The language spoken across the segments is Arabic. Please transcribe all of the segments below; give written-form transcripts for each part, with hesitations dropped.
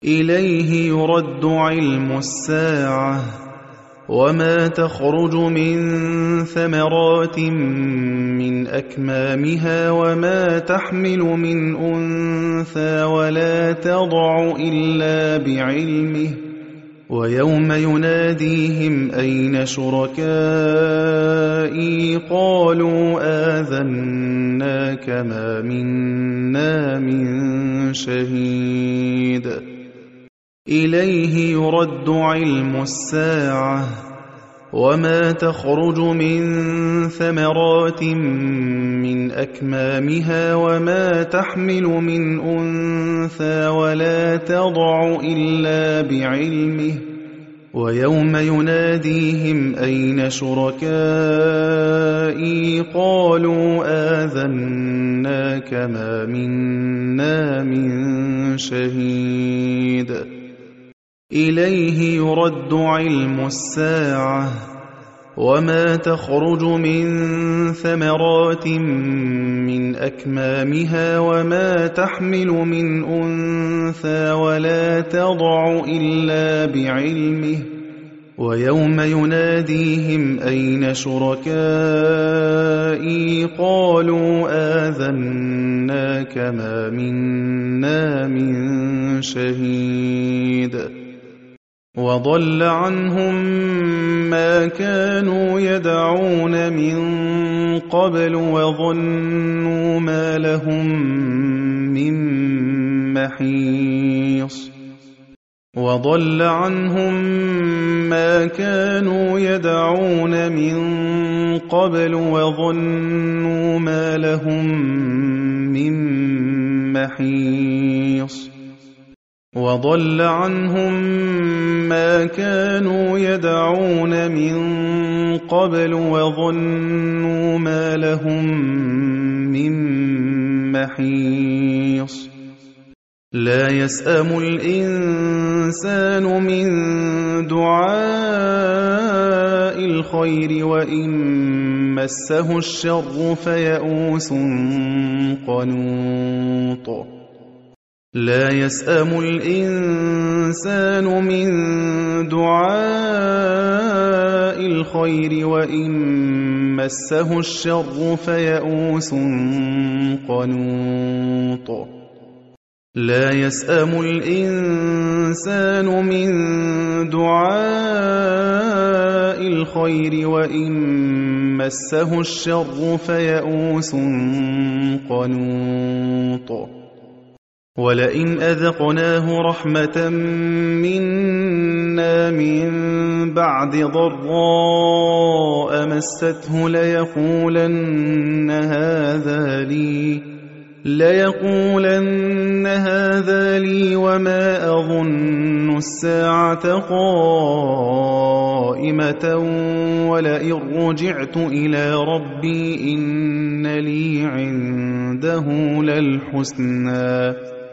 إليه يرد علم الساعة وما تخرج من ثمرات من أكمامها وما تحمل من أنثى ولا تضع إلا بعلمه ويوم يناديهم أين شركائي قالوا آذناك ما منا من شهيد إليه يرد علم الساعة وما تخرج من ثمرات من أكمامها وما تحمل من أنثى ولا تضع إلا بعلمه ويوم يناديهم أين شركائي قالوا آذناك ما منا من شهيد إليه يرد علم الساعة وما تخرج من ثمرات من أكمامها وما تحمل من أنثى ولا تضع إلا بعلمه ويوم يناديهم أين شركائي قالوا آذناك ما منا من شهيد وضل عنهم ما كانوا يدعون من قبل وظنوا ما لهم من محيص وضل عنهم ما كانوا يدعون من قبل وظنوا ما لهم من محيص وضل عنهم ما كانوا يدعون من قبل وظنوا ما لهم من محيص لا يسأم الإنسان من دعاء الخير وإن مسه الشر فيئوس قنوط لا يسأم الإنسان من دعاء الخير وإن مسه الشر فيئوس قنوط لا يسأم الإنسان من دعاء الخير وإن مسه الشر فيئوس قنوط ولئن أذقناه رحمة منا من بعد ضراء مسته ليقولن هذا لي وما أظن الساعة قائمة ولئن رجعت إلى ربي إن لي عنده للحسنى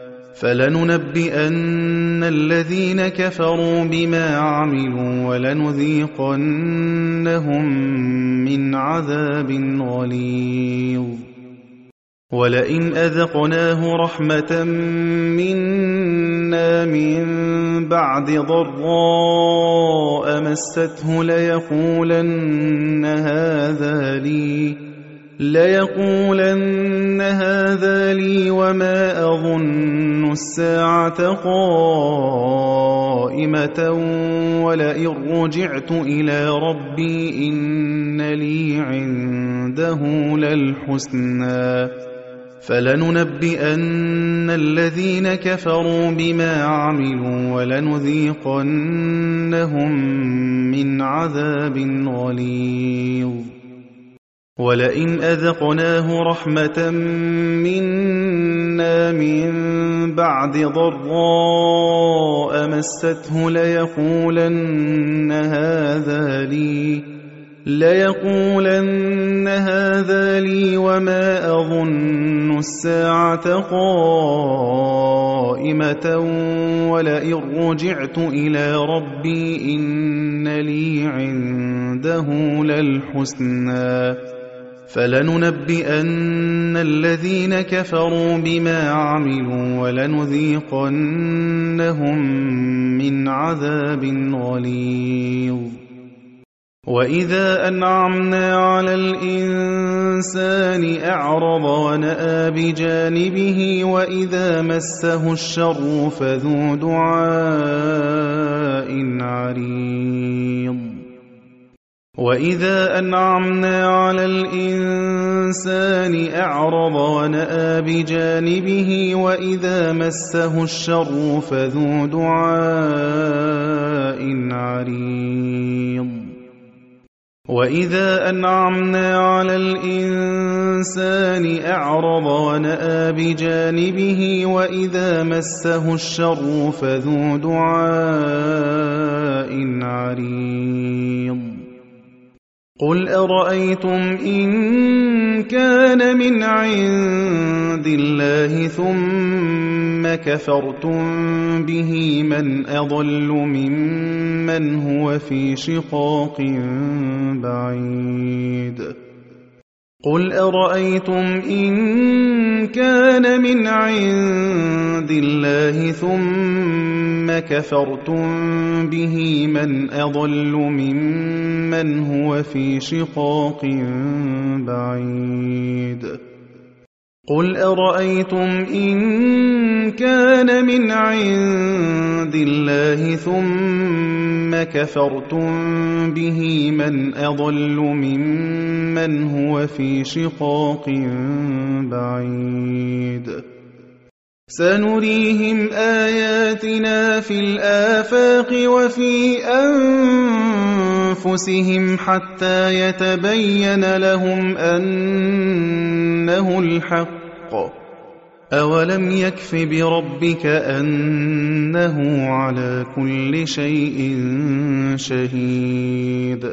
فلننبئن الذين كفروا بما عملوا ولنذيقنهم من عذاب غليظ ولئن أذقناه رحمة منا من بعد ضراء مسته ليقولن هذا لي وما أظن الساعة قائمة ولئن رجعت إلى ربي إن لي عنده للحسنى فلننبئن الذين كفروا بما عملوا ولنذيقنهم من عذاب غليظ ولئن أذقناه رحمة منا من بعد ضراء مسته ليقولن هذا لي وما أظن الساعة قائمة ولئن رجعت إلى ربي إن لي عنده للحسنى فلننبئن الذين كفروا بما عملوا ولنذيقنهم من عذاب غليظ وإذا أنعمنا على الإنسان أعرض ونأى بجانبه وإذا مسه الشر فذو دعاء عريض وإذا أنعمنا على الإنسان أعرض ونأى بجانبه وإذا مسه الشر فذو دعاء عريض وإذا أنعمنا على الإنسان أعرض ونأى بجانبه وإذا مسه الشر فذو دعاء عريض قل أرأيتم إن كان من عند الله ثم كفرتم به من أضل ممن هو في شقاق بعيد قل أرأيتم إن كان من عند الله ثم كفرتم به من أضل ممن هو في شقاق بعيد قل أرأيتم إن كان من عند الله ثم كفرتم به من أضل ممن هو في شقاق بعيد سنريهم آياتنا في الآفاق وفي أنفسهم حتى يتبين لهم أنه الحق أولم يكف بربك أنه على كل شيء شهيد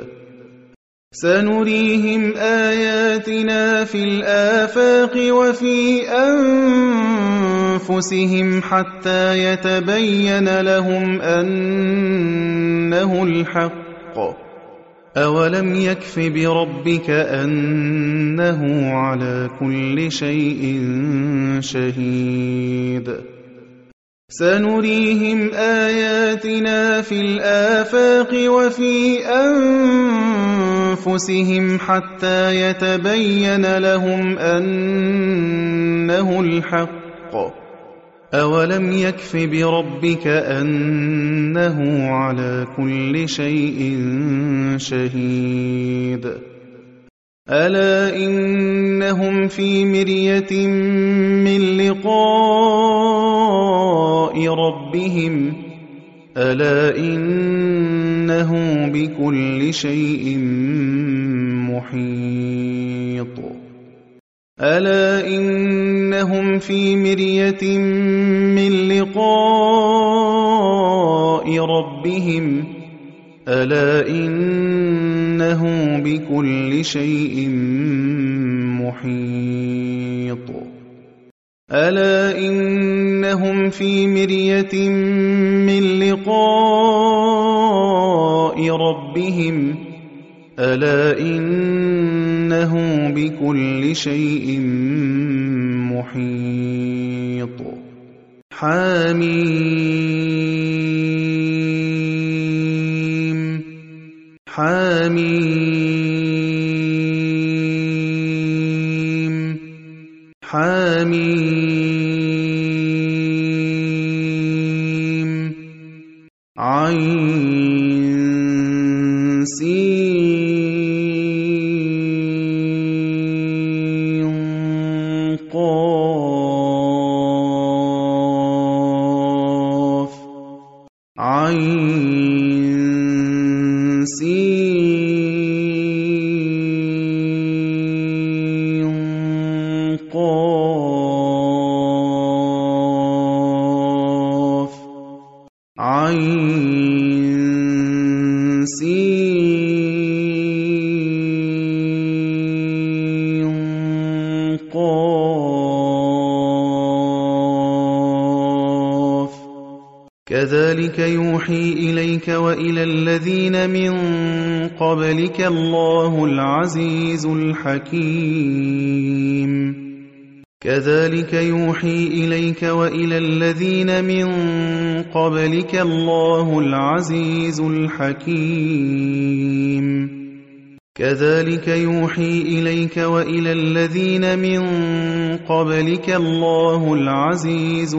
سنريهم آياتنا في الآفاق وفي أنفسهم حتى يتبين لهم أنه الحق أولم يكف بربك أنه على كل شيء شهيد سنريهم آياتنا في الآفاق وفي أنفسهم حتى يتبين لهم أنه الحق أولم يكف بربك أنه على كل شيء شهيد ألا إنهم في مرية من لقاء ربهم ألا إنه بكل شيء محيط ألا إنهم في مرية من لقاء ربهم ألا إنه بكل شيء محيط ألا إنهم في مرية من لقاء ربهم ألا إنه بكل شيء محيط حميم حميم حميم عين سين قاف عين سين قاف عين سين قاف كذلك يوحي إليك وإلى الذين من قبلك الله العزيز الحكيم كذلك يوحي إليك وإلى الذين من قبلك الله العزيز الحكيم كذلك يوحي إليك وإلى الذين من قبلك الله العزيز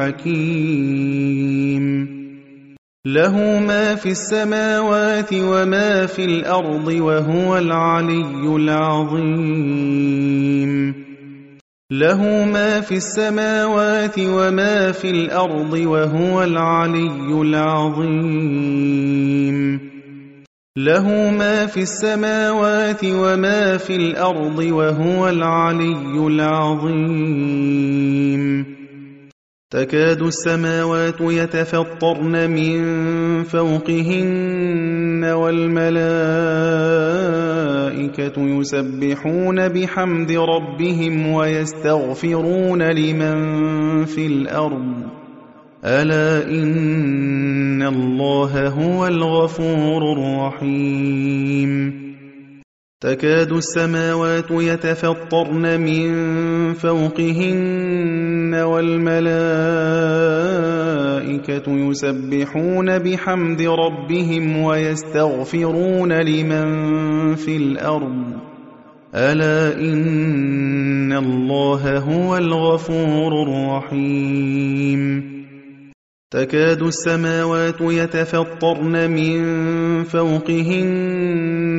الحكيم له ما في السماوات وما في الأرض وهو العلي العظيم له ما في السماوات وما في الأرض وهو العلي العظيم له ما في السماوات وما في الأرض وهو العلي العظيم تكاد السماوات يتفطرن من فوقهن والملائكة يسبحون بحمد ربهم ويستغفرون لمن في الأرض ألا إن الله هو الغفور الرحيم تكاد السماوات يتفطرن من فوقهن والملائكة يسبحون بحمد ربهم ويستغفرون لمن في الأرض ألا إن الله هو الغفور الرحيم تكاد السماوات يتفطرن من فوقهن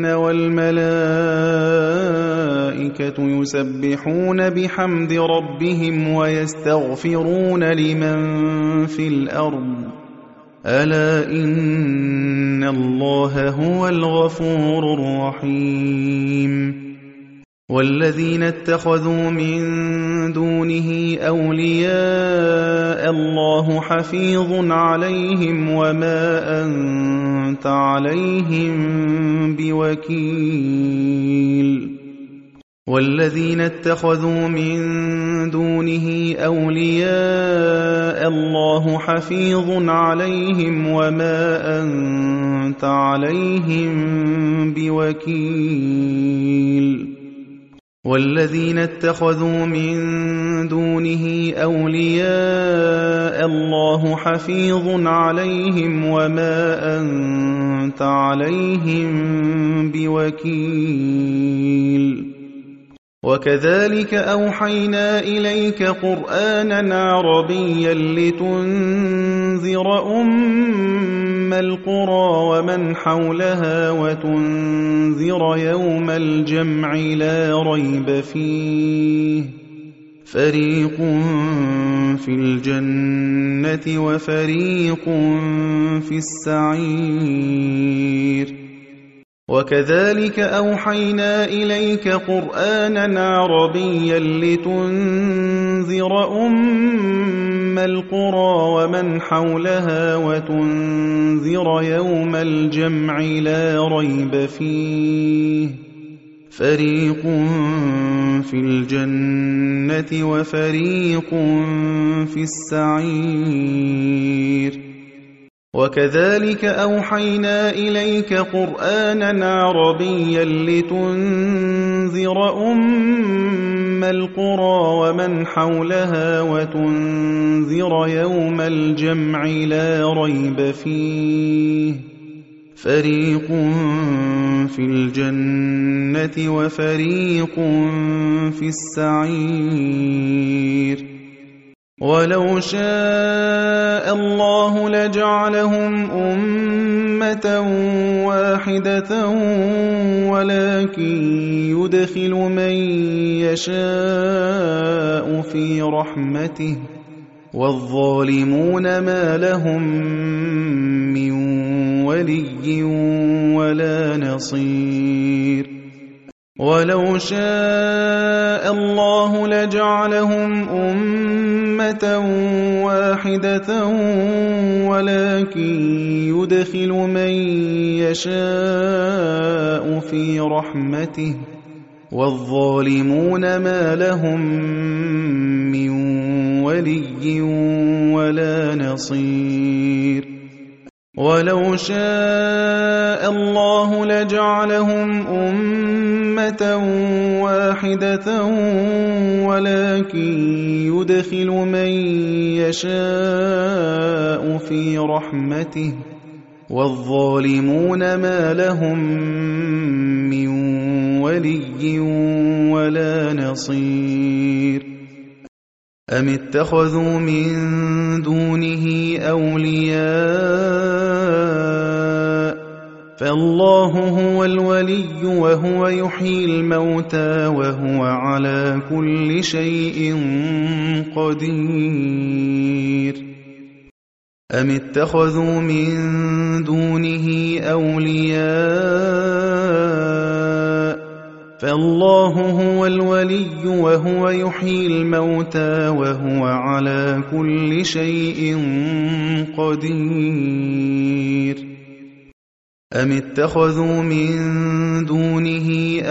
والملائكة يسبحون بحمد ربهم ويستغفرون لمن في الأرض ألا إن الله هو الغفور الرحيم والذين اتخذوا من دونه أولياء الله حفيظ عليهم وما أنت عليهم بوكيل والذين اتخذوا من دونه أولياء الله حفيظ عليهم وما أنت عليهم بوكيل والذين اتخذوا من دونه أولياء الله حفيظ عليهم وما أنت عليهم بوكيل وكذلك أوحينا إليك قرآنا عربيا لتنذر أم القرى ومن حولها وتنذر يوم الجمع لا ريب فيه فريق في الجنة وفريق في السعير وكذلك أوحينا إليك قرآنا عربيا لتنذر أم القرى ومن حولها وتنذر يوم الجمع لا ريب فيه فريق في الجنة وفريق في السعير وكذلك أوحينا إليك قرآنا عربيا لتنذر أم القرى ومن حولها وتنذر يوم الجمع لا ريب فيه فريق في الجنة وفريق في السعير ولو شاء الله لجعلهم أمة واحدة ولكن يدخل من يشاء في رحمته والظالمون ما لهم من ولي ولا نصير ولو شاء الله لجعلهم أمة واحدة ولكن يدخل من يشاء في رحمته والظالمون ما لهم من وَلِيٍّ وَلَا نَصِيرٍ وَلَوْ شَاءَ اللَّهُ لَجَعَلَهُمْ أُمَّةً وَاحِدَةً وَلَكِن يُدْخِلُ مَن يَشَاءُ فِي رَحْمَتِهِ وَالظَّالِمُونَ مَا لَهُم مِّن وَلِيٍّ وَلَا نَصِيرٍ أَمِ اتَّخَذُوا مِن دُونِهِ أَوْلِيَاءَ فَاللَّهُ هُوَ الْوَلِيُّ وَهُوَ يُحْيِي الْمَوْتَىٰ وَهُوَ عَلَىٰ كُلِّ شَيْءٍ قَدِيرٌ أَمِ اتَّخَذُوا مِن دُونِهِ أَوْلِيَاءَ فَاللَّهُ هُوَ الْوَلِيُّ وَهُوَ يُحْيِي الْمَوْتَىٰ وَهُوَ عَلَىٰ كُلِّ شَيْءٍ قَدِيرٌ أَمِ اتَّخَذُوا مِن دُونِهِ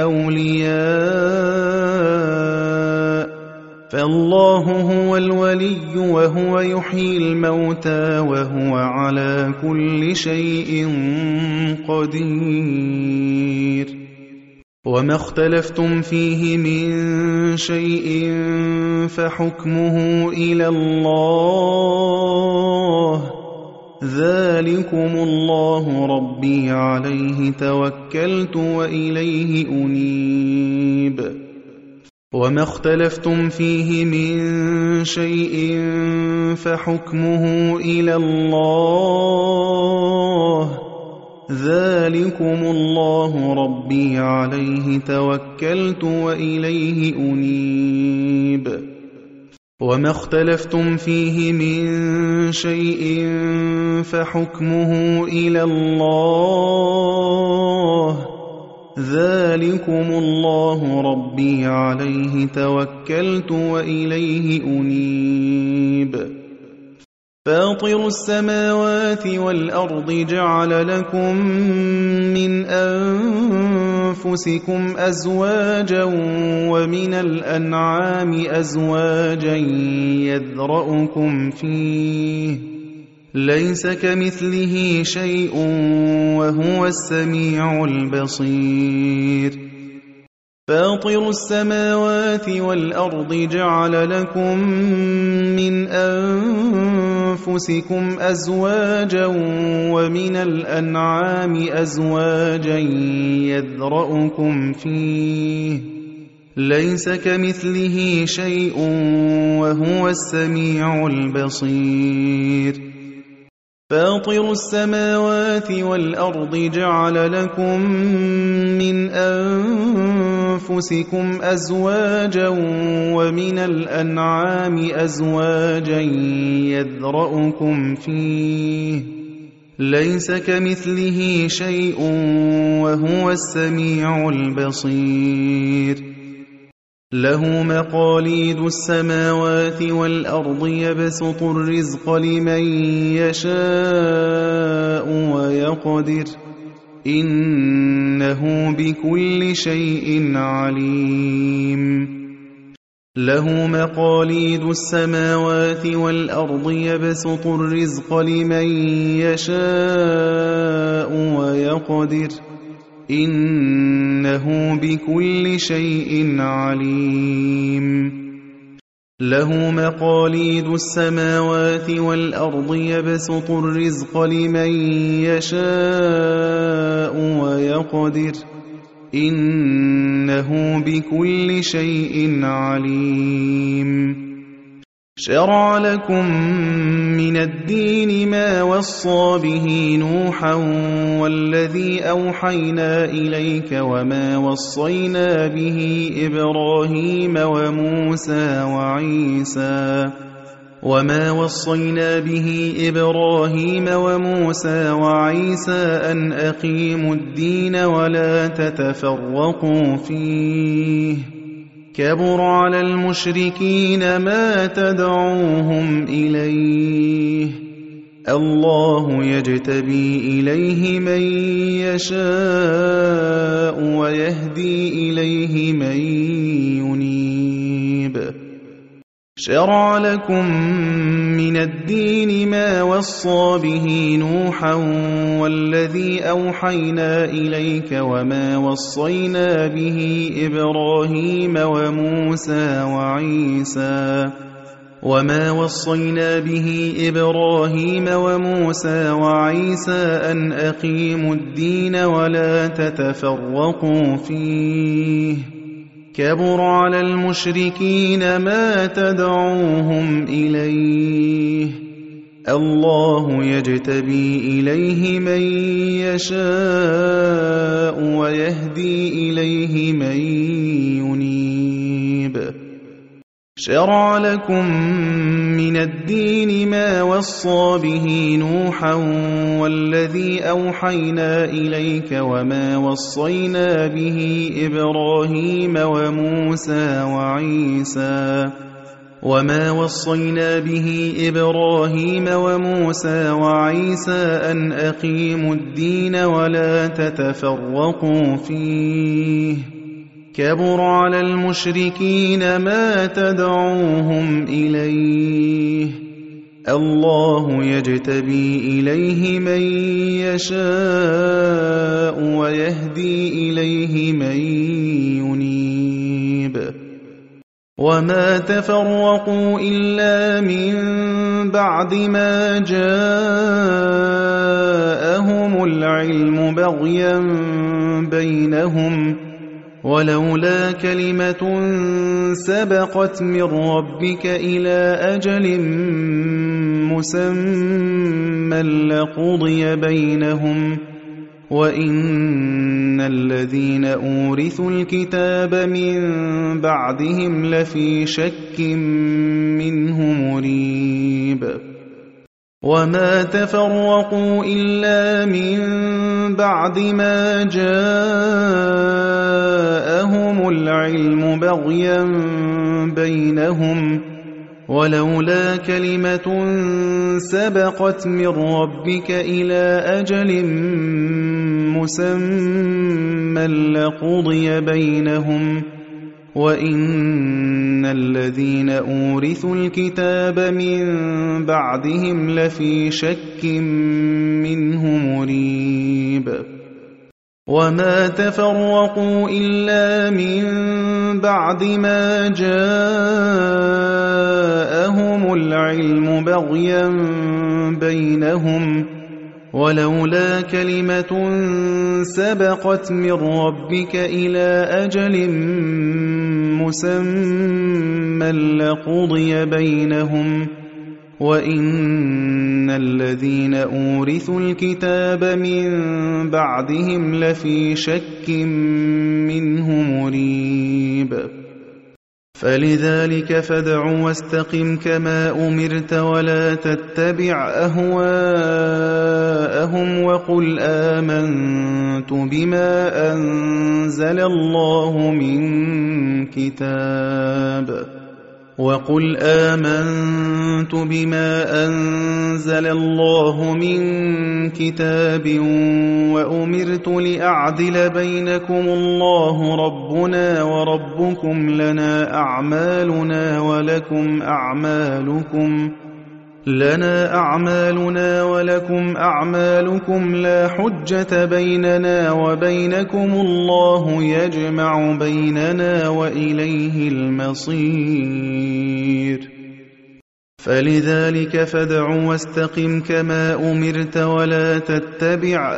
أَوْلِيَاءَ فَاللَّهُ هُوَ الْوَلِيُّ وَهُوَ يُحْيِي الْمَوْتَىٰ وَهُوَ عَلَىٰ كُلِّ شَيْءٍ قَدِيرٌ وَمَا اخْتَلَفْتُمْ فِيهِ مِن شَيْءٍ فَحُكْمُهُ إِلَى اللَّهِ ذَٰلِكُمُ اللَّهُ رَبِّي عَلَيْهِ تَوَكَّلْتُ وَإِلَيْهِ أُنِيبُ وَمَا اخْتَلَفْتُمْ فِيهِ مِن شَيْءٍ فَحُكْمُهُ إِلَى اللَّهِ ذَٰلِكُمُ اللَّهُ رَبِّي عَلَيْهِ تَوَكَّلْتُ وَإِلَيْهِ أُنِيبُ وَمَا اخْتَلَفْتُمْ فِيهِ مِن شَيْءٍ فَحُكْمُهُ إِلَى اللَّهِ ذَٰلِكُمُ اللَّهُ رَبِّي عَلَيْهِ تَوَكَّلْتُ وَإِلَيْهِ أُنِيبُ فَاطِرُ السَّمَاوَاتِ وَالْأَرْضِ جَعَلَ لَكُم مِّنْ أَنفُسِكُمْ أَزْوَاجًا وَمِنَ الْأَنْعَامِ أَزْوَاجًا يَذْرَؤُكُمْ فِيهِ لَيْسَ كَمِثْلِهِ شَيْءٌ وَهُوَ السَّمِيعُ الْبَصِيرُ فَاطِرُ السَّمَاوَاتِ وَالْأَرْضِ جَعَلَ لَكُم مِّنْ أَنفُسِكُمْ أَزْوَاجًا وَمِنَ الْأَنْعَامِ أَزْوَاجًا يَذْرَؤُكُمْ فِيهِ لَيْسَ كَمِثْلِهِ شَيْءٌ وَهُوَ السَّمِيعُ الْبَصِيرُ فَاطِرُ السَّمَاوَاتِ وَالْأَرْضِ جَعَلَ لَكُم مِّنْ أَنفُسِكُمْ أَزْوَاجًا وَمِنَ الْأَنْعَامِ أَزْوَاجًا يَذْرَؤُكُمْ فِيهِ لَيْسَ كَمِثْلِهِ شَيْءٌ وَهُوَ السَّمِيعُ الْبَصِيرُ لَهُ مَقَالِيدُ السَّمَاوَاتِ وَالْأَرْضِ يَبْسُطُ الرِّزْقَ لِمَن يَشَاءُ وَيَقْدِرُ إِنَّهُ بِكُلِّ شَيْءٍ عَلِيمٌ لَهُ مَقَالِيدُ السَّمَاوَاتِ وَالْأَرْضِ يَبْسُطُ الرِّزْقَ لِمَن يَشَاءُ وَيَقْدِرُ إِنَّهُ بِكُلِّ شَيْءٍ عَلِيمٌ لَهُ مَقَالِيدُ السَّمَاوَاتِ وَالْأَرْضِ يَبْسُطُ الرِّزْقَ لِمَن يَشَاءُ وَيَقْدِرُ إِنَّهُ بِكُلِّ شَيْءٍ عَلِيمٌ شَرَعَ لَكُم مِّنَ الدِّينِ مَا وَصَّىٰ بِهِ نُوحًا وَالَّذِي أَوْحَيْنَا إِلَيْكَ وَمَا وَصَّيْنَا بِهِ إِبْرَاهِيمَ وَمُوسَىٰ وَعِيسَىٰ أَنْ أَقِيمُوا الدِّينَ وَلَا تَتَفَرَّقُوا فِيهِ كَبُرَ عَلَى الْمُشْرِكِينَ مَا تَدْعُوهُمْ إِلَيْهِ اللَّهُ يَجْتَبِي إِلَيْهِ مَن يَشَاءُ وَيَهْدِي إِلَيْهِ مَن يُنِيبُ شرع لكم من الدين ما وصى به نوحا والذي أوحينا إليك وما وصينا به إبراهيم وموسى وعيسى أن أقيموا الدين ولا تتفرقوا فيه كبر على المشركين ما تدعوهم إليه الله يجتبي إليه من يشاء ويهدي إليه من ينيب شرع لكم من الدين ما وصى به نوحا والذي أوحينا إليك وما وصينا به إبراهيم وموسى وعيسى أن أقيموا الدين ولا تتفرقوا فيه كبر على المشركين ما تدعوهم إليه الله يجتبي إليه من يشاء ويهدي إليه من ينيب وما تفرقوا إلا من بعد ما جاءهم العلم بغيا بينهم ولولا كلمة سبقت من ربك إلى أجل مسمى لقضي بينهم وإن الذين أورثوا الكتاب من بعدهم لفي شك منه مريب وما تفرقوا إلا من بعد ما جاءهم العلم بغيا بينهم ولولا كلمة سبقت من ربك إلى أجل مسمى لقضي بينهم وإن الذين أورثوا الكتاب من بعدهم لفي شك منه مريب وما تفرقوا إلا من بعد ما جاءهم العلم بغيا بينهم ولولا كلمة سبقت من ربك إلى أجل مسمى لقضي بينهم وإن الذين أورثوا الكتاب من بعدهم لفي شك منه مريب فلذلك فادع واستقم كما أمرت ولا تتبع أهواءهم وقل آمنت بما أنزل الله من كتاب وأمرت لأعدل بينكم الله ربنا وربكم لنا أعمالنا ولكم أعمالكم لا حجة بيننا وبينكم الله يجمع بيننا وإليه المصير فلذلك فادع واستقم كما أمرت ولا تتبع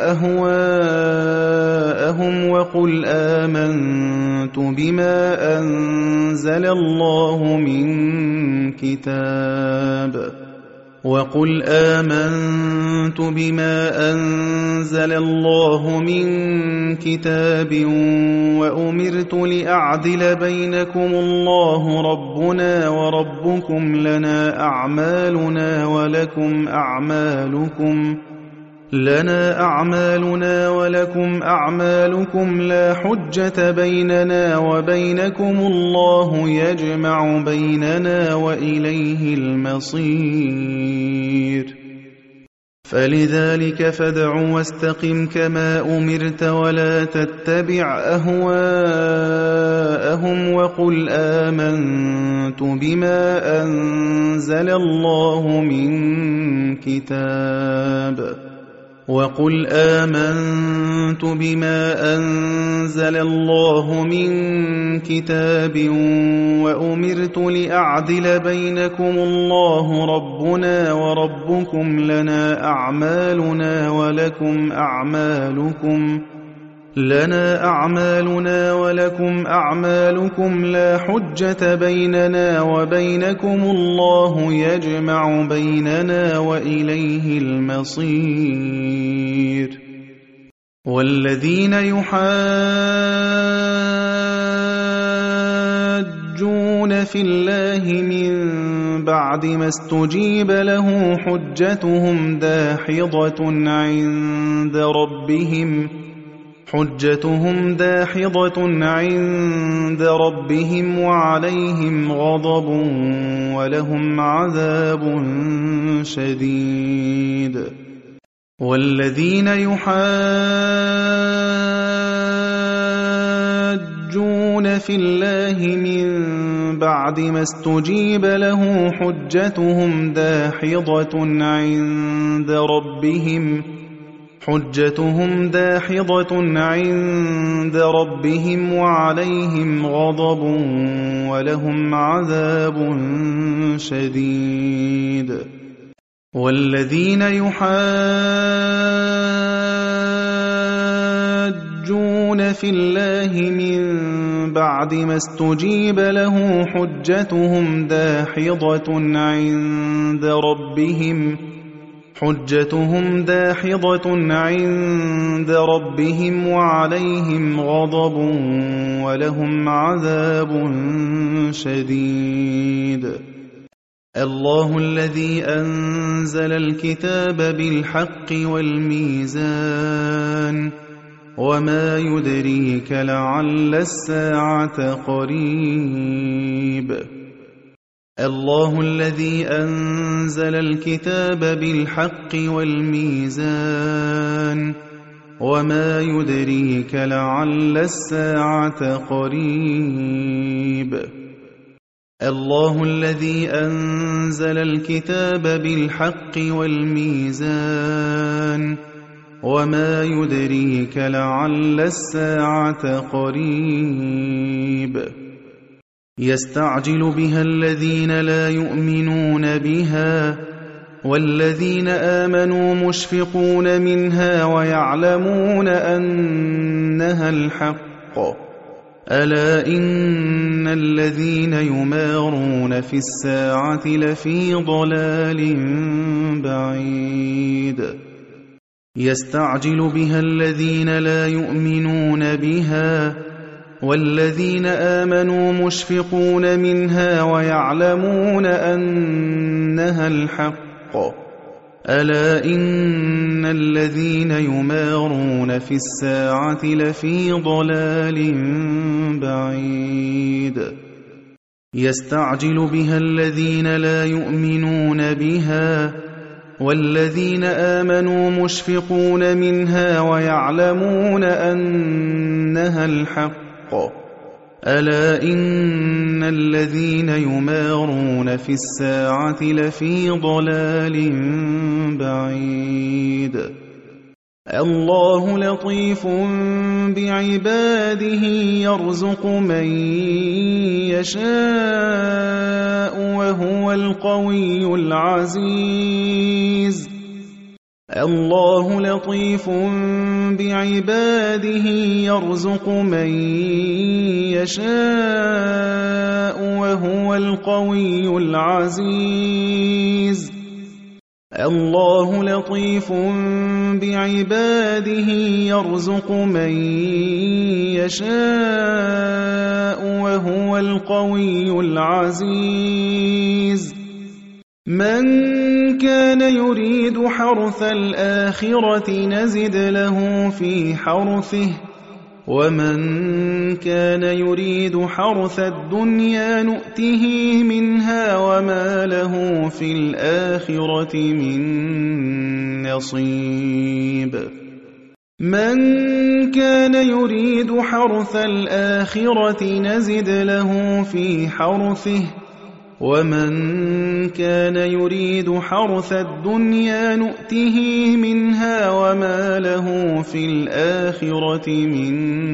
أهواءهم وقل آمنت بما أنزل الله من كتاب وأمرت لأعدل بينكم الله ربنا وربكم لنا أعمالنا ولكم أعمالكم لا حجة بيننا وبينكم الله يجمع بيننا وإليه المصير فلذلك فادع واستقم كما أمرت ولا تتبع أهواءهم جاءهم وقل آمنت بما أنزل الله من كتاب وأمرت لأعدل بينكم الله ربنا وربكم لنا أعمالنا ولكم أعمالكم لا حجة بيننا وبينكم الله يجمع بيننا وإليه المصير والذين يحاجون في الله من بعد ما استجيب له حجتهم داحضة عند ربهم وعليهم غضب ولهم عذاب شديد والذين يحاجون في الله من بعد ما استجيب له حجتهم داحضة عند ربهم وعليهم غضب ولهم عذاب شديد والذين يحاجون في الله من بعد ما استجيب له حجتهم داحضة عند ربهم وعليهم غضب ولهم عذاب شديد الله الذي أنزل الكتاب بالحق والميزان وما يدريك لعل الساعة قريب الله الذي أنزل الكتاب بالحق والميزان وما يدريك لعل الساعة قريب الله الذي أنزل الكتاب بالحق والميزان وما يدريك لعل الساعة قريب يستعجل بها الذين لا يؤمنون بها والذين آمنوا مشفقون منها ويعلمون أنها الحق ألا إن الذين يمارون في الساعة لفي ضلال بعيد يستعجل بها الذين لا يؤمنون بها والذين آمنوا مشفقون منها ويعلمون أنها الحق ألا إن الذين يمارون في الساعة لفي ضلال بعيد يستعجل بها الذين لا يؤمنون بها والذين آمنوا مشفقون منها ويعلمون أنها الحق ألا إن الذين يمارون في الساعة لفي ضلال بعيد الله لطيف بعباده يرزق من يشاء وهو القوي العزيز الله لطيف بعباده يرزق من يشاء وهو القوي العزيز الله لطيف بعباده يرزق من يشاء وهو القوي العزيز من كان يريد حرث الآخرة نزد له في حرثه ومن كان يريد حرث الدنيا نؤته منها وما له في الآخرة من نصيب مَن كَانَ يُرِيدُ حَرْثَ الْآخِرَةِ نَزِدْ لَهُ فِي حَرْثِهِ وَمَن كَانَ يُرِيدُ حَرْثَ الدُّنْيَا نُؤْتِهِ مِنْهَا وَمَا لَهُ فِي الْآخِرَةِ مِن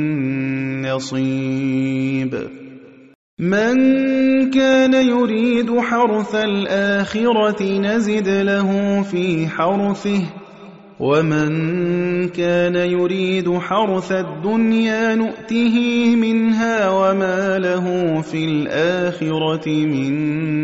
نَّصِيبٍ مَن كَانَ يُرِيدُ حَرْثَ الْآخِرَةِ نَزِدْ لَهُ فِي حَرْثِهِ وَمَن كَانَ يُرِيدُ حَرْثَ الدُّنْيَا نُؤْتِهِ مِنْهَا وَمَا لَهُ فِي الْآخِرَةِ مِن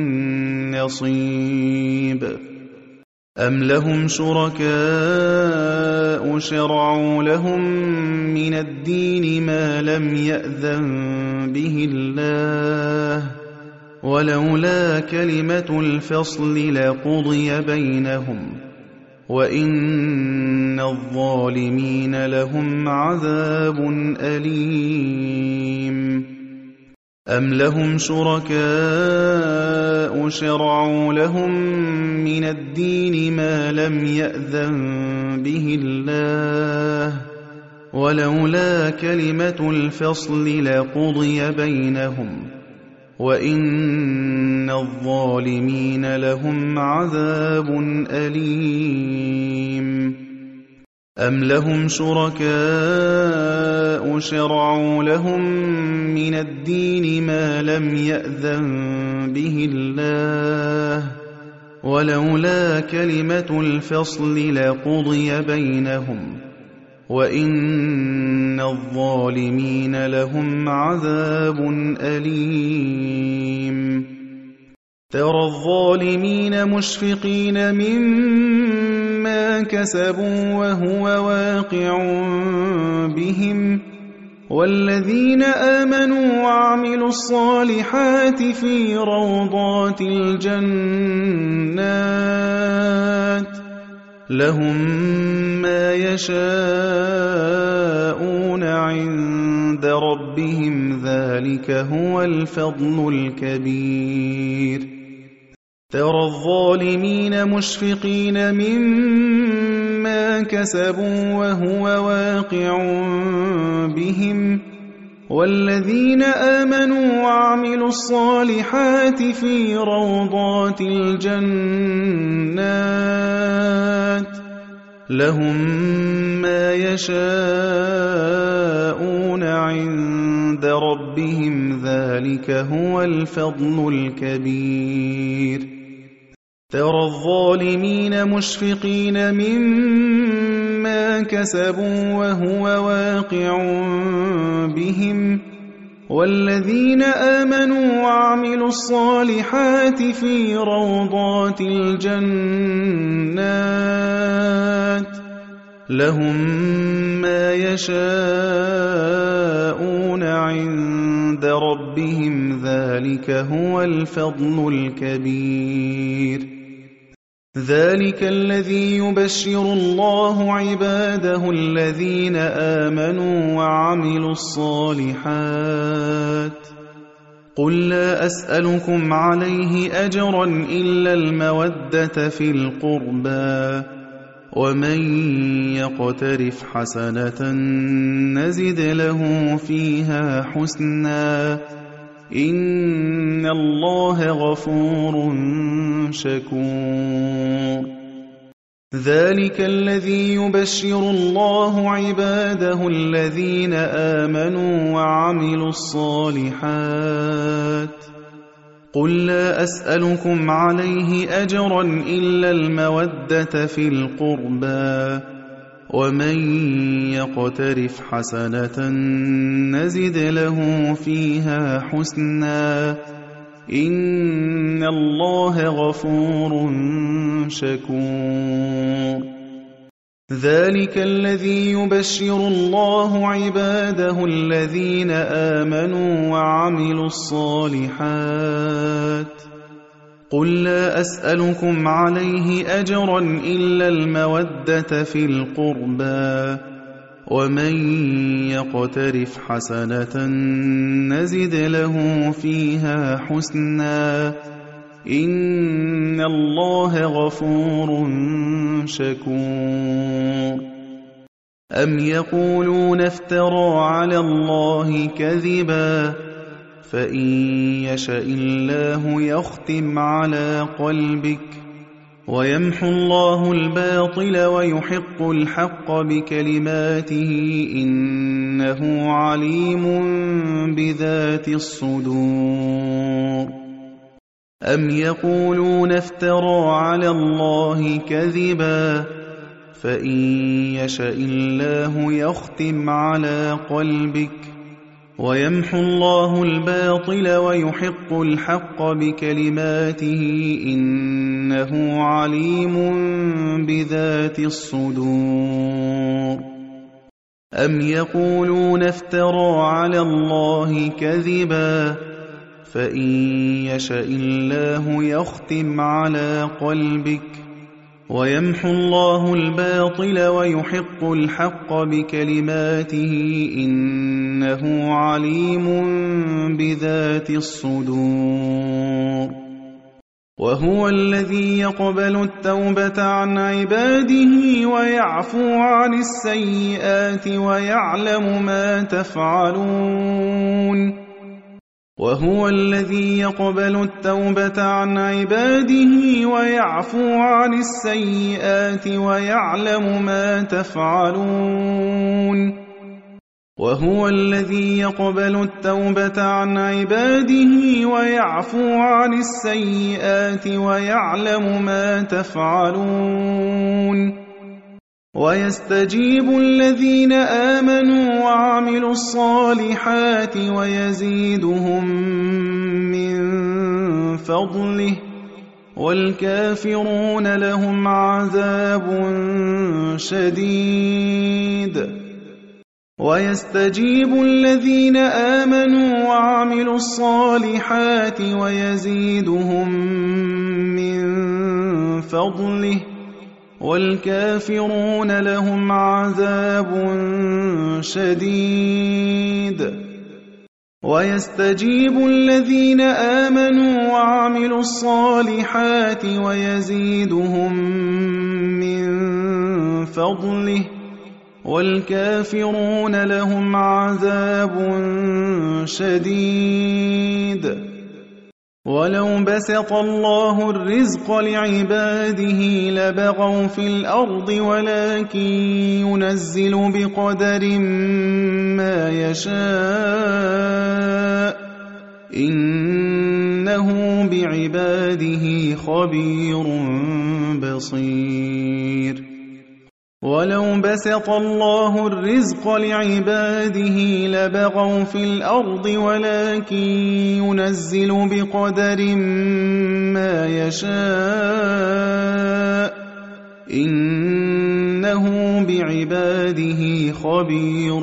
نَّصِيبٍ أَمْ لَهُمْ شُرَكَاءُ شَرَعُوا لَهُم مِّنَ الدِّينِ مَا لَمْ يَأْذَن بِهِ اللَّهُ وَلَوْلَا كَلِمَةُ الْفَصْلِ لَقُضِيَ بَيْنَهُمْ وَإِنَّ الظَّالِمِينَ لَهُمْ عَذَابٌ أَلِيمٌ أَمْ لَهُمْ شُرَكَاءُ شَرَعُوا لَهُم مِّنَ الدِّينِ مَا لَمْ يَأْذَن بِهِ اللَّهُ وَلَوْلَا كَلِمَةُ الْفَصْلِ لَقُضِيَ بَيْنَهُمْ وَإِنَّ الظَّالِمِينَ لَهُمْ عَذَابٌ أَلِيمٌ أَمْ لَهُمْ شُرَكَاءُ شَرَعُوا لَهُم مِّنَ الدِّينِ مَا لَمْ يَأْذَن بِهِ اللَّهُ وَلَوْلَا كَلِمَةُ الْفَصْلِ لَقُضِيَ بَيْنَهُمْ وَإِنَّ الظَّالِمِينَ لَهُمْ عَذَابٌ أَلِيمٌ تَرَى الظَّالِمِينَ مُشْفِقِينَ مِمَّا كَسَبُوا وَهُوَ واقع بِهِمْ وَالَّذِينَ آمَنُوا وَعَمِلُوا الصَّالِحَاتِ فِي رَوْضَاتِ الْجَنَّاتِ لَهُم مَّا يَشَاءُونَ عِندَ رَبِّهِمْ ذَلِكَ هُوَ الْفَضْلُ الْكَبِيرُ تَرَى الظَّالِمِينَ مُشْفِقِينَ مِمَّا كَسَبُوا وَهُوَ واقع بِهِمْ وَالَّذِينَ آمَنُوا وَعَمِلُوا الصَّالِحَاتِ فِي رَوْضَاتِ الْجَنَّاتِ لَهُم مَّا يَشَاءُونَ عِندَ رَبِّهِمْ ذَلِكَ هُوَ الْفَضْلُ الْكَبِيرُ تَرَى الظَّالِمِينَ مُشْفِقِينَ مِمَّا كَسَبُوا وَهُوَ واقع بِهِمْ وَالَّذِينَ آمَنُوا وَعَمِلُوا الصَّالِحَاتِ فِي رَوْضَاتِ الْجَنَّاتِ لَهُم مَّا يَشَاءُونَ عِندَ رَبِّهِمْ ذَلِكَ هُوَ الْفَضْلُ الْكَبِيرُ ذَلِكَ الَّذِي يُبَشِّرُ اللَّهُ عِبَادَهُ الَّذِينَ آمَنُوا وَعَمِلُوا الصَّالِحَاتِ قُل لَّا أَسْأَلُكُمْ عَلَيْهِ أَجْرًا إِلَّا الْمَوَدَّةَ فِي الْقُرْبَىٰ وَمَن يَقْتَرِفْ حَسَنَةً نَّزِدْ لَهُ فِيهَا حُسْنًا إِنَّ اللَّهَ غَفُورٌ شَكُورٌ ذَلِكَ الَّذِي يُبَشِّرُ اللَّهُ عِبَادَهُ الَّذِينَ آمَنُوا وَعَمِلُوا الصَّالِحَاتِ قُل لَّا أَسْأَلُكُمْ عَلَيْهِ أَجْرًا إِلَّا الْمَوَدَّةَ فِي الْقُرْبَىٰ وَمَن يَقْتَرِفْ حَسَنَةً نَّزِدْ لَهُ فِيهَا حُسْنًا إِنَّ اللَّهَ غَفُورٌ شَكُورٌ ذَلِكَ الَّذِي يُبَشِّرُ اللَّهُ عِبَادَهُ الَّذِينَ آمَنُوا وَعَمِلُوا الصَّالِحَاتِ قُل لَّا أَسْأَلُكُمْ عَلَيْهِ أَجْرًا إِلَّا الْمَوَدَّةَ فِي الْقُرْبَىٰ وَمَن يَقْتَرِفْ حَسَنَةً نَّزِدْ لَهُ فِيهَا حُسْنًا إِنَّ اللَّهَ غَفُورٌ شَكُورٌ أَمْ يَقُولُونَ افْتَرَىٰ عَلَى اللَّهِ كَذِبًا فَإِن يَشَإِ اللَّهُ يَخْتِمْ عَلَىٰ قَلْبِكَ وَيَمْحُ اللَّهُ الْبَاطِلَ وَيُحِقُّ الْحَقَّ بِكَلِمَاتِهِ ۚ إِنَّهُ عَلِيمٌ بِذَاتِ الصُّدُورِ أَمْ يَقُولُونَ افْتَرَىٰ عَلَى اللَّهِ كَذِبًا فَإِن يَشَإِ اللَّهُ يَخْتِمْ عَلَىٰ قَلْبِكَ وَيَمْحُ اللَّهُ الْبَاطِلَ وَيُحِقُّ الْحَقَّ بِكَلِمَاتِهِ ۚ إِنَّهُ عَلِيمٌ بِذَاتِ الصُّدُورِ أَمْ يَقُولُونَ افْتَرَىٰ عَلَى اللَّهِ كَذِبًا فَإِن يَشَإِ اللَّهُ يَخْتِمْ عَلَىٰ قَلْبِكَ وَيَمْحُ اللَّهُ الْبَاطِلَ وَيُحِقُّ الْحَقَّ بِكَلِمَاتِهِ ۚ إِنَّهُ عَلِيمٌ بِذَاتِ الصُّدُورِ وَهُوَ الَّذِي يَقْبَلُ التَّوْبَةَ عَنْ عِبَادِهِ وَيَعْفُو عَنِ السَّيِّئَاتِ وَيَعْلَمُ مَا تَفْعَلُونَ وَهُوَ الَّذِي يَقْبَلُ التَّوْبَةَ عَنْ عِبَادِهِ وَيَعْفُو عَنِ السَّيِّئَاتِ وَيَعْلَمُ مَا تَفْعَلُونَ وَهُوَ الَّذِي يَقْبَلُ التَّوْبَةَ عَنْ عِبَادِهِ وَيَعْفُو عَنِ السَّيِّئَاتِ وَيَعْلَمُ مَا تَفْعَلُونَ وَيَسْتَجِيبُ الَّذِينَ آمَنُوا وَعَمِلُوا الصَّالِحَاتِ وَيَزِيدُهُم مِّن فَضْلِهِ ۚ وَالْكَافِرُونَ لَهُمْ عَذَابٌ شَدِيدٌ وَيَسْتَجِيبُ الَّذِينَ آمَنُوا وَعَمِلُوا الصَّالِحَاتِ وَيَزِيدُهُم مِّن فَضْلِهِ ۚ وَالْكَافِرُونَ لَهُمْ عَذَابٌ شَدِيدٌ وَيَسْتَجِيبُ الَّذِينَ آمَنُوا وَعَمِلُوا الصَّالِحَاتِ وَيَزِيدُهُم مِّن فَضْلِهِ ۚ وَالْكَافِرُونَ لَهُمْ عَذَابٌ شَدِيدٌ وَلَوْ بَسَطَ اللَّهُ الرِّزْقَ لِعِبَادِهِ لَبَغَوْا فِي الْأَرْضِ وَلَٰكِن يُنَزِّلُ بِقَدَرٍ مَّا يَشَاءُ ۚ إِنَّهُ بِعِبَادِهِ خَبِيرٌ بَصِيرٌ وَلَوْ بَسَطَ اللَّهُ الرِّزْقَ لِعِبَادِهِ لَبَغَوْا فِي الْأَرْضِ وَلَٰكِن يُنَزِّلُ بِقَدَرٍ مَّا يَشَاءُ ۚ إِنَّهُ بِعِبَادِهِ خَبِيرٌ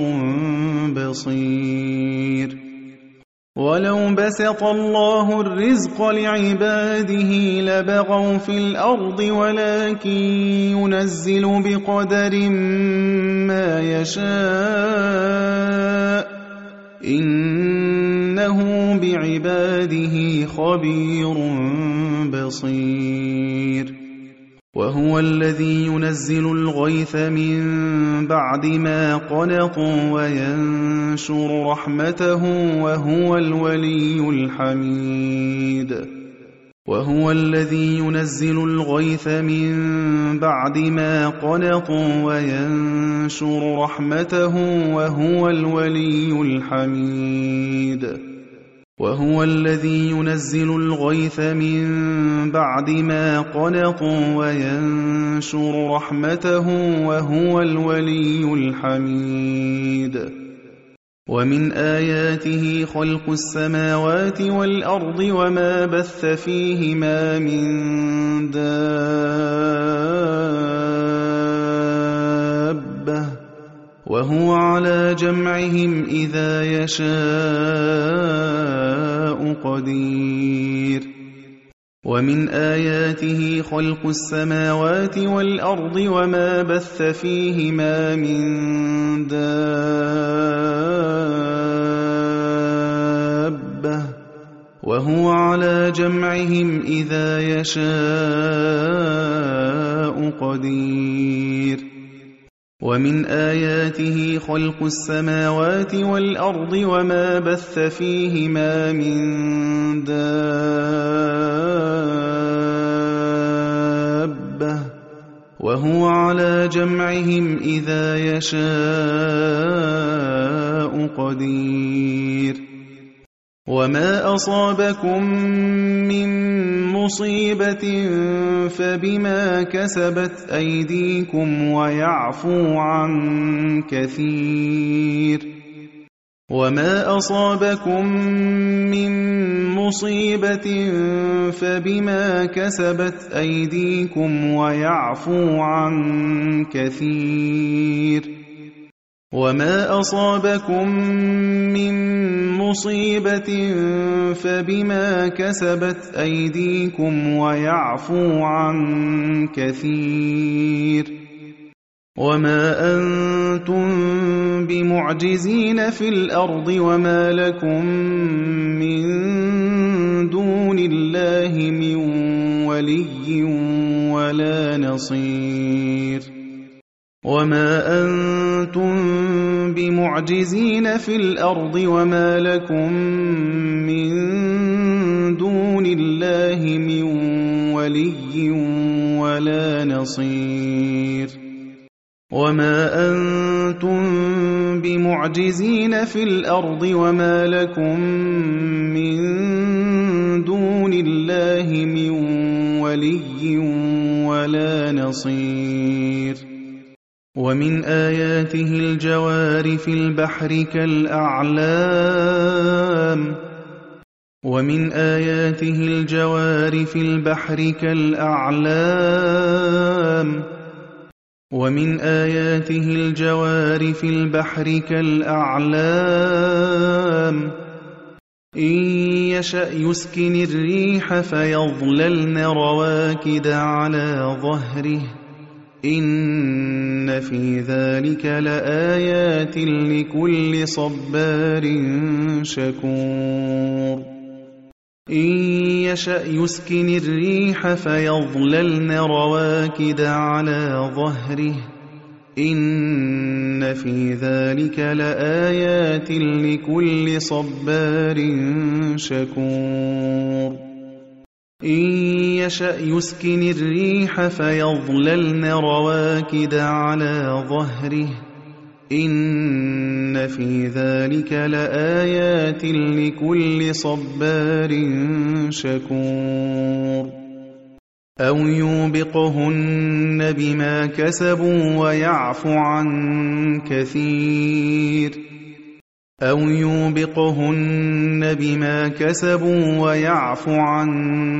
بَصِيرٌ وَلَوْ بَسَطَ اللَّهُ الرِّزْقَ لِعِبَادِهِ لَبَغَوْا فِي الْأَرْضِ وَلَٰكِن يُنَزِّلُ بِقَدَرٍ مَّا يَشَاءُ ۚ إِنَّهُ بِعِبَادِهِ خَبِيرٌ بَصِيرٌ وَهُوَ الَّذِي يُنَزِّلُ الْغَيْثَ مِن بَعْدِ مَا قَنَطُوا وَيَنشُرُ رَحْمَتَهُ ۚ وَهُوَ الْوَلِيُّ الْحَمِيدُ وَهُوَ الَّذِي يُنَزِّلُ الْغَيْثَ مِن بَعْدِ مَا قَنَطُوا وَيَنشُرُ رَحْمَتَهُ ۚ وَهُوَ الْوَلِيُّ الْحَمِيدُ وَهُوَ الَّذِي يُنَزِّلُ الْغَيْثَ مِن بَعْدِ مَا قَنَطُوا وَيَنشُرُ رَحْمَتَهُ ۚ وَهُوَ الْوَلِيُّ الْحَمِيدُ وَمِنْ آيَاتِهِ خَلْقُ السَّمَاوَاتِ وَالْأَرْضِ وَمَا بَثَّ فِيهِمَا مِن دَابَّةٍ ۚ وَهُوَ عَلَىٰ جَمْعِهِمْ إِذَا يَشَاءُ قَدِيرٌ وَمِنْ آيَاتِهِ خَلْقُ السَّمَاوَاتِ وَالْأَرْضِ وَمَا بَثَّ فِيهِمَا مِن دَابَّةٍ ۚ وَهُوَ عَلَىٰ جَمْعِهِمْ إِذَا يَشَاءُ قَدِيرٌ ومن آياته خلق السماوات والأرض وما بث فيهما من دابة وهو على جمعهم إذا يشاء قدير وما أصابكم من مصيبة فبما كسبت أيديكم ويعفو عن كثير وما أصابكم من مصيبة فبما كسبت أيديكم ويعفو عن كثير وما أصابكم من مصيبة فبما كسبت أيديكم ويعفو عن كثير وما أنتم بمعجزين في الأرض وما لكم من دون الله من ولي ولا نصير وما أنتم بمعجزين في الأرض وما لكم من دون الله من ولي ولا نصير وما أنتم بمعجزين في الأرض وما لكم من دون الله من ولي ولا نصير ومن آياته الجوار في البحر كالأعلام ومن آياته الجوار في البحر كالأعلام ومن آياته الجوار في البحر كالأعلام إن يشأ يسكن الريح فيظللن رواكد على ظهره إن في ذلك لآيات لكل صبار شكور إن يشأ يسكن الريح فيظللن رواكد على ظهره إن في ذلك لآيات لكل صبار شكور إن يشأ يسكن الريح فيظللن رواكد على ظهره إن في ذلك لآيات لكل صبار شكور أو يوبقهن بما كسبوا ويعفو عن كثير أو يوبقهن بما كسبوا ويعفو عن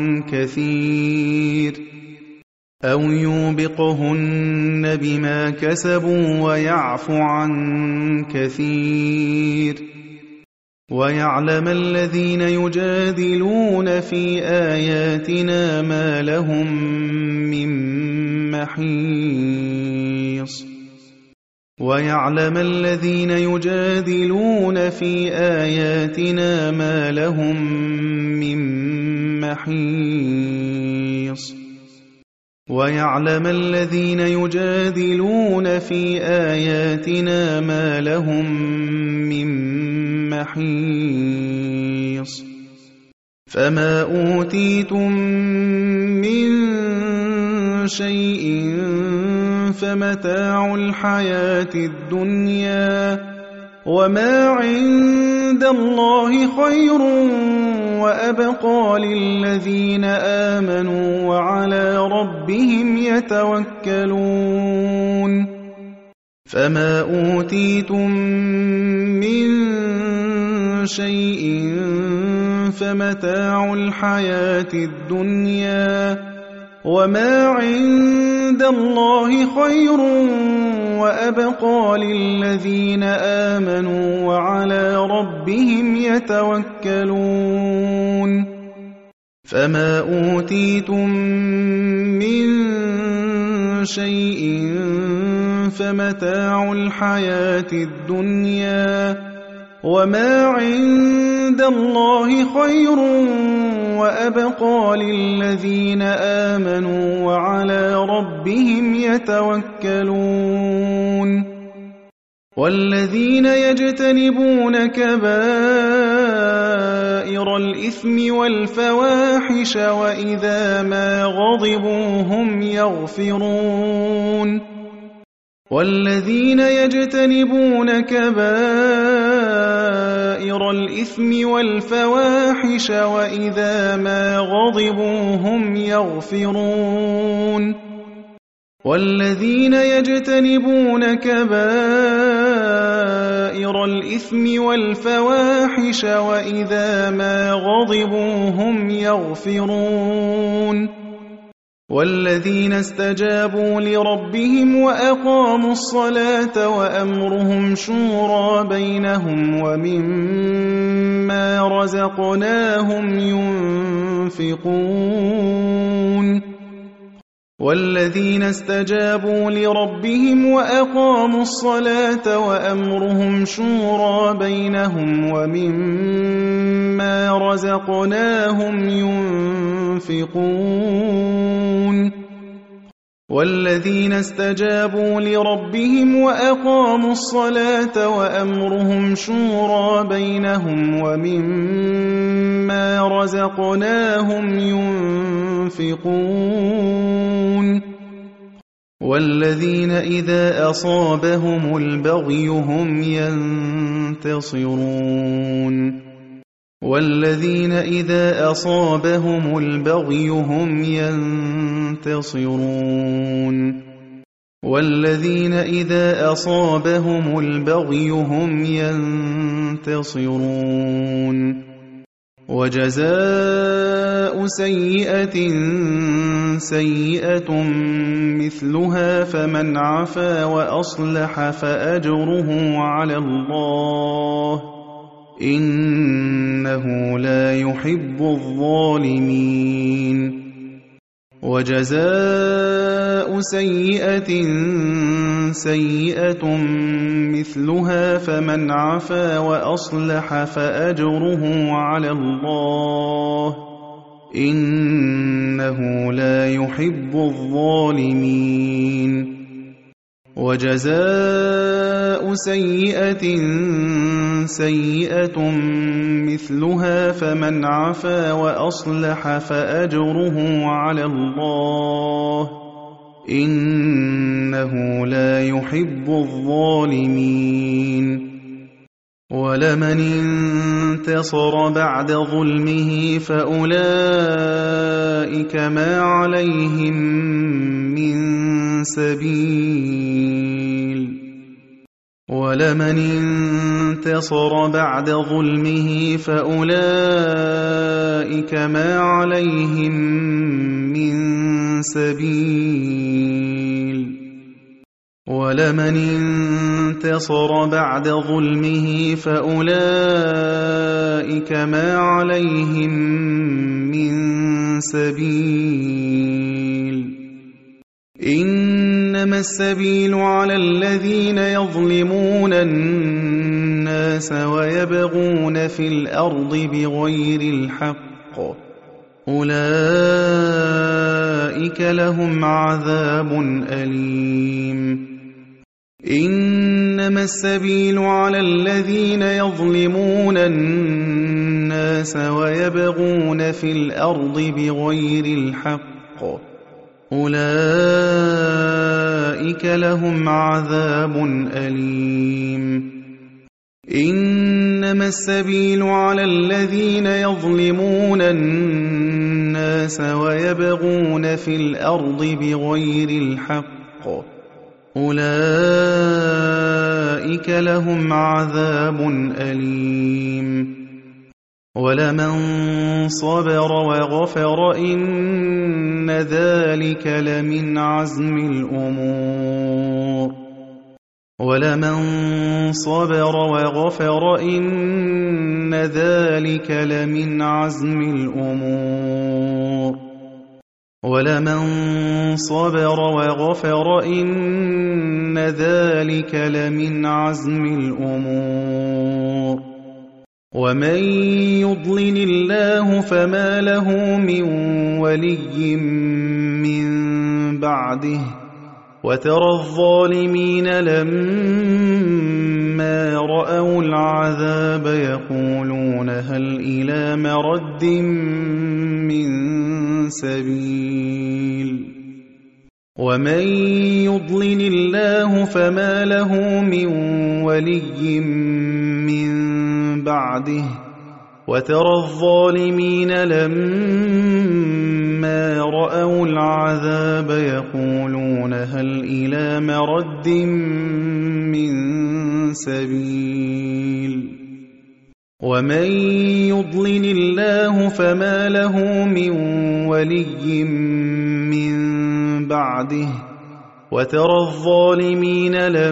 كثير أو يوبقهن بما كسبوا ويعفو عن كثير ويعلم الذين يجادلون في آياتنا ما لهم من محيص ويعلم الذين يجادلون في آياتنا ما لهم من محيص ويعلم الذين يجادلون في آياتنا ما لهم من محيص فما أوتيتم من شيء فمتاع الحياة الدنيا وما عند الله خير وأبقى للذين آمنوا وعلى ربهم يتوكلون فما أوتيتم من شيء فمتاع الحياة الدنيا وما عند الله خير وأبقى للذين آمنوا وعلى ربهم يتوكلون فما أوتيتم من شيء فمتاع الحياة الدنيا وما عند الله خير وأبقى للذين آمنوا وعلى ربهم يتوكلون والذين يجتنبون كبائر الإثم والفواحش وإذا ما غضبوا هم يغفرون والذين يجتنبون كبائر الإثم والفواحش وإذا ما غضبوا هم يغفرون والذين يجتنبون كبائر الإثم والفواحش وإذا ما غضبوا هم يغفرون والذين استجابوا لربهم وأقاموا الصلاة وأمرهم شورى بينهم ومما رزقناهم ينفقون والذين استجابوا لربهم وأقاموا الصلاة وأمرهم شورى بينهم ومما رزقناهم ينفقون والذين استجابوا لربهم وأقاموا الصلاة وأمرهم شورى بينهم ومما رزقناهم ينفقون والذين إذا أصابهم البغي هم ينتصرون والذين إذا أصابهم البغي هم ينتصرون والذين إذا أصابهم البغي هم ينتصرون وجزاء سيئة سيئة مثلها فمن عفا وأصلح فأجره على الله إنه لا يحب الظالمين وجزاء سيئة سيئة مثلها فمن عفا وأصلح فأجره على الله إنه لا يحب الظالمين وجزاء سيئة سيئة مثلها فمن عفا وأصلح فأجره على الله إنه لا يحب الظالمين ولمن انتصر بعد ظلمه فأولئك ما عليهم من سبيل ولمن انتصر بعد ظلمه فأولئك ما عليهم من سبيل ولمن انتصر بعد ظلمه فأولئك ما عليهم من سبيل إنما السبيل على الذين يظلمون الناس ويبغون في الأرض بغير الحق أولئك لهم عذاب أليم إنما السبيل على الذين يظلمون الناس ويبغون في الأرض بغير الحق أولئك لهم عذاب أليم إنما السبيل على الذين يظلمون الناس ويبغون في الأرض بغير الحق أولئك لهم عذاب أليم ولمن صبر وغفر إن ذلك لمن عزم الأمور ولمن صبر وغفر إن ذلك لمن عزم الأمور ولمن صبر وغفر إن ذلك لمن عزم الأمور ومن يضلل الله فما له من ولي من بعده وترى الظالمين لما رأوا العذاب يقولون هل إلى مرد من سبيل ومن يضلل الله فما له من ولي من بعده وترى الظالمين لما رأوا العذاب يقولون هل إلى مرد من سبيل ومن يضلل الله فما له من ولي من بعده وترى الظالمين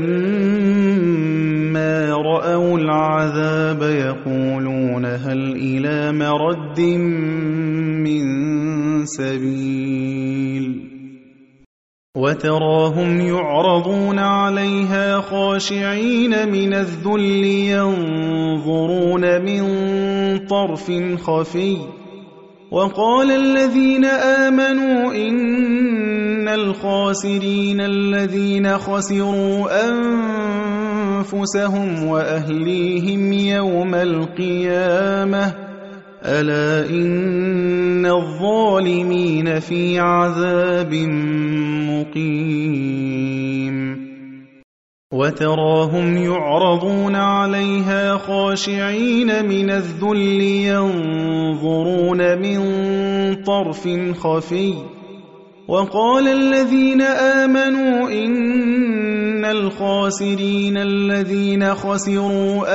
لما رأوا العذاب يقولون هل إلى مرد من سبيل وتراهم يعرضون عليها خاشعين من الذل ينظرون من طرف خفي وقال الذين آمنوا إن الخاسرين الذين خسروا أنفسهم وأهليهم يوم القيامة ألا إن الظالمين في عذاب مقيم وتراهم يعرضون عليها خاشعين من الذل ينظرون من طرف خفي وقال الذين آمنوا إن الخاسرين الذين خسروا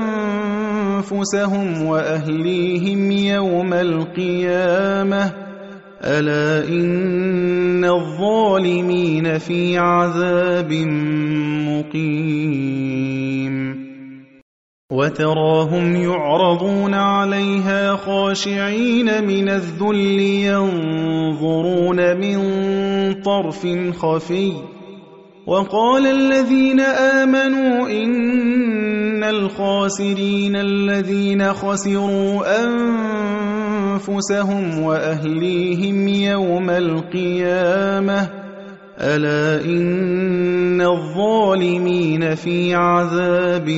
أنفسهم وأهليهم يوم القيامة ألا إن الظالمين في عذاب مقيم وتراهم يعرضون عليها خاشعين من الذل ينظرون من طرف خفي وقال الذين آمنوا إن الخاسرين الذين خسروا أنفسهم وأهليهم يوم القيامة ألا إن الظالمين في عذاب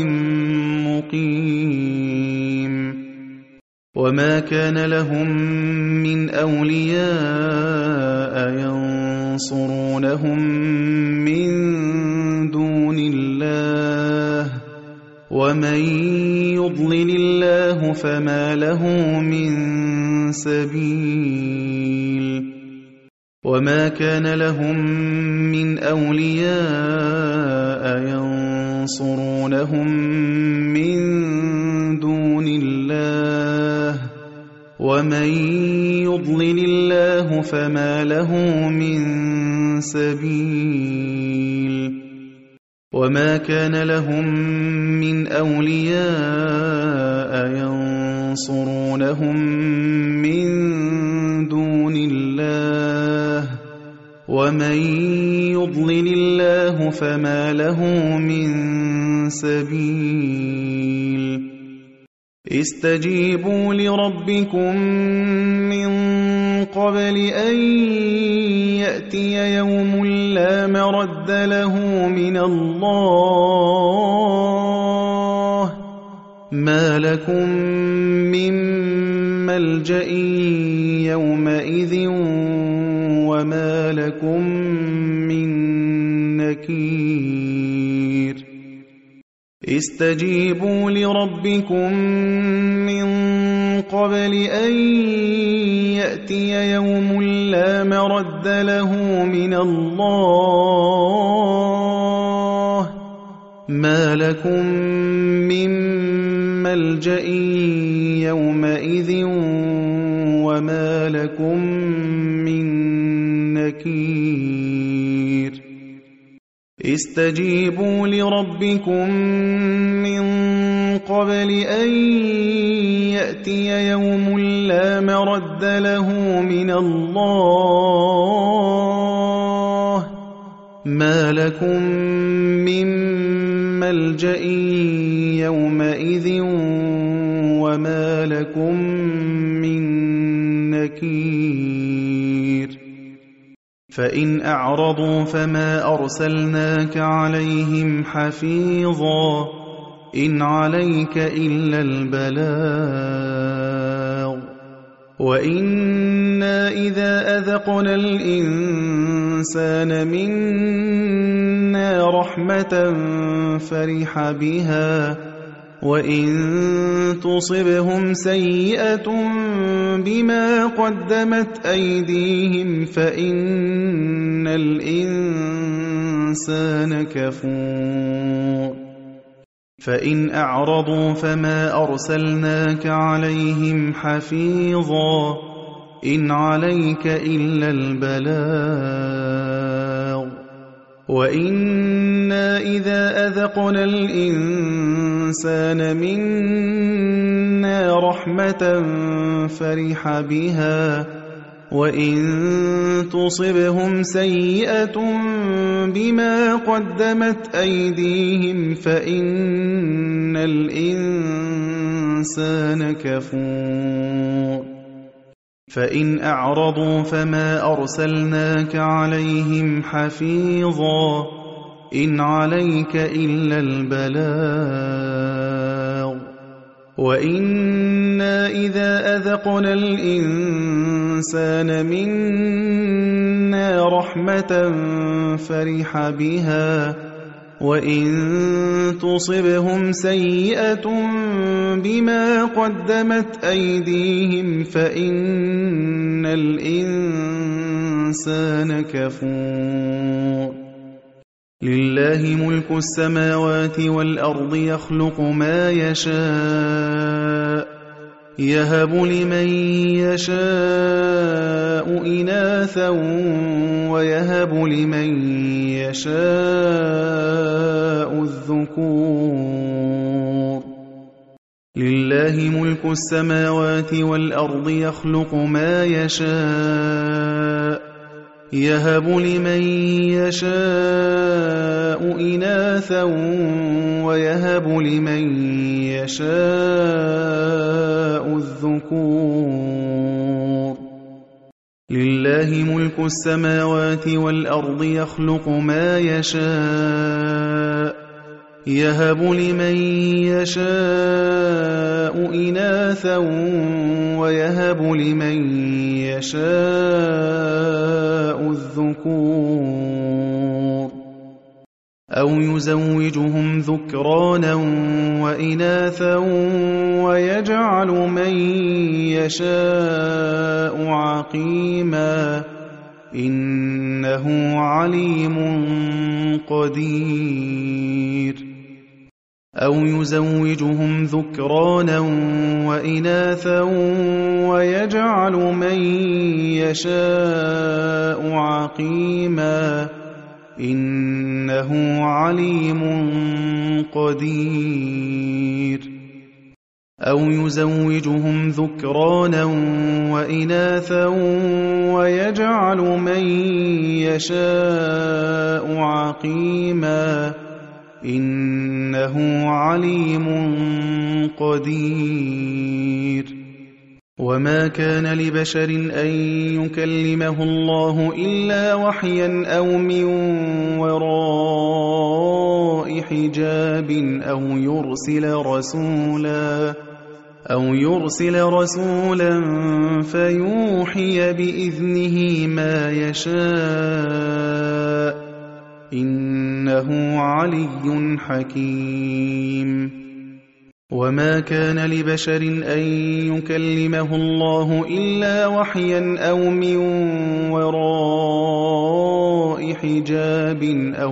مقيم وما كان لهم من أولياء ينصرونهم من دون الله ومن يضلل الله فما له من سبيل وما كان لهم من أولياء ينصرونهم من دون الله ومن يضلل الله فما له من سبيل وما كان لهم من أولياء ينصرونهم من دون الله ومن يضلل الله فما له من سبيل استجيبوا لربكم من قبل أن يأتي يوم لا مرد له من الله ما لكم من ملجأ يومئذ وما لكم من نكير استجيبوا لربكم من قبل أن يأتي يوم لا مرد له من الله ما لكم من ملجأ يومئذ وما لكم من نكير استجيبوا لربكم من قبل أن يأتي يوم لا مرد له من الله ما لكم من ملجأ يومئذ وما لكم من نكير فإن أعرضوا فما أرسلناك عليهم حفيظا إن عليك إلا البلاغ وإنا إذا أذقنا الإنسان منا رحمة فرح بها وإن تصبهم سيئة بما قدمت أيديهم فإن الإنسان كفور فإن أعرضوا فما أرسلناك عليهم حفيظا إن عليك إلا البلاغ وإنا إذا أذقنا الإنسان منا رحمة فرح بها وإن تصبهم سيئة بما قدمت أيديهم فإن الإنسان كفور فإن أعرضوا فما أرسلناك عليهم حفيظا إن عليك إلا البلاغ وإنا إذا أذقنا الإنسان منا رحمة فرح بها وإن تصبهم سيئة بما قدمت أيديهم فإن الإنسان كفور لله ملك السماوات والأرض يخلق ما يشاء يهب لمن يشاء إناثا ويهب لمن يشاء الذكور لله ملك السماوات والأرض يخلق ما يشاء يهب لمن يشاء إناثا ويهب لمن يشاء الذكور لله ملك السماوات والأرض يخلق ما يشاء يهب لمن يشاء إناثا ويهب لمن يشاء الذكور أو يزوجهم ذكرانا وإناثا ويجعل من يشاء عقيما إنه عليم قدير أو يزوجهم ذكرانا وإناثا ويجعل من يشاء عقيما إنه عليم قدير أو يزوجهم ذكرانا وإناثا ويجعل من يشاء عقيما إنه عليم قدير وما كان لبشر أن يكلمه الله إلا وحيا أو من وراء حجاب أو يرسل رسولا فيوحي بإذنه ما يشاء إنه علي حكيم وما كان لبشر أن يكلمه الله إلا وحيا أو من وراء حجاب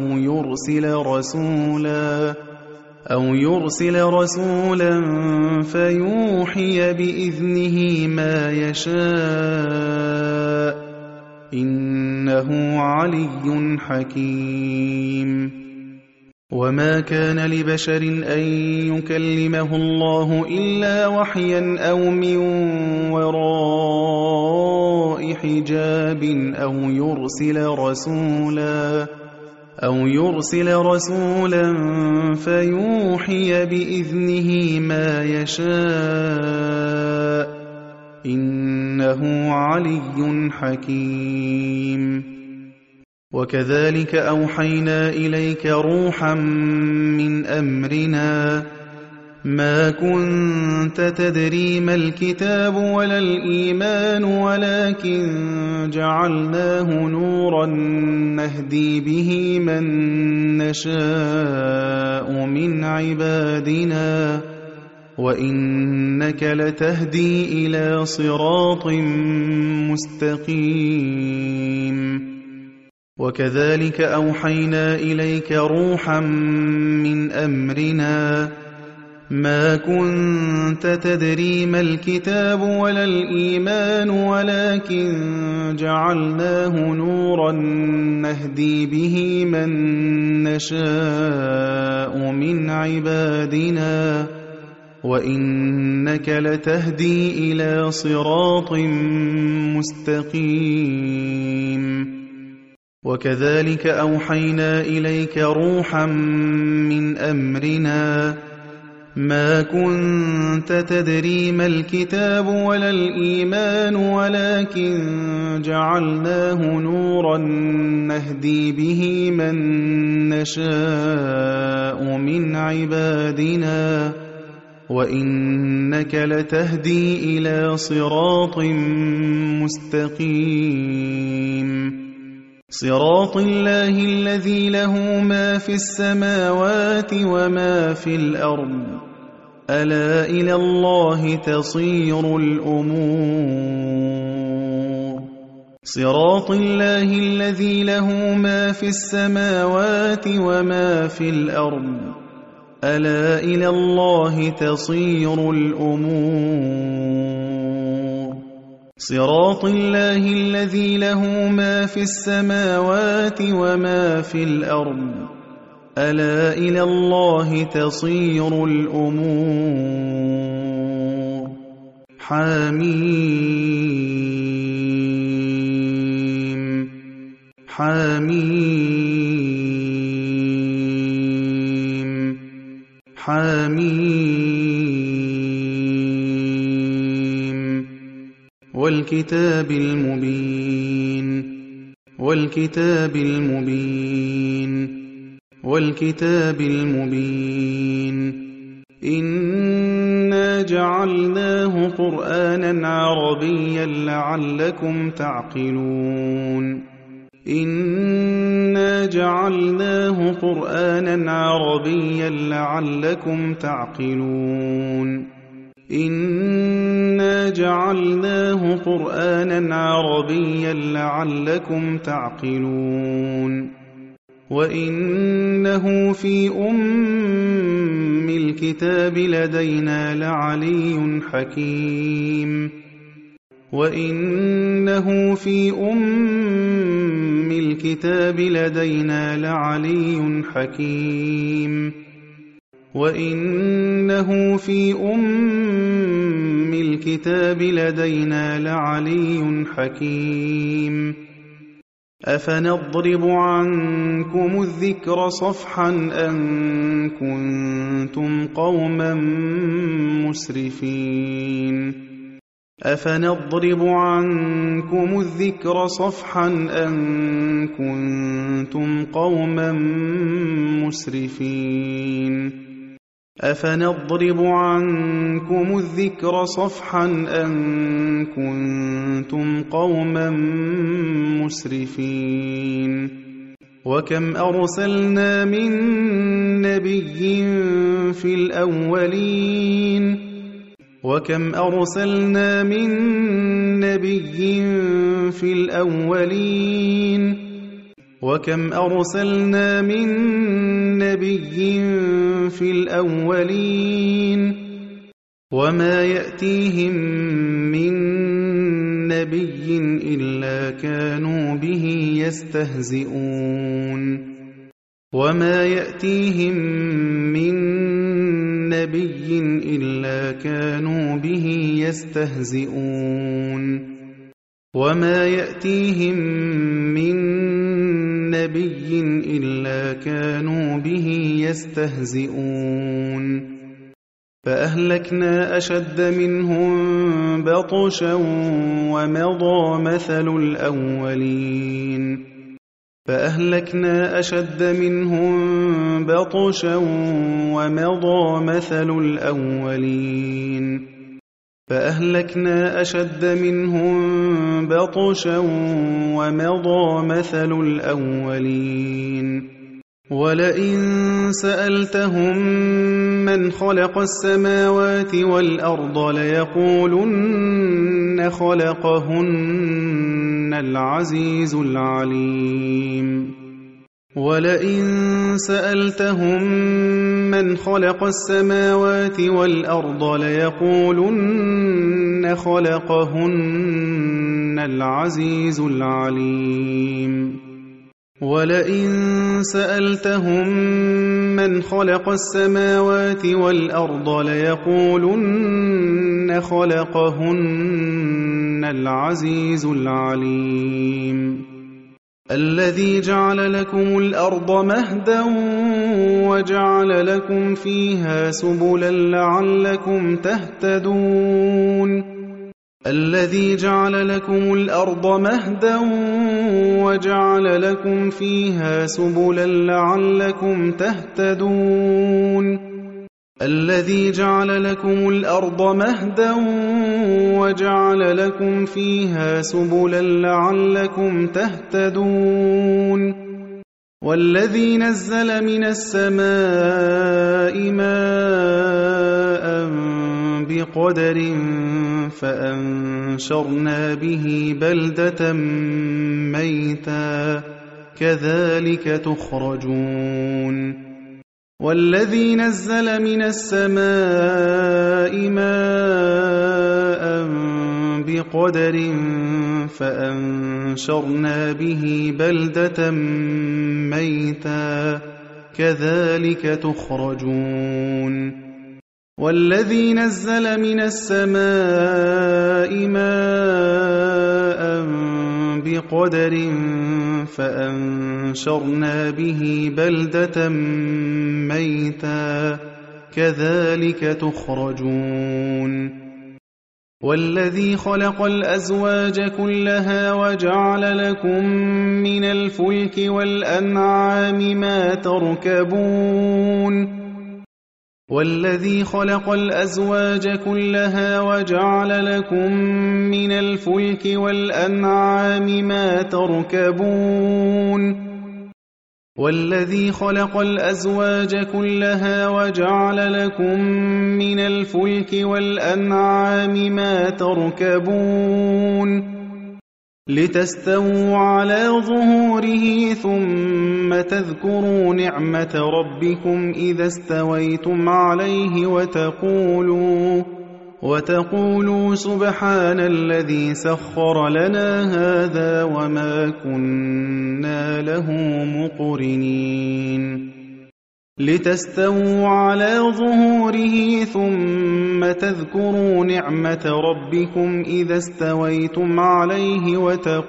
أو يرسل رسولا فيوحي بإذنه ما يشاء إنه علي حكيم وما كان لبشر أن يكلمه الله إلا وحيا أو من وراء حجاب أو يرسل رسولا فيوحي بإذنه ما يشاء إنه علي حكيم وكذلك أوحينا إليك روحا من أمرنا ما كنت تدري ما الكتاب ولا الإيمان ولكن جعلناه نورا نهدي به من نشاء من عبادنا وإنك لتهدي إلى صراط مستقيم وكذلك أوحينا إليك روحا من أمرنا ما كنت تدري ما الكتاب ولا الإيمان ولكن جعلناه نورا نهدي به من نشاء من عبادنا وإنك لتهدي إلى صراط مستقيم وكذلك أوحينا إليك روحا من أمرنا ما كنت تدري ما الكتاب ولا الإيمان ولكن جعلناه نورا نهدي به من نشاء من عبادنا وإنك لتهدي إلى صراط مستقيم صراط الله الذي له ما في السماوات وما في الأرض ألا إلى الله تصير الأمور صراط الله الذي له ما في السماوات وما في الأرض ألا إلى الله تصير الأمور صراط الله الذي له ما في السماوات وما في الأرض ألا إلى الله تصير الأمور حميم حميم حميم والكتاب المبين والكتاب المبين والكتاب المبين إنا جعلناه قرآنا عربيا لعلكم تعقلون إنا جعلناه قرآنا عربيا لعلكم تعقلون إنا جعلناه قرآنا عربيا لعلكم تعقلون وإنه في أم الكتاب لدينا لعلي حكيم وإنه في أم الكتاب لدينا لعلي حكيم وإنه في أم الكتاب لدينا لعلي حكيم أفنضرب عنكم الذكر صفحا أن كنتم قوما مسرفين أفنضرب عنكم الذكر صفحا أن كنتم قوما مسرفين أفنضرب عنكم الذكر صفحا أن كنتم قوما مسرفين وكم أرسلنا من نبي في الأولين وكم أرسلنا من نبي في الأولين وكم أرسلنا من نبي في الأولين وما يأتيهم من نبي إلا كانوا به يستهزئون وما يأتيهم من نبي إلا كانوا به يستهزئون وما يأتيهم من نبي إلا كانوا به يستهزئون فأهلكنا أشد منهم بطشا ومضى مثل الأولين فأهلكنا أشد منهم بطشا ومضى مثل الأولين فأهلكنا أشد منهم بطشا ومضى مثل الأولين ولئن سألتهم من خلق السماوات والأرض ليقولن خلقهن العزيز العليم ولئن سألتهم من خلق السماوات والأرض ليقولن خلقهن العزيز العليم ولئن سألتهم من خلق السماوات والأرض ليقولن خلقهن العزيز العليم الذي جعل لكم الأرض مهدا وجعل لكم فيها سبلا لعلكم تهتدون الذي جعل لكم الأرض مهدا وجعل لكم فيها سبلا لعلكم تهتدون الذي جعل لكم الأرض مهدا وجعل لكم فيها سبلا لعلكم تهتدون والذي نزل من السماء ماء بقدر فأنشرنا به بلدة ميتا كذلك تخرجون والذي نزل من السماء ماء بقدر فأنشرنا به بلدة ميتا كذلك تخرجون والذي نزل من السماء ماء بقدر فأنشرنا به بلدة ميتا كذلك تخرجون والذي خلق الأزواج كلها وجعل لكم من الفلك والأنعام ما تركبون والذي خلق الأزواج كلها وجعل لكم من الفلك والأنعام ما تركبون والذي خلق الأزواج كلها وجعل لكم من الفلك والأنعام ما تركبون لتستووا على ظهوره ثم تذكروا نعمة ربكم إذا استويتم عليه وتقولوا سبحان الذي سخر لنا هذا وما كنا له مقرنين لتستووا على ظهوره ثم تذكروا نعمة ربكم إذا استويتم عليه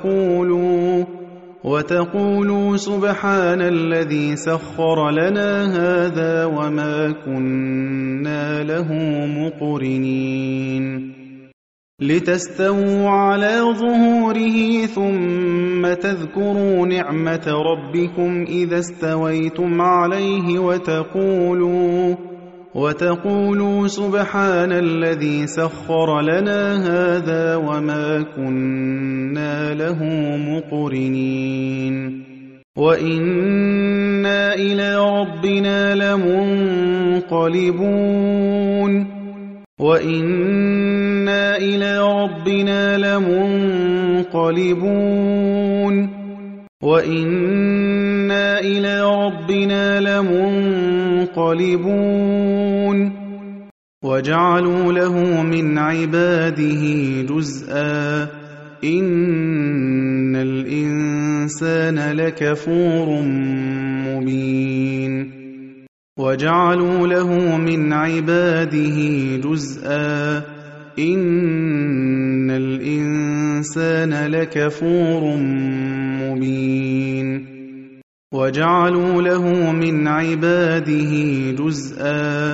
وتقولوا سبحان الذي سخر لنا هذا وما كنا له مقرنين لتستووا على ظهوره ثم تذكروا نعمة ربكم إذا استويتم عليه وتقولوا سبحان الذي سخر لنا هذا وما كنا له مقرنين وإنا إلى ربنا لمنقلبون وإنا إلى ربنا لمنقلبون وإنا إلى ربنا لمنقلبون وجعلوا له من عباده جزءا إن الإنسان لكفور مبين وجعلوا له من عباده جزءا إن الإنسان لكفور مبين وجعلوا له من عباده جزءا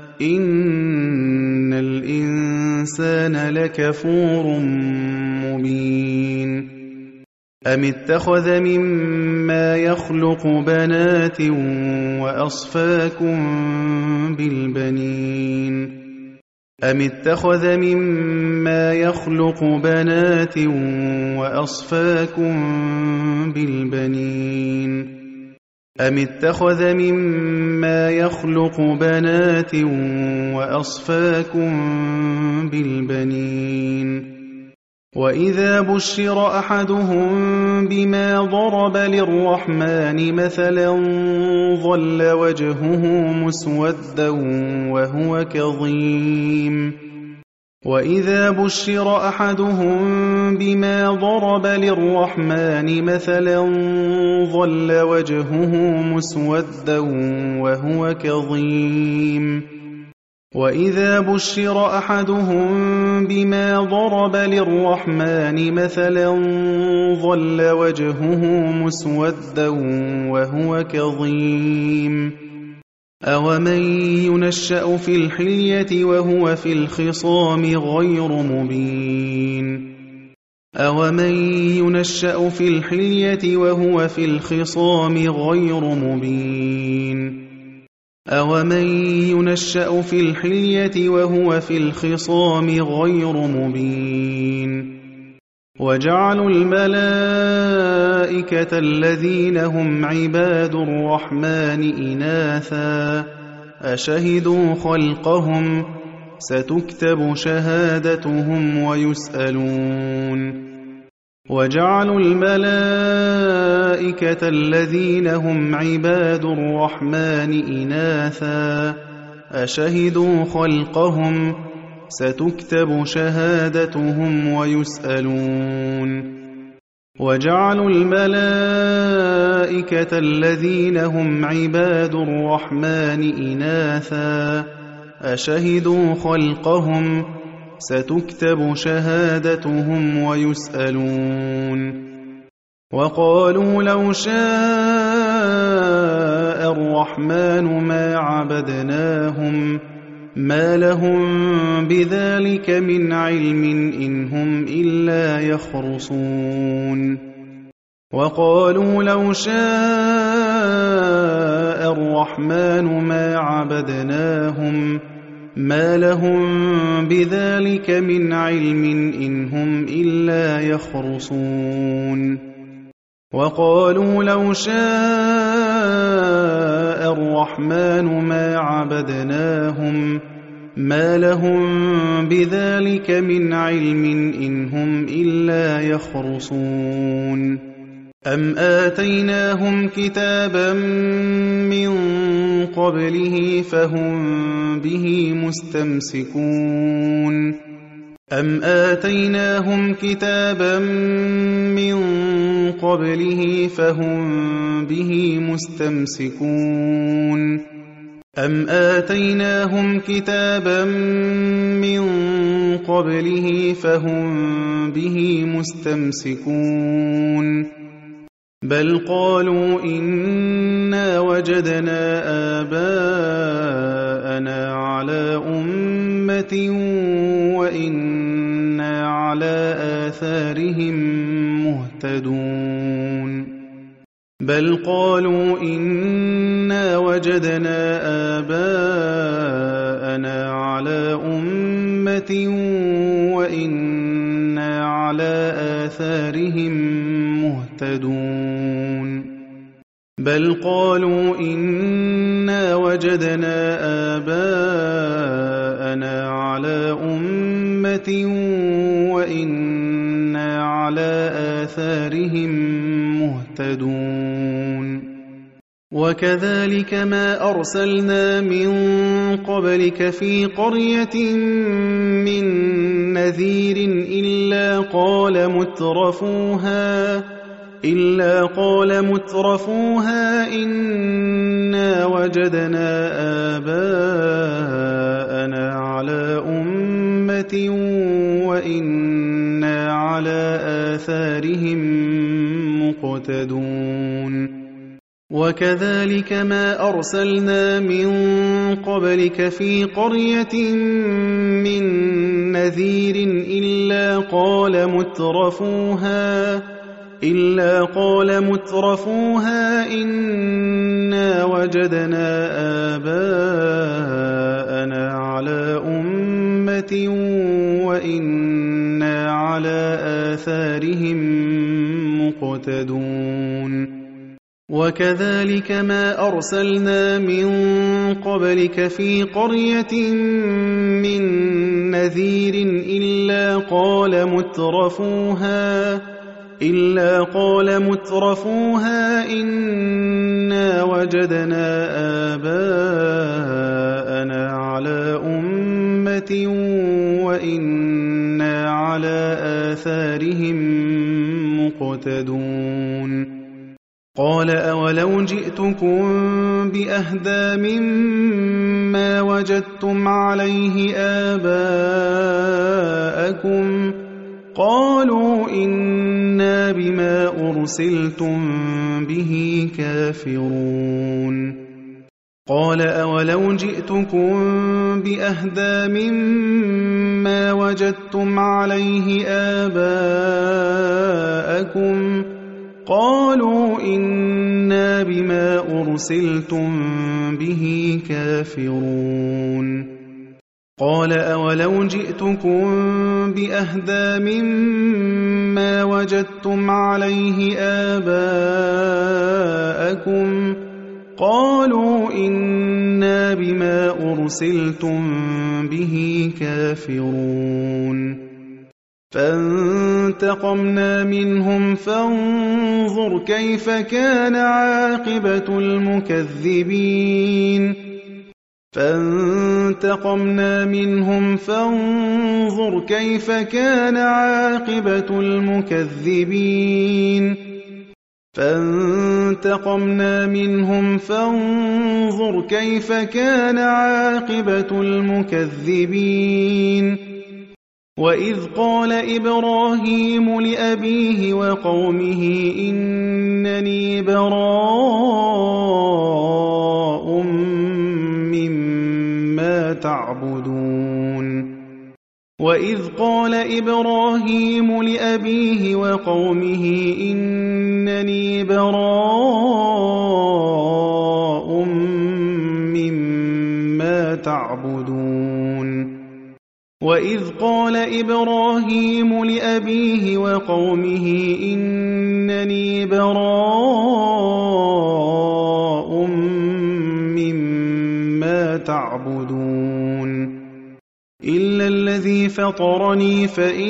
إن الإنسان لكفور مبين أم اتخذ مما يخلق بنات وأصفاكم بالبنين أم اتخذ مما يخلق بنات وأصفاكم بالبنين أم اتخذ مما يخلق بنات وأصفاكم بالبنين وإذا بشر أحدهم بما ضرب للرحمن مثلا ظل وجهه مسودا وهو كظيم وإذا بشر أحدهم بما ضرب للرحمن مثلا ظل وجهه مسودا وهو كظيم وإذا بشر أحدهم بما ضرب للرحمن مثلا ظل وجهه مسودا وهو كظيم أومن ينشأ في الحلية وهو في الخصام غير مبين أومن ينشأ في الحلية وهو في الخصام غير مبين أومن ينشأ في الحلية وهو في الخصام غير مبين وجعلوا الملائكة الذين هم عباد الرحمن إناثا أشهدوا خلقهم ستكتب شهادتهم ويسألون وجعلوا الملائكة الذين هم عباد الرحمن إناثا أشهدوا خلقهم ستكتب شهادتهم ويسألون وجعلوا الملائكة الذين هم عباد الرحمن إناثا أشهدوا خلقهم ستكتب شهادتهم ويسألون وقالوا لو شاء الرحمن ما عبدناهم ما لهم بذلك من علم إن هم إلا يخرصون وقالوا لو شاء الرحمن ما عبدناهم ما لهم بذلك من علم إن هم إلا يخرصون وقالوا لو شاء الرحمن ما عبدناهم ما لهم بذلك من علم إن هم إلا يخرصون أم آتيناهم كتابا من قبله فهم به مستمسكون أم آتيناهم كتابا من قبله فهم به مستمسكون أم آتيناهم كتابا من قبله فهم به مستمسكون بل قالوا إنا وجدنا آباءنا على أمة وإنا على آثارهم مهتدون بل قالوا إنا وجدنا آباءنا على أمة وإنا على آثارهم مهتدون بل قالوا إنا وجدنا آباءنا على أمة وإنا على آثارهم مهتدون وكذلك ما أرسلنا من قبلك في قرية من نذير إلا قال مترفوها إنا وجدنا آباءنا على أمة وإنا على آثارهم مقتدون وكذلك ما أرسلنا من قبلك في قرية من نذير إلا قال إلا قال مترفوها إنا وجدنا آباءنا على أمة وإنا على آثارهم مقتدون وكذلك ما أرسلنا من قبلك في قرية من نذير إلا قال مترفوها إنا وجدنا آباءنا على أمة وإنا على آثارهم مقتدون قال أولو جئتكم بأهدى مما وجدتم عليه آباءكم قالوا إنا بما أرسلتم به كافرون قال أولو جئتكم بأهدى مما وجدتم عليه آباءكم قالوا إنا بما أرسلتم به كافرون قال أولو جئتكم بأهدى مما وجدتم عليه آباءكم قالوا إنا بما أرسلتم به كافرون فانتقمنا منهم فانظر كيف كان عاقبة المكذبين فانتقمنا منهم فانظر كيف كان عاقبة المكذبين فانتقمنا منهم فانظر كيف كان عاقبة المكذبين وإذ قال إبراهيم لأبيه وقومه إنني براء مما تعبدون وإذ قال إبراهيم لأبيه وقومه إنني براء مما تعبدون وإذ قال إبراهيم لأبيه وقومه إنني براء مما تعبدون إلا الذي فطرني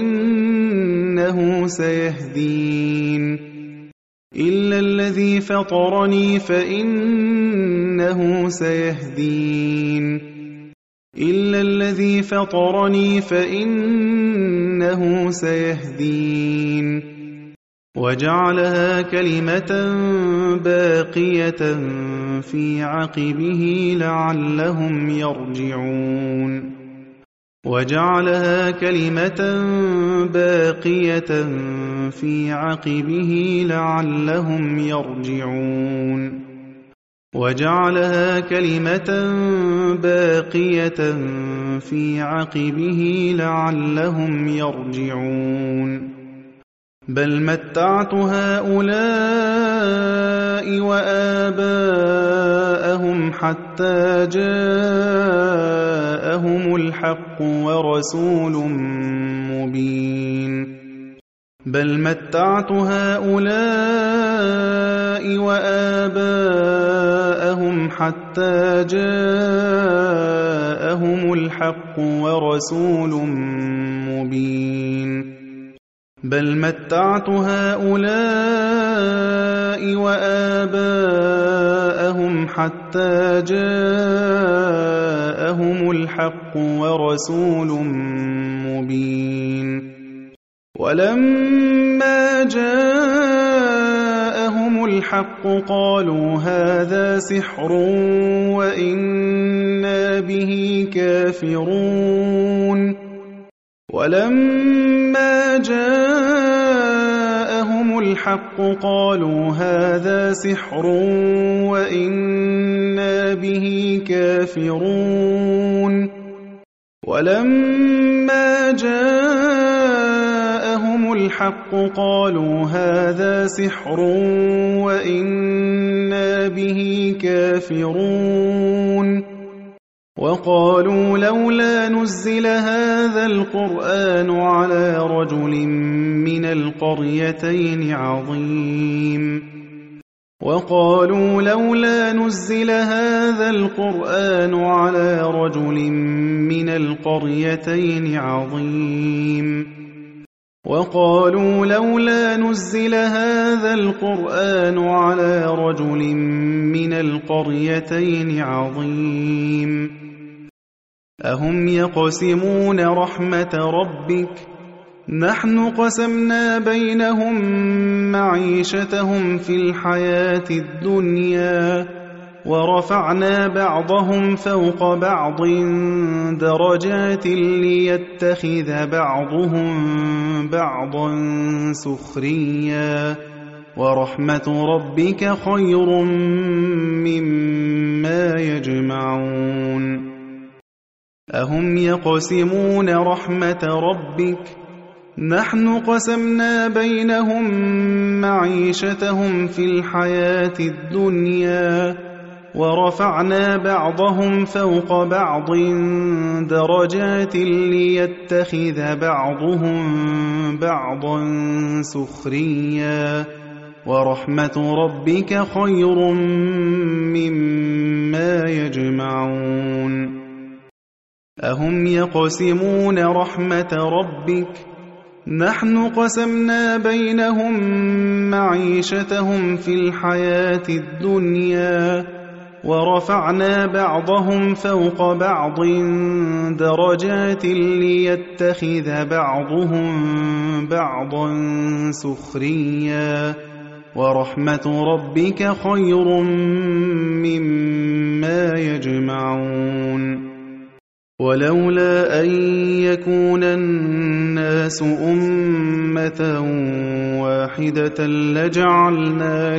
فإنه سيهدين إلا الذي فطرني فإنه سيهدين إلا الذي فطرني فإنه سيهدين وجعلها كلمة باقية في عقبه لعلهم يرجعون وجعلها كلمة باقية في عقبه لعلهم يرجعون وجعلها كلمة باقية في عقبه لعلهم يرجعون بل متعت هؤلاء وآباءهم حتى جاءهم الحق ورسول مبين بل متعت هؤلاء وآباءهم حتى جاءهم الحق ورسول مبين بل متعت هؤلاء وآباءهم حتى جاءهم الحق ورسول مبين ولما جاءهم الحق قالوا هذا سحر وإنا به كافرون ولما جاءهم الحق قالوا هذا سحر وإنا به كافرون ولما جاءهم جاءهم الحق قالوا هذا سحر وإنا به كافرون وقالوا لولا نزل هذا القرآن على رجل من القريتين عظيم وقالوا لولا نزل هذا القرآن على رجل من القريتين عظيم وقالوا لولا نزل هذا القرآن على رجل من القريتين عظيم أهم يقسمون رحمة ربك نحن قسمنا بينهم معيشتهم في الحياة الدنيا ورفعنا بعضهم فوق بعض درجات ليتخذ بعضهم بعضا سخريا ورحمة ربك خير مما يجمعون أهم يقسمون رحمة ربك نحن قسمنا بينهم معيشتهم في الحياة الدنيا ورفعنا بعضهم فوق بعض درجات ليتخذ بعضهم بعضا سخريا ورحمة ربك خير مما يجمعون أهم يقسمون رحمة ربك نحن قسمنا بينهم معيشتهم في الحياة الدنيا ورفعنا بعضهم فوق بعض درجات ليتخذ بعضهم بعضا سخريا ورحمة ربك خير مما يجمعون ولولا أن يكون الناس أمة واحدة لجعلنا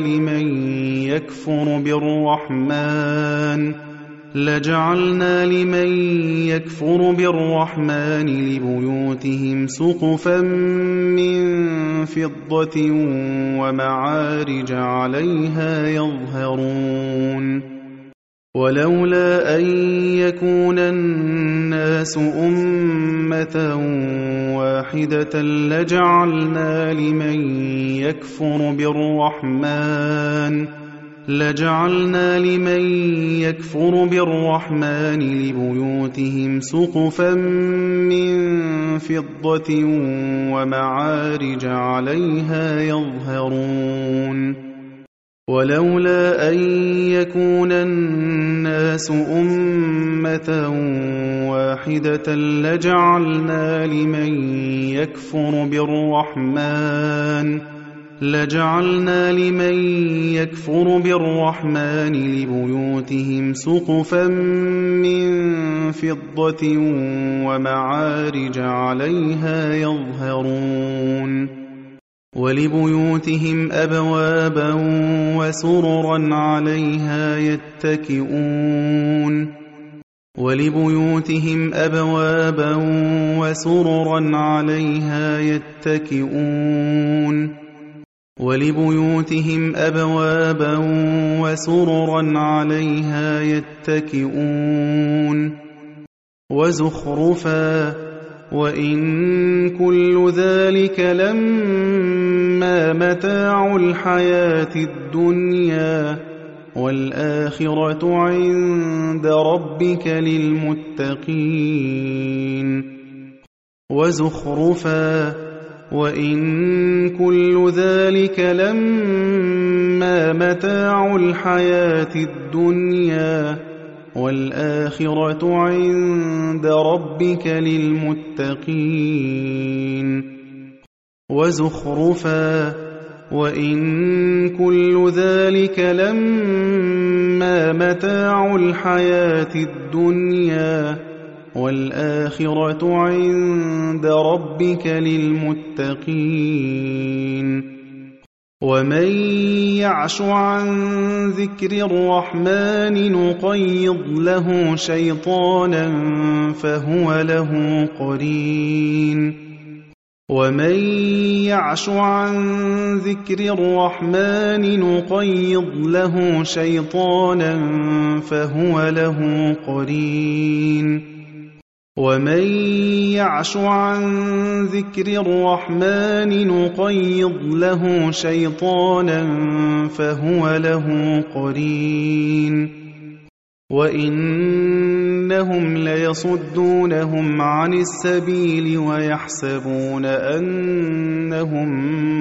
لمن يكفر بالرحمن لبيوتهم سقفا من فضة ومعارج عليها يظهرون ولولا أن يكون الناس أمة واحدة لجعلنا لمن يكفر بالرحمن لبيوتهم سقفا من فضة ومعارج عليها يظهرون ولولا أن يكون الناس أمة واحدة لجعلنا لمن يكفر بالرحمن لبيوتهم سقفا من فضة ومعارج عليها يظهرون ولبيوتهم أبوابا وسررا عليها يتكئون وزخرفا وإن كل ذلك لما متاع الحياة الدنيا والآخرة عند ربك للمتقين وزخرفا وإن كل ذلك لما متاع الحياة الدنيا والآخرة عند ربك للمتقين وزخرفا وإن كل ذلك لما متاع الحياة الدنيا والآخرة عند ربك للمتقين ومن يعش عن ذكر الرحمن نقيض له شيطانا فهو له قرين ومن يعش عن ذكر الرحمن نقيض له شيطانا فهو له قرين ومن يعش عن ذكر الرحمن نقيض له شيطانا فهو له قرين وإنهم ليصدونهم عن السبيل ويحسبون أنهم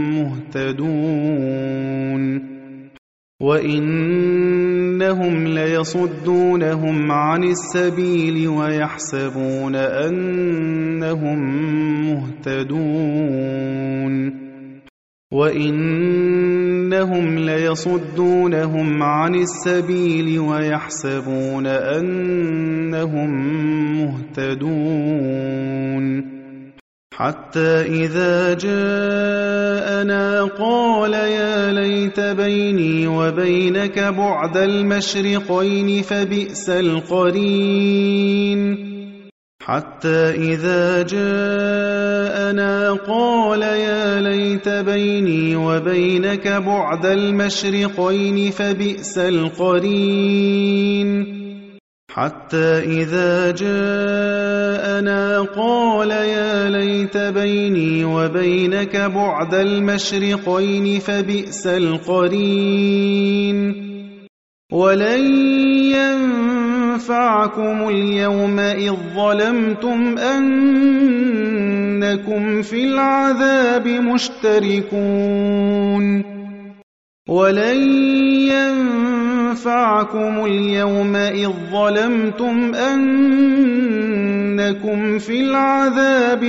مهتدون وإنهم ليصدونهم عن السبيل ويحسبون أنهم مهتدون وإنهم ليصدونهم عن السبيل ويحسبون أنهم مهتدون حتى إذا جاءنا قال يا ليت بيني وبينك بعد المشرقين فبئس القرين حتى إذا جاءنا قال يا ليت بيني وبينك بعد المشرقين فبئس القرين حتى إذا جاءنا قال يا ليت بيني وبينك بعد المشرقين فبئس القرين ولن ينفعكم اليوم إذ ظلمتم أنكم في العذاب مشتركون ولن ينفعكم اليوم إذ ظلمتم أنكم في العذاب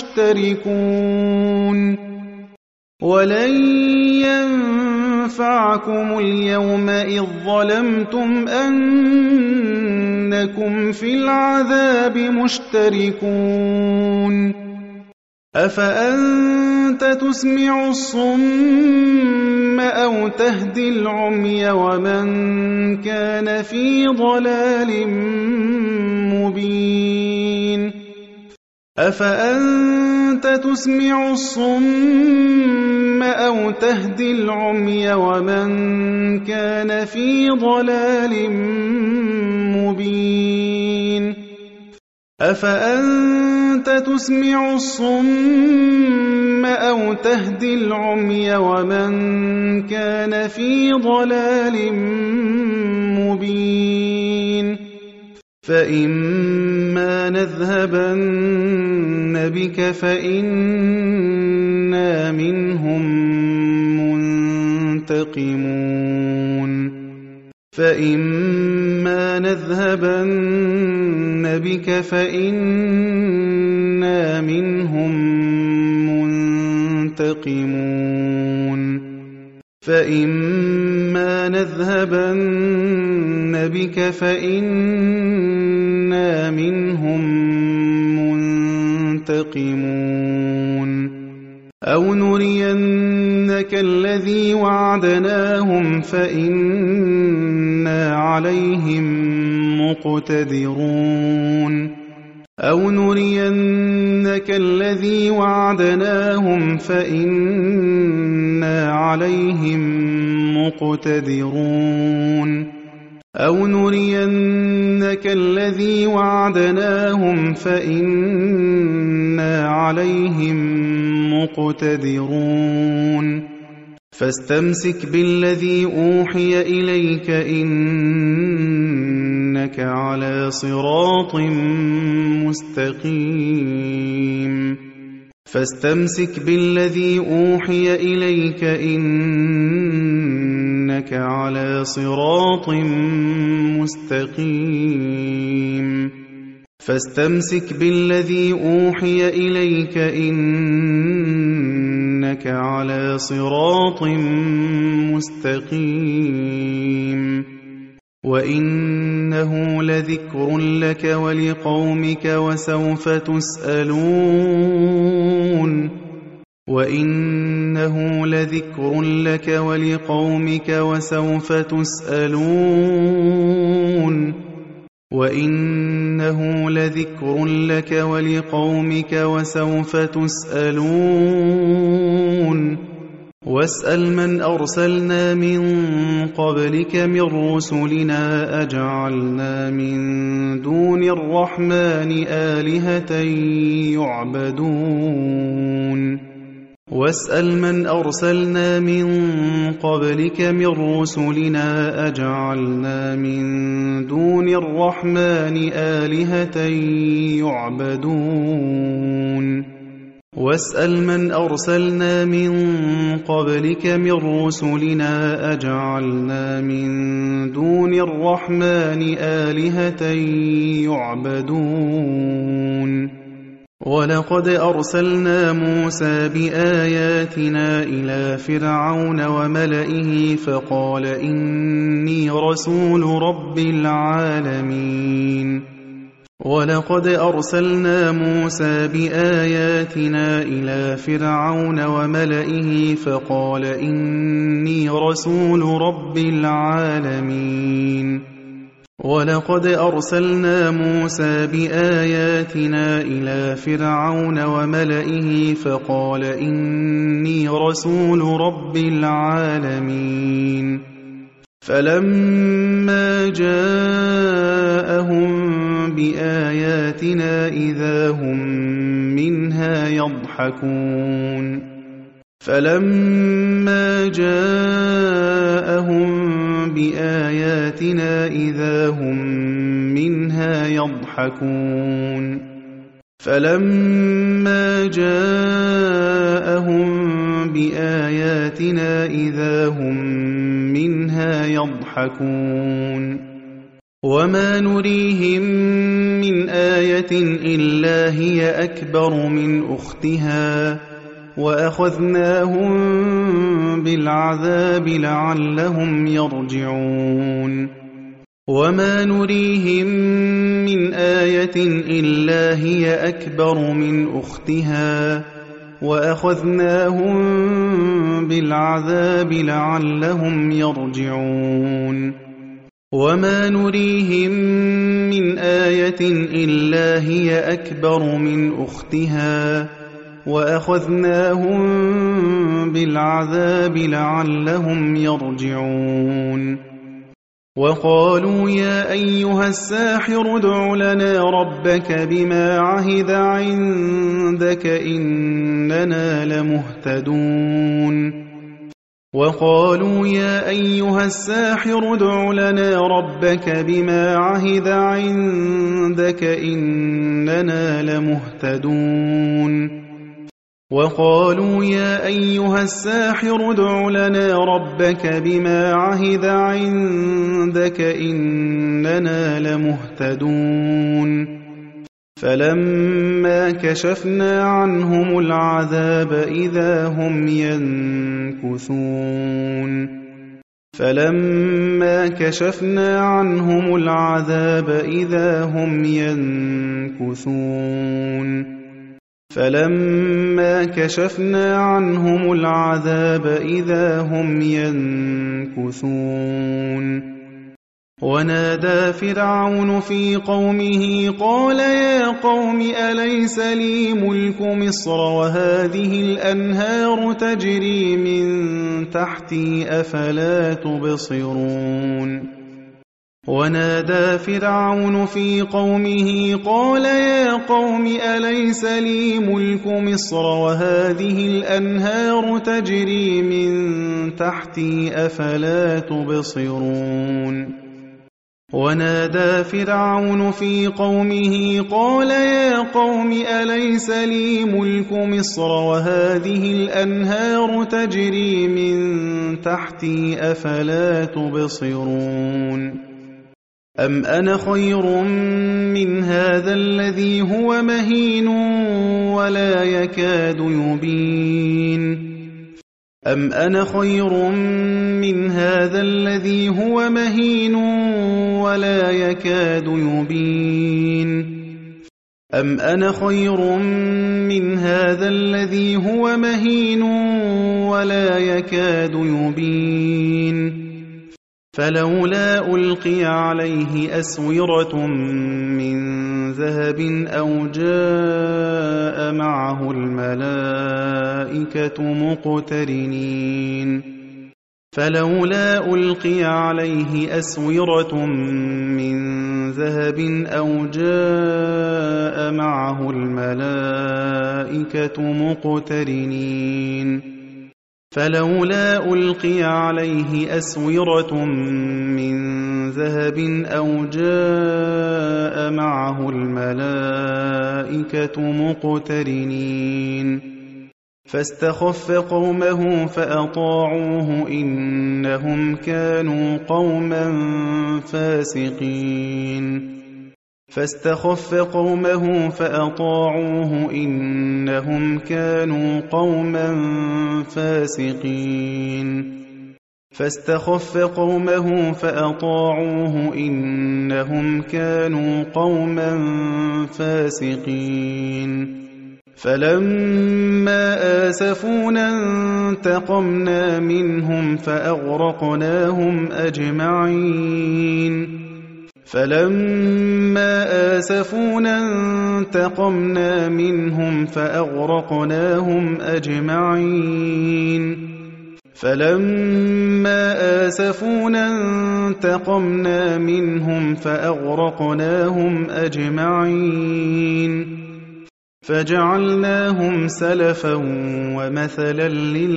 مشتركون ولن ينفعكم اليوم إذ ظلمتم أنكم في العذاب مشتركون أفأنت تسمع الصم أو تهدي العمي ومن كان في ضلال مبين أفأنت تسمع الصم أو تهدي العمي ومن كان في ضلال مبين أفأنت تسمع الصم أو تهدي العمي ومن كان في ضلال مبين فإما نذهبن بك فإنا منهم منتقمون فإما نذهبن بك فإنا منهم منتقمون فإما نذهبن بك فإنا منهم منتقمون أو نرينك الذي وعدناهم فإنا عليهم مقتدرون أو نرينك الذي وعدناهم فإنا عليهم مقتدرون أو نرينك الذي وعدناهم فإنا عليهم مقتدرون فاستمسك بالذي أوحي إليك إنك على صراط مستقيم فاستمسك بالذي أوحي إليك إنك على صراط مستقيم فاستمسك بالذي أوحي إليك إنك على صراط مستقيم وإنه لذكر لك ولقومك وسوف تسألون وإنه لذكر لك ولقومك وسوف تسألون وَإِنَّهُ لَذِكْرٌ لَّكَ وَلِقَوْمِكَ وَسَوْفَ تُسْأَلُونَ وَاسْأَلْ مَنْ أَرْسَلْنَا مِن قَبْلِكَ مِن رُّسُلِنَا أَجَعَلْنَا مِن دُونِ الرَّحْمَٰنِ آلِهَةً يُعْبَدُونَ وَاسْأَلْ مَنْ أَرْسَلْنَا مِن قَبْلِكَ مِن رُّسُلِنَا أَجَعَلْنَا مِن دُونِ الرَّحْمَٰنِ آلِهَةً يُعْبَدُونَ وَاسْأَلْ مَنْ أَرْسَلْنَا مِن قَبْلِكَ مِن رُّسُلِنَا أَجَعَلْنَا مِن دُونِ الرَّحْمَٰنِ آلِهَةً يُعْبَدُونَ وَلَقَدْ أَرْسَلْنَا مُوسَىٰ بِآيَاتِنَا إِلَىٰ فِرْعَوْنَ وَمَلَئِهِ فَقَالَ إِنِّي رَسُولُ رَبِّ الْعَالَمِينَ وَلَقَدْ أَرْسَلْنَا مُوسَىٰ بِآيَاتِنَا إِلَىٰ فِرْعَوْنَ وَمَلَئِهِ فَقَالَ إِنِّي رَسُولُ رَبِّ الْعَالَمِينَ وَلَقَدْ أَرْسَلْنَا مُوسَىٰ بِآيَاتِنَا إِلَىٰ فِرْعَوْنَ وَمَلَئِهِ فَقَالَ إِنِّي رَسُولُ رَبِّ الْعَالَمِينَ فَلَمَّا جَاءَهُم بِآيَاتِنَا إِذَا هُم مِّنْهَا يَضْحَكُونَ فَلَمَّا جَاءَهُم بِآيَاتِنَا إِذَا هُم مِّنْهَا يَضْحَكُونَ فَلَمَّا جَاءَهُم بِآيَاتِنَا إِذَا هُم مِّنْهَا يَضْحَكُونَ وَمَا نُرِيهِم مِّنْ آيَةٍ إِلَّا هِيَ أَكْبَرُ مِنْ أُخْتِهَا وَأَخَذْنَاهُم بِالْعَذَابِ لَعَلَّهُمْ يَرْجِعُونَ وَمَا نُرِيهِم مِّنْ آيَةٍ إِلَّا هِيَ أَكْبَرُ مِنْ أُخْتِهَا وَأَخَذْنَاهُم بِالْعَذَابِ لَعَلَّهُمْ يَرْجِعُونَ وَمَا نُرِيهِم مِّنْ آيَةٍ إِلَّا هِيَ أَكْبَرُ مِنْ أُخْتِهَا وَأَخَذْنَاهُم بِالْعَذَابِ لَعَلَّهُمْ يَرْجِعُونَ وَقَالُوا يَا أَيُّهَ السَّاحِرُ ادْعُ لَنَا رَبَّكَ بِمَا عَهِدَ عِندَكَ إِنَّنَا لَمُهْتَدُونَ وَقَالُوا يَا أَيُّهَ السَّاحِرُ ادْعُ لَنَا رَبَّكَ بِمَا عَهِدَ عِندَكَ إِنَّنَا لَمُهْتَدُونَ وَقَالُوا يَا أَيُّهَ السَّاحِرُ ادْعُ لَنَا رَبَّكَ بِمَا عَهِدَ عِندَكَ إِنَّنَا لَمُهْتَدُونَ فَلَمَّا كَشَفْنَا عَنْهُمُ الْعَذَابَ إِذَا هُمْ يَنكُثُونَ فَلَمَّا كَشَفْنَا عَنْهُمُ الْعَذَابَ إِذَا هُمْ يَنكُثُونَ فَلَمَّا كَشَفْنَا عَنْهُمُ الْعَذَابَ إِذَا هُمْ يَنكُثُونَ وَنَادَىٰ فِرْعَوْنُ فِي قَوْمِهِ قَالَ يَا قَوْمِ أَلَيْسَ لِي مُلْكُ مِصْرَ وَهَٰذِهِ الْأَنْهَارُ تَجْرِي مِن تَحْتِي أَفَلَا تُبْصِرُونَ وَنَادَىٰ فِرْعَوْنُ فِي قَوْمِهِ قَالَ يَا قَوْمِ أَلَيْسَ لِي مُلْكُ مِصْرَ وَهَٰذِهِ الْأَنْهَارُ تَجْرِي مِن تَحْتِي أَفَلَا تُبْصِرُونَ وَنَادَىٰ فِرْعَوْنُ فِي قَوْمِهِ قَالَ يَا قَوْمِ أَلَيْسَ لِي مُلْكُ مِصْرَ وَهَٰذِهِ الْأَنْهَارُ تَجْرِي مِن تَحْتِي أَفَلَا تُبْصِرُونَ أَمْ أَنَا خَيْرٌ مِّنْ هَٰذَا الَّذِي هُوَ مَهِينٌ وَلَا يَكَادُ يُبِينُ أَمْ أَنَا خَيْرٌ مِّنْ هَٰذَا الَّذِي هُوَ مَهِينٌ وَلَا يَكَادُ يُبِينُ أَمْ أَنَا خَيْرٌ مِّنْ هَٰذَا الَّذِي هُوَ مَهِينٌ وَلَا يَكَادُ يُبِينُ فلولا ألقي عليه أسورة من ذهب أو جاء معه الملائكة مقترنين فلولا ألقي عليه أسورة من ذهب أو جاء معه الملائكة مقترنين فلولا ألقي عليه أسورة من ذهب أو جاء معه الملائكة مقترنين فاستخف قومه فأطاعوه إنهم كانوا قوما فاسقين فاستخف قومه فأطاعوه إنهم كانوا قوما فاسقين فاستخف قومه فأطاعوه إنهم كانوا قوما فاسقين فلما آسفونا انتقمنا منهم فأغرقناهم أجمعين فلما آسفونا انتقمنا منهم فأغرقناهم أجمعين فلما آسفونا انتقمنا منهم فأغرقناهم أجمعين فجعلناهم سلفا ومثلا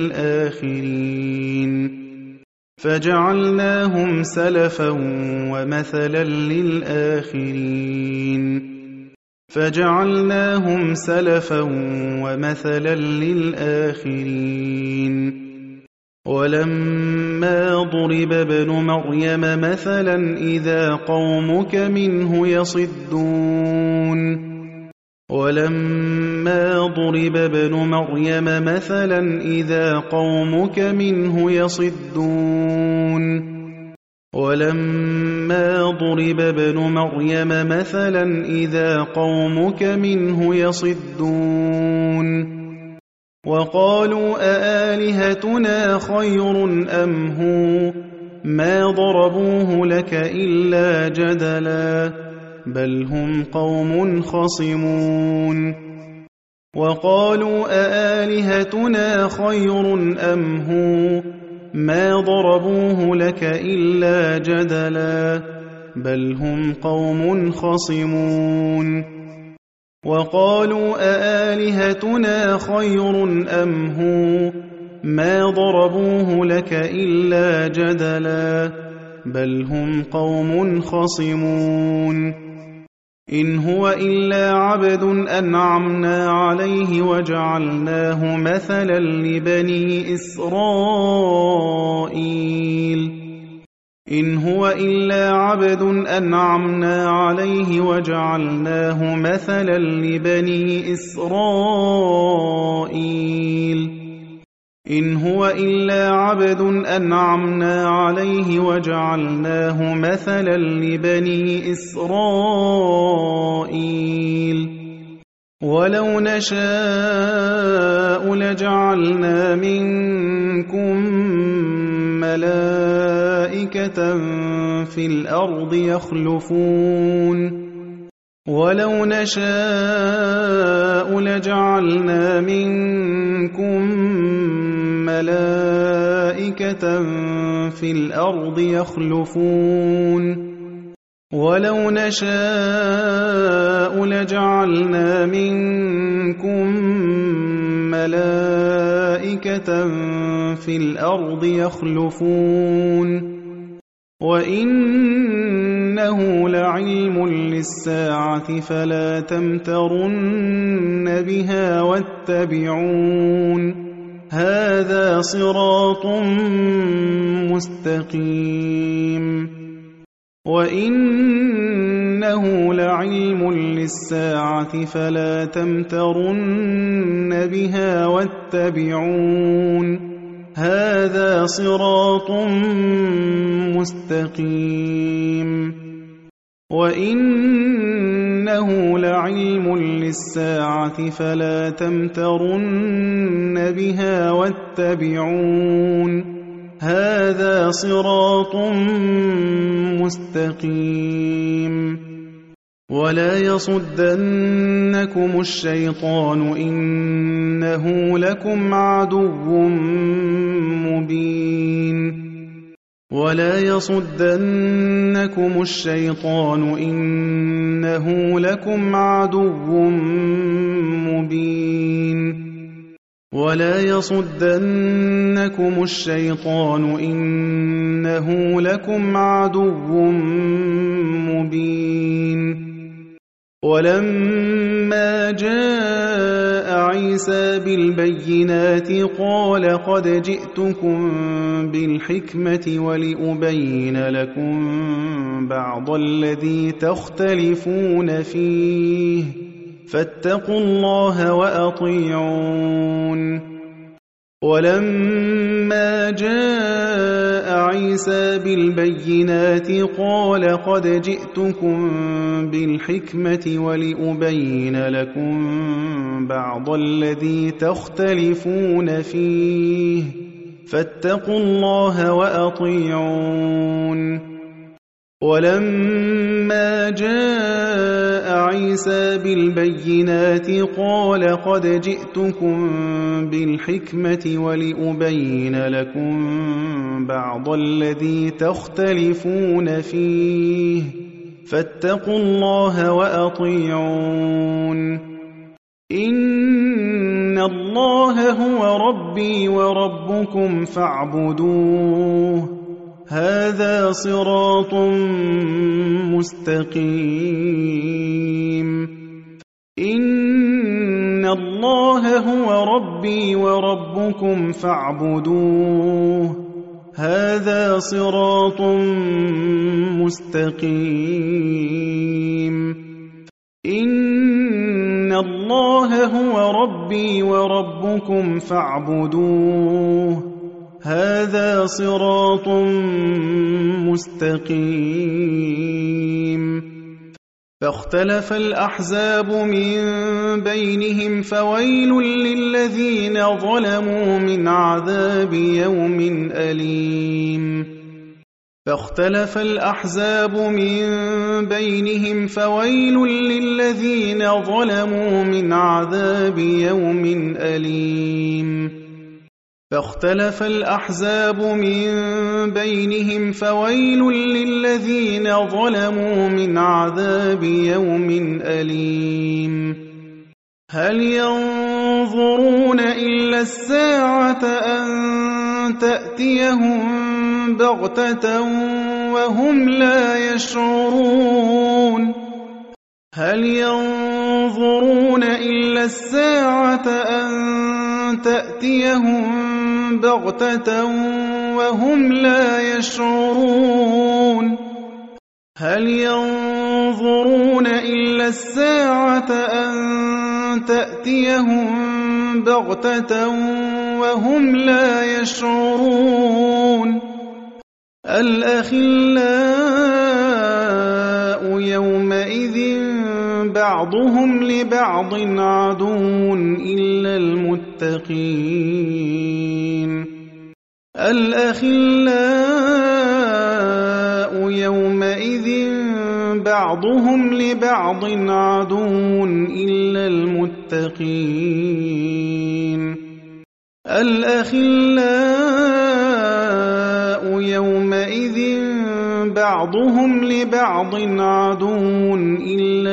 للآخرين فجعلناهم سلفا ومثلا للآخرين فجعلناهم سلفا ومثلا للآخرين ولما ضرب ابن مريم مثلا إذا قومك منه يصدون ولما ضرب ابن مريم مثلا إذا قومك منه يصدون ولما ضرب ابن مريم مثلا إذا قومك منه يصدون وقالوا أآلهتنا خير أم هو ما ضربوه لك إلا جدلا بل هم قوم خصمون وقالوا أآلهتنا خير أم هو ما ضربوه لك إلا جدلا بل هم قوم خصمون وقالوا أآلهتنا خير أم هو ما ضربوه لك إلا جدلا بل هم قوم خصمون إن هو إلا عبد أنعمنا عليه وجعلناه مثلا لبني إسرائيل إن هو إلا عبد أنعمنا عليه وجعلناه مثلا لبني إسرائيل إن هو إلا عبد أنعمنا عليه وجعلناه مثلا لبني إسرائيل ولو نشاء لجعلنا منكم ملائكة في الأرض يخلفون ولو نشاء لجعلنا منكم ملائكة في الأرض يخلفون ولو نشاء لجعلنا منكم ملائكة في الأرض يخلفون وإنه لعلم للساعة فلا تمترن بها واتبعون هذا صراط مستقيم وإنه لعلم للساعة فلا تمترن بها واتبعون هذا صراط مستقيم وإنه لعلم للساعة فلا تمترن بها واتبعون هَٰذَا صِرَاطٌ مُّسْتَقِيمٌ وَلَا يَصُدَّنَّكُمُ الشَّيْطَانُ ۖ إِنَّهُ لَكُمْ عَدُوٌّ مُّبِينٌ وَلَا يَصُدَّنَّكُمُ الشَّيْطَانُ ۖ إِنَّهُ لَكُمْ عَدُوٌّ مُّبِينٌ وَلَا يَصُدَّنَّكُمُ الشَّيْطَانُ ۖ إِنَّهُ لَكُمْ عَدُوٌّ مُّبِينٌ وَلَمَّا جَاءَ عِيسَىٰ بِالْبَيِّنَاتِ قَالَ قَدْ جِئْتُكُم بِالْحِكْمَةِ وَلِأُبَيِّنَ لَكُم بَعْضَ الَّذِي تَخْتَلِفُونَ فِيهِ فَاتَّقُوا اللَّهَ وَأَطِيعُونِ وَلَمَّا جَاءَ عِيسَىٰ بِالْبَيِّنَاتِ قَالَ قَدْ جِئْتُكُم بِالْحِكْمَةِ وَلِأُبَيِّنَ لَكُم بَعْضَ الَّذِي تَخْتَلِفُونَ فِيهِ فَاتَّقُوا اللَّهَ وَأَطِيعُونِ وَلَمَّا جَاءَ عِيسَىٰ بِالْبَيِّنَاتِ قَالَ قَدْ جِئْتُكُم بِالْحِكْمَةِ وَلِأُبَيِّنَ لَكُم بَعْضَ الَّذِي تَخْتَلِفُونَ فِيهِ فَاتَّقُوا اللَّهَ وَأَطِيعُونِ إِنَّ اللَّهَ هُوَ رَبِّي وَرَبُّكُمْ فَاعْبُدُوهُ هَٰذَا صِرَاطٌ مُّسْتَقِيمٌ إِنَّ اللَّهَ هُوَ رَبِّي وَرَبُّكُمْ فَاعْبُدُوهُ هَٰذَا صِرَاطٌ مُّسْتَقِيمٌ إِنَّ اللَّهَ هُوَ رَبِّي وَرَبُّكُمْ فَاعْبُدُوهُ هَٰذَا صِرَاطٌ مُّسْتَقِيمٌ فَاخْتَلَفَ الْأَحْزَابُ مِن بَيْنِهِمْ فَوَيْلٌ لِّلَّذِينَ ظَلَمُوا مِنْ عَذَابِ يَوْمٍ أَلِيمٍ فَاخْتَلَفَ الْأَحْزَابُ مِن بَيْنِهِمْ فَوَيْلٌ لِّلَّذِينَ ظَلَمُوا مِنْ عَذَابِ يَوْمٍ أَلِيمٍ فَاخْتَلَفَ الْأَحْزَابُ مِن بَيْنِهِمْ فَوَيْلٌ لِّلَّذِينَ ظَلَمُوا مِنْ عَذَابِ يَوْمٍ أَلِيمٍ هَلْ يَنظُرُونَ إِلَّا السَّاعَةَ أَن تَأْتِيَهُم بَغْتَةً وَهُمْ لَا يَشْعُرُونَ هَلْ يَنظُرُونَ إِلَّا السَّاعَةَ أَن تَأْتِيَهُم بَغْتَةً وَهُمْ لَا يَشْعُرُونَ هَلْ يَنظُرُونَ إِلَّا السَّاعَةَ أَن تَأْتِيَهُم بَغْتَةً وَهُمْ لَا يَشْعُرُونَ الْأَخِلَّاءُ يَوْمَئِذٍ بَعْضُهُمْ لِبَعْضٍ عَدُوٌّ إِلَّا الْمُتَّقِينَ الْأَخِلَّاءُ يَوْمَئِذٍ بَعْضُهُمْ لِبَعْضٍ عَدُوٌّ إِلَّا الْمُتَّقِينَ الْأَخِلَّاءُ يَوْمَئِذٍ بَعْضُهُمْ لِبَعْضٍ عَدُوٌّ إِلَّا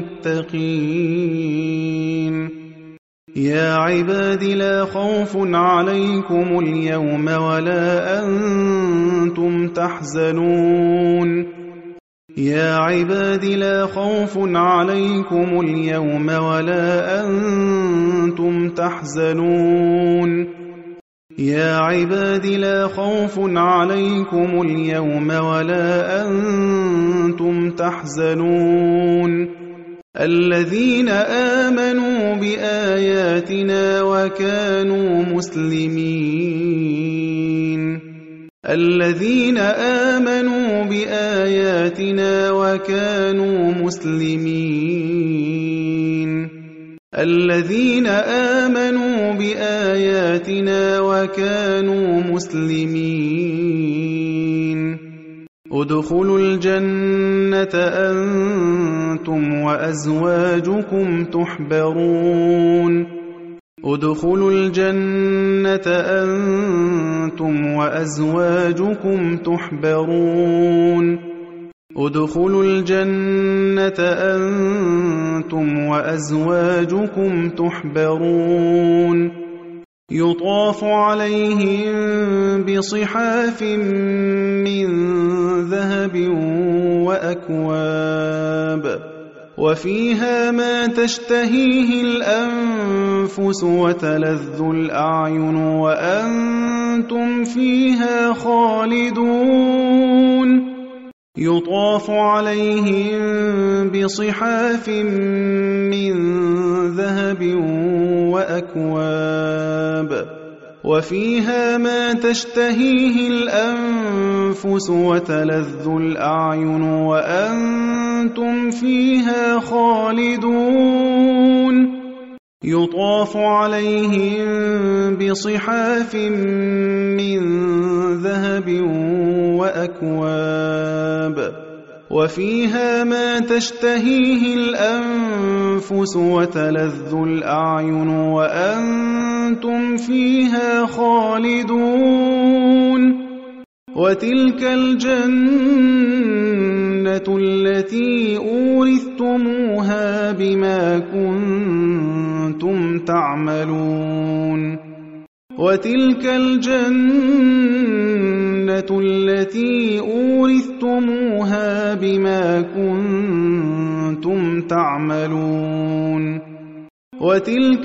الْمُتَّقِينَ يَا عِبَادِ لَا خَوْفٌ عَلَيْكُمُ الْيَوْمَ وَلَا أَنتُمْ تَحْزَنُونَ يَا عِبَادِ لَا خَوْفٌ عَلَيْكُمُ الْيَوْمَ وَلَا أَنتُمْ تَحْزَنُونَ يَا عِبَادِ لَا خَوْفٌ عَلَيْكُمُ الْيَوْمَ وَلَا أَنتُمْ تَحْزَنُونَ الَّذِينَ آمَنُوا بِآيَاتِنَا وَكَانُوا مُسْلِمِينَ الَّذِينَ آمَنُوا بِآيَاتِنَا وَكَانُوا مُسْلِمِينَ الذين آمنوا بآياتنا وكانوا مسلمين ادخلوا الجنة أنتم وأزواجكم تحبرون ادخلوا الجنة أنتم وأزواجكم تحبرون ادخلوا الجنة أنتم وأزواجكم تحبرون يطاف عليهم بصحاف من ذهب وأكواب وفيها ما تشتهيه الأنفس وتلذ الأعين وأنتم فيها خالدون يطاف عليهم بصحاف من ذهب وأكواب وفيها ما تشتهيه الأنفس وتلذ الأعين وأنتم فيها خالدون يطاف عليهم بصحاف من ذهب وأكواب وفيها ما تشتهيه الأنفس وتلذ الأعين وأنتم فيها خالدون وتلك الجنة التي أورثتموها بما كنتم تعملون وتلك الجنة التي أورثتموها بما كنتم تعملون وتلك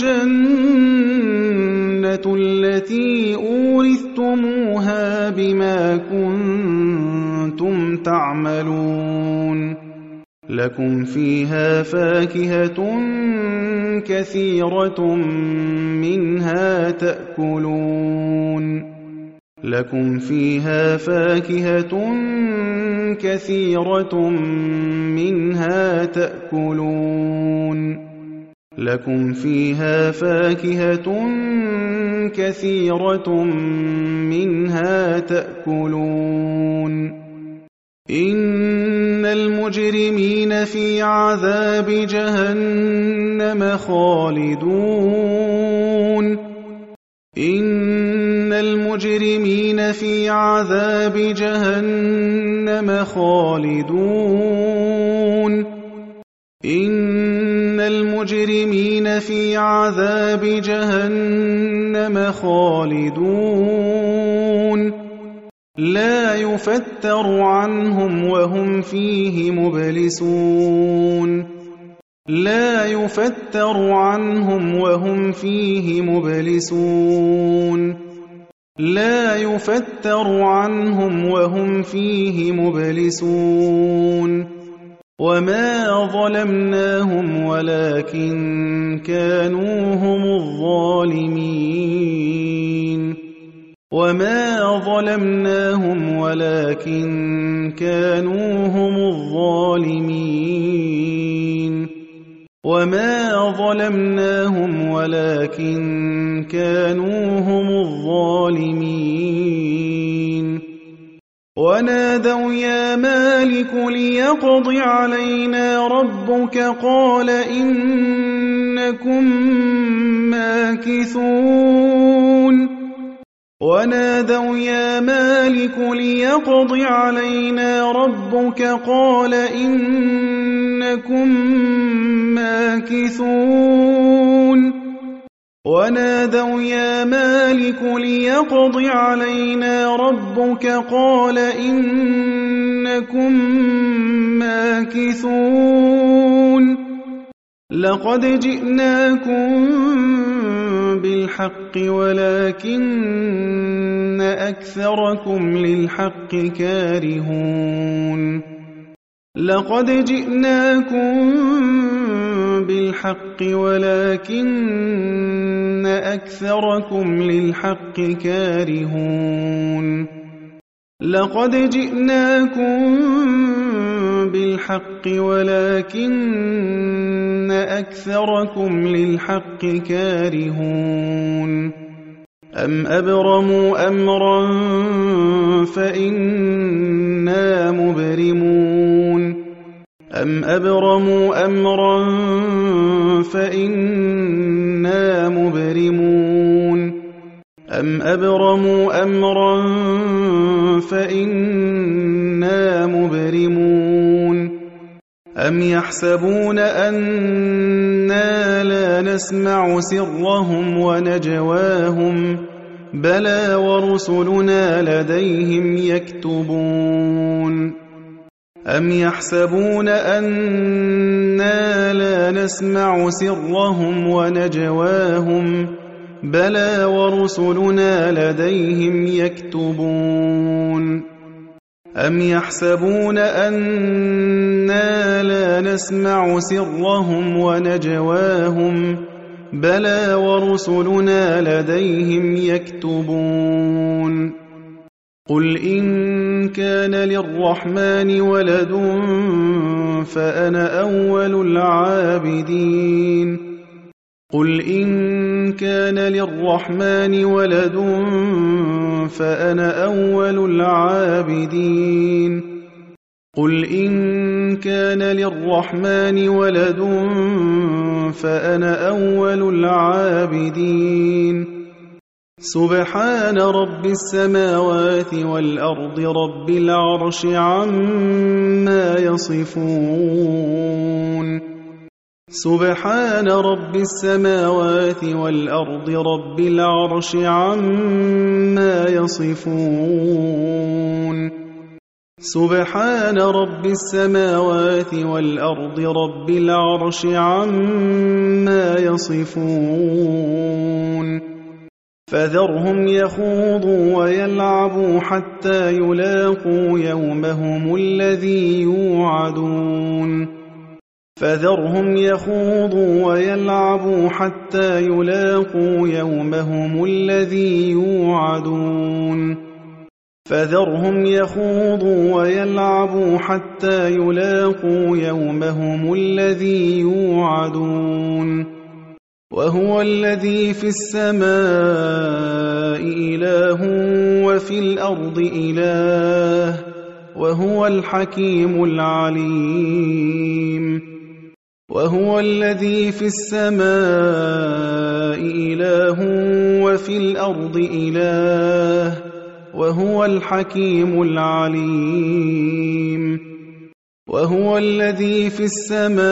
الجنة التي أورثتموها بما كنتم تعملون لكم فيها فاكهة كثيرة منها تأكلون لكم فيها فاكهة كثيرة منها تأكلون لكم فيها فاكهة كثيرة منها تأكلون إن المجرمين في عذاب جهنم خالدون إن المجرمين في عذاب جهنم خالدون إن المجرمين في عذاب جهنم خالدون لا يفتر عنهم وهم فيه مبلسون لا يفتر عنهم وهم فيه مبلسون لا يفتر عنهم وهم فيه مبلسون وما ظلمناهم ولكن كانوا هم الظالمين وما ظلمناهم ولكن كانوا هم الظالمين وما ظلمناهم ولكن كانوا هم الظالمين ونادوا يا مالك ليقض علينا ربك قال إنكم ماكثون ونادوا يا مالك ليقض علينا ربك قال إنكم ماكثون ونادوا يا مالك ليقض علينا ربك قال إنكم ماكثون لقد جئناكم بالحق ولكن أكثركم للحق كارهون لقد جئناكم بالحق ولكن أكثركم للحق كارهون لقد جئناكم بالحق ولكن أكثركم للحق كارهون أم أبرموا أمرا فإنا مبرمون أم أبرموا أمرا فإنا مبرمون أم أبرموا أمرا فإنا مبرمون أم يحسبون أنا لا نسمع سرهم ونجواهم بلى ورسلنا لديهم يكتبون أم يحسبون أنا لا نسمع سرهم ونجواهم بلى ورسلنا لديهم يكتبون أم يحسبون أنا لا نسمع سرهم ونجواهم بلى ورسلنا لديهم يكتبون قل إن كان للرحمن ولد فأنا أول العابدين قل إن كان للرحمن ولد فأنا أول العابدين قل إن كان للرحمن ولد فأنا أول العابدين سبحان رب السماوات والأرض رب العرش عما يصفون سبحان رب السماوات والأرض رب العرش عما يصفون سبحان رب السماوات والأرض رب العرش عما يصفون فذرهم يخوضوا ويلعبوا حتى يلاقوا يومهم الذي يوعدون فذرهم يخوضوا ويلعبوا حتى يلاقوا يومهم الذي يوعدون فذرهم يخوضوا ويلعبوا حتى يلاقوا يومهم الذي يوعدون وهو الذي في السماء إله وفي الأرض إله وهو الحكيم العليم وهو الذي في السماء إله وفي الأرض إله وهو الحكيم العليم وهو الذي في السماء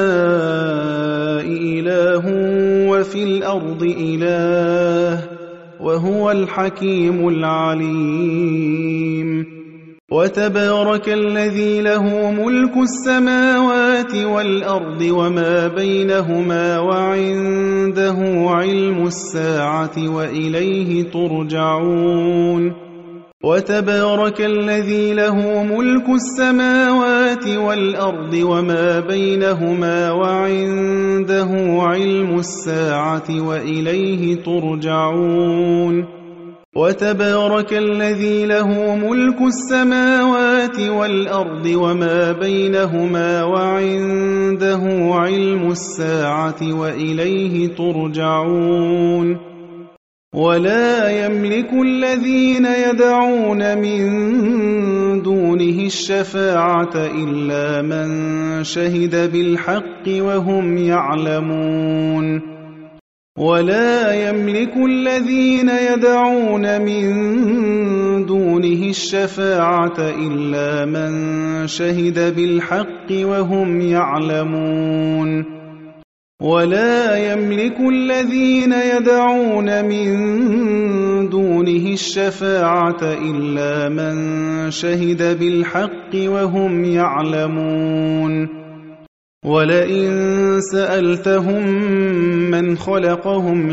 إله وفي الأرض إله وهو الحكيم العليم وتبارك الذي له ملك السماوات والأرض وما بينهما وعنده علم الساعة وإليه ترجعون وتبارك الذي له ملك السماوات والأرض وما بينهما وعنده علم الساعة وإليه ترجعون وتبارك الذي له ملك السماوات والأرض وما بينهما وعنده علم الساعة وإليه ترجعون ولا يملك الذين يدعون من دونه الشفاعة إلا من شهد بالحق وهم يعلمون ولا يملك الذين يدعون من دونه الشفاعة إلا من شهد بالحق وهم يعلمون ولا يملك الذين يدعون من دونه الشفاعة إلا من شهد بالحق وهم يعلمون ولئن سألتهم من خلقهم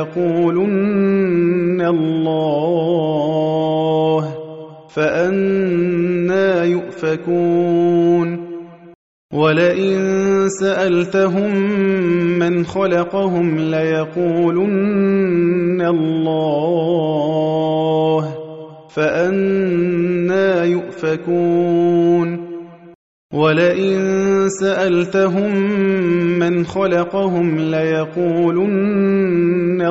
ليقولن الله فأنى يؤفكون ولئن سألتهم من خلقهم ليقولن الله فأنى يؤفكون وَلَئِن سَأَلْتَهُم مَّنْ خَلَقَهُمْ لَيَقُولُنَّ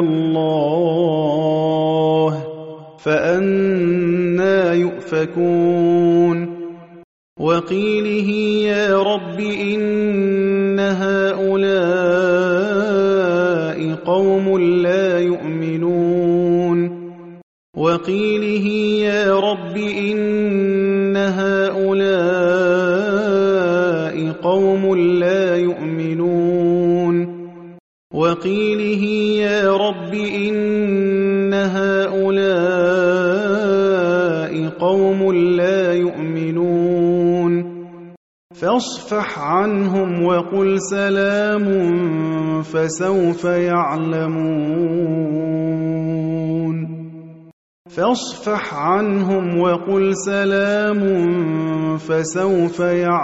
اللَّهُ فَأَنَّىٰ يُؤْفَكُونَ وَقِيلِهِ يَا رَبِّ إِنَّ هَٰؤُلَاءِ قَوْمٌ لَّا يُؤْمِنُونَ وَقِيلِهِ يَا رَبِّ إِنَّ هَٰؤُلَاءِ قَوْمٌ لَّا يُؤْمِنُونَ وَقِيلِهِ يَا رَبِّ إِنَّ هَٰؤُلَاءِ قَوْمٌ لَّا يُؤْمِنُونَ فاصفح عنهم وقل سلام فسوف يعلمون فاصفح عنهم وقل سلام فسوف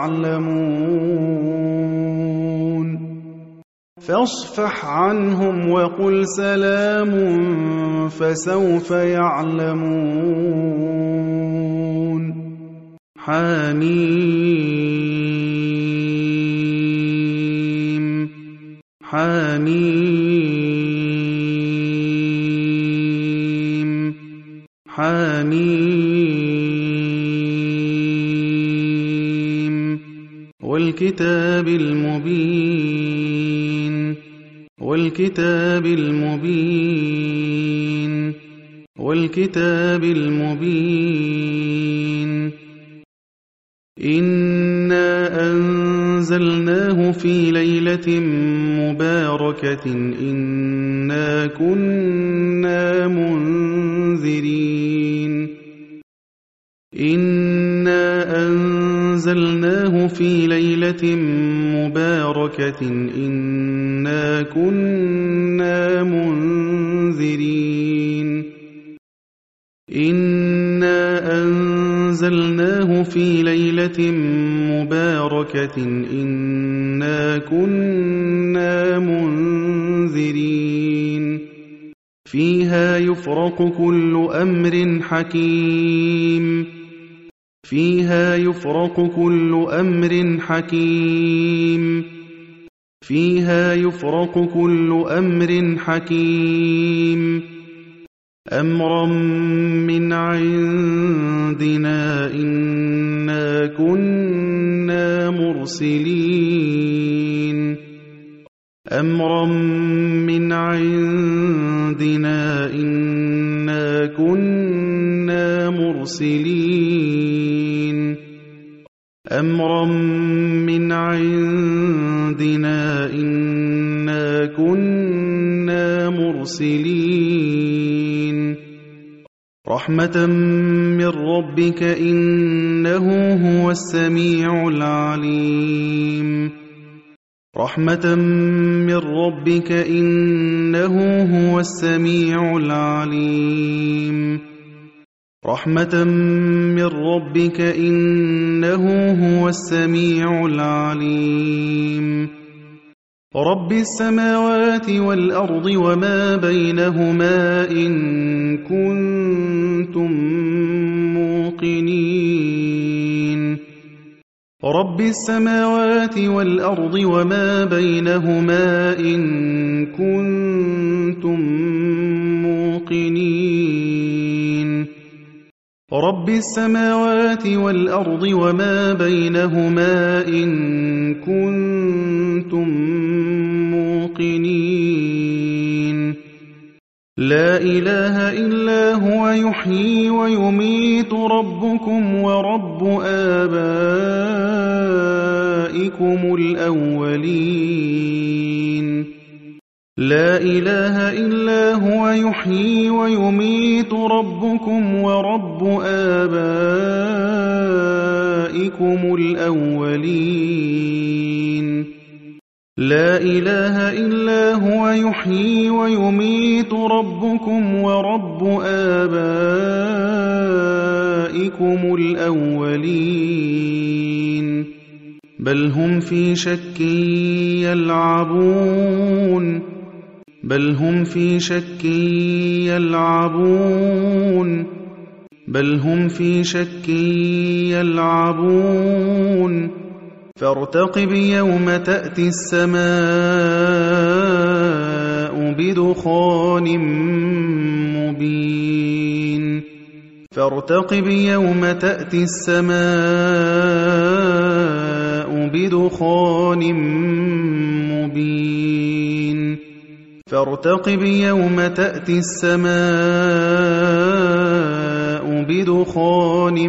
يعلمون فاصفح عنهم وقل سلام فسوف يعلمون حميم حميم حميم والكتاب المبين والكتاب المبين والكتاب المبين إنا أنزلناه في ليلة مباركة إنا كنا منذرين إنا أنزلناه في ليلة مباركة إنا كنا منذرين إنا أنزلناه في ليلة مباركة إنا كنا منذرين فيها يفرق كل أمر حكيم فيها يفرق كل أمر حكيم فيها يفرق كل أمر حكيم أمرا من عندنا إنا كنا مرسلين أمرا من عندنا إنا كنا مرسلين أمرا من عندنا إنا كنا مرسلين رحمة من ربك إنه هو السميع العليم رحمة من ربك إنه هو السميع العليم رحمة من ربك إنه هو السميع العليم رب السماوات والأرض وما بينهما إن كنتم موقنين رب السماوات والأرض وما بينهما إن كنتم موقنين رب السماوات والأرض وما بينهما إن كنتم موقنين لا إله إلا هو يحيي ويميت ربكم ورب آبائكم الأولين لا إله إلا هو يحيي ويميت ربكم ورب آبائكم الأولين لا إله إلا هو يحيي ويميت ربكم ورب آبائكم الأولين بل هم في شك يلعبون بل هم في شك يلعبون بل هم في شك يلعبون فارتقب يوم تأتي السماء بدخان مبين فارتقب يوم تأتي السماء بدخان مبين فارتقب يوم تأتي السماء بدخان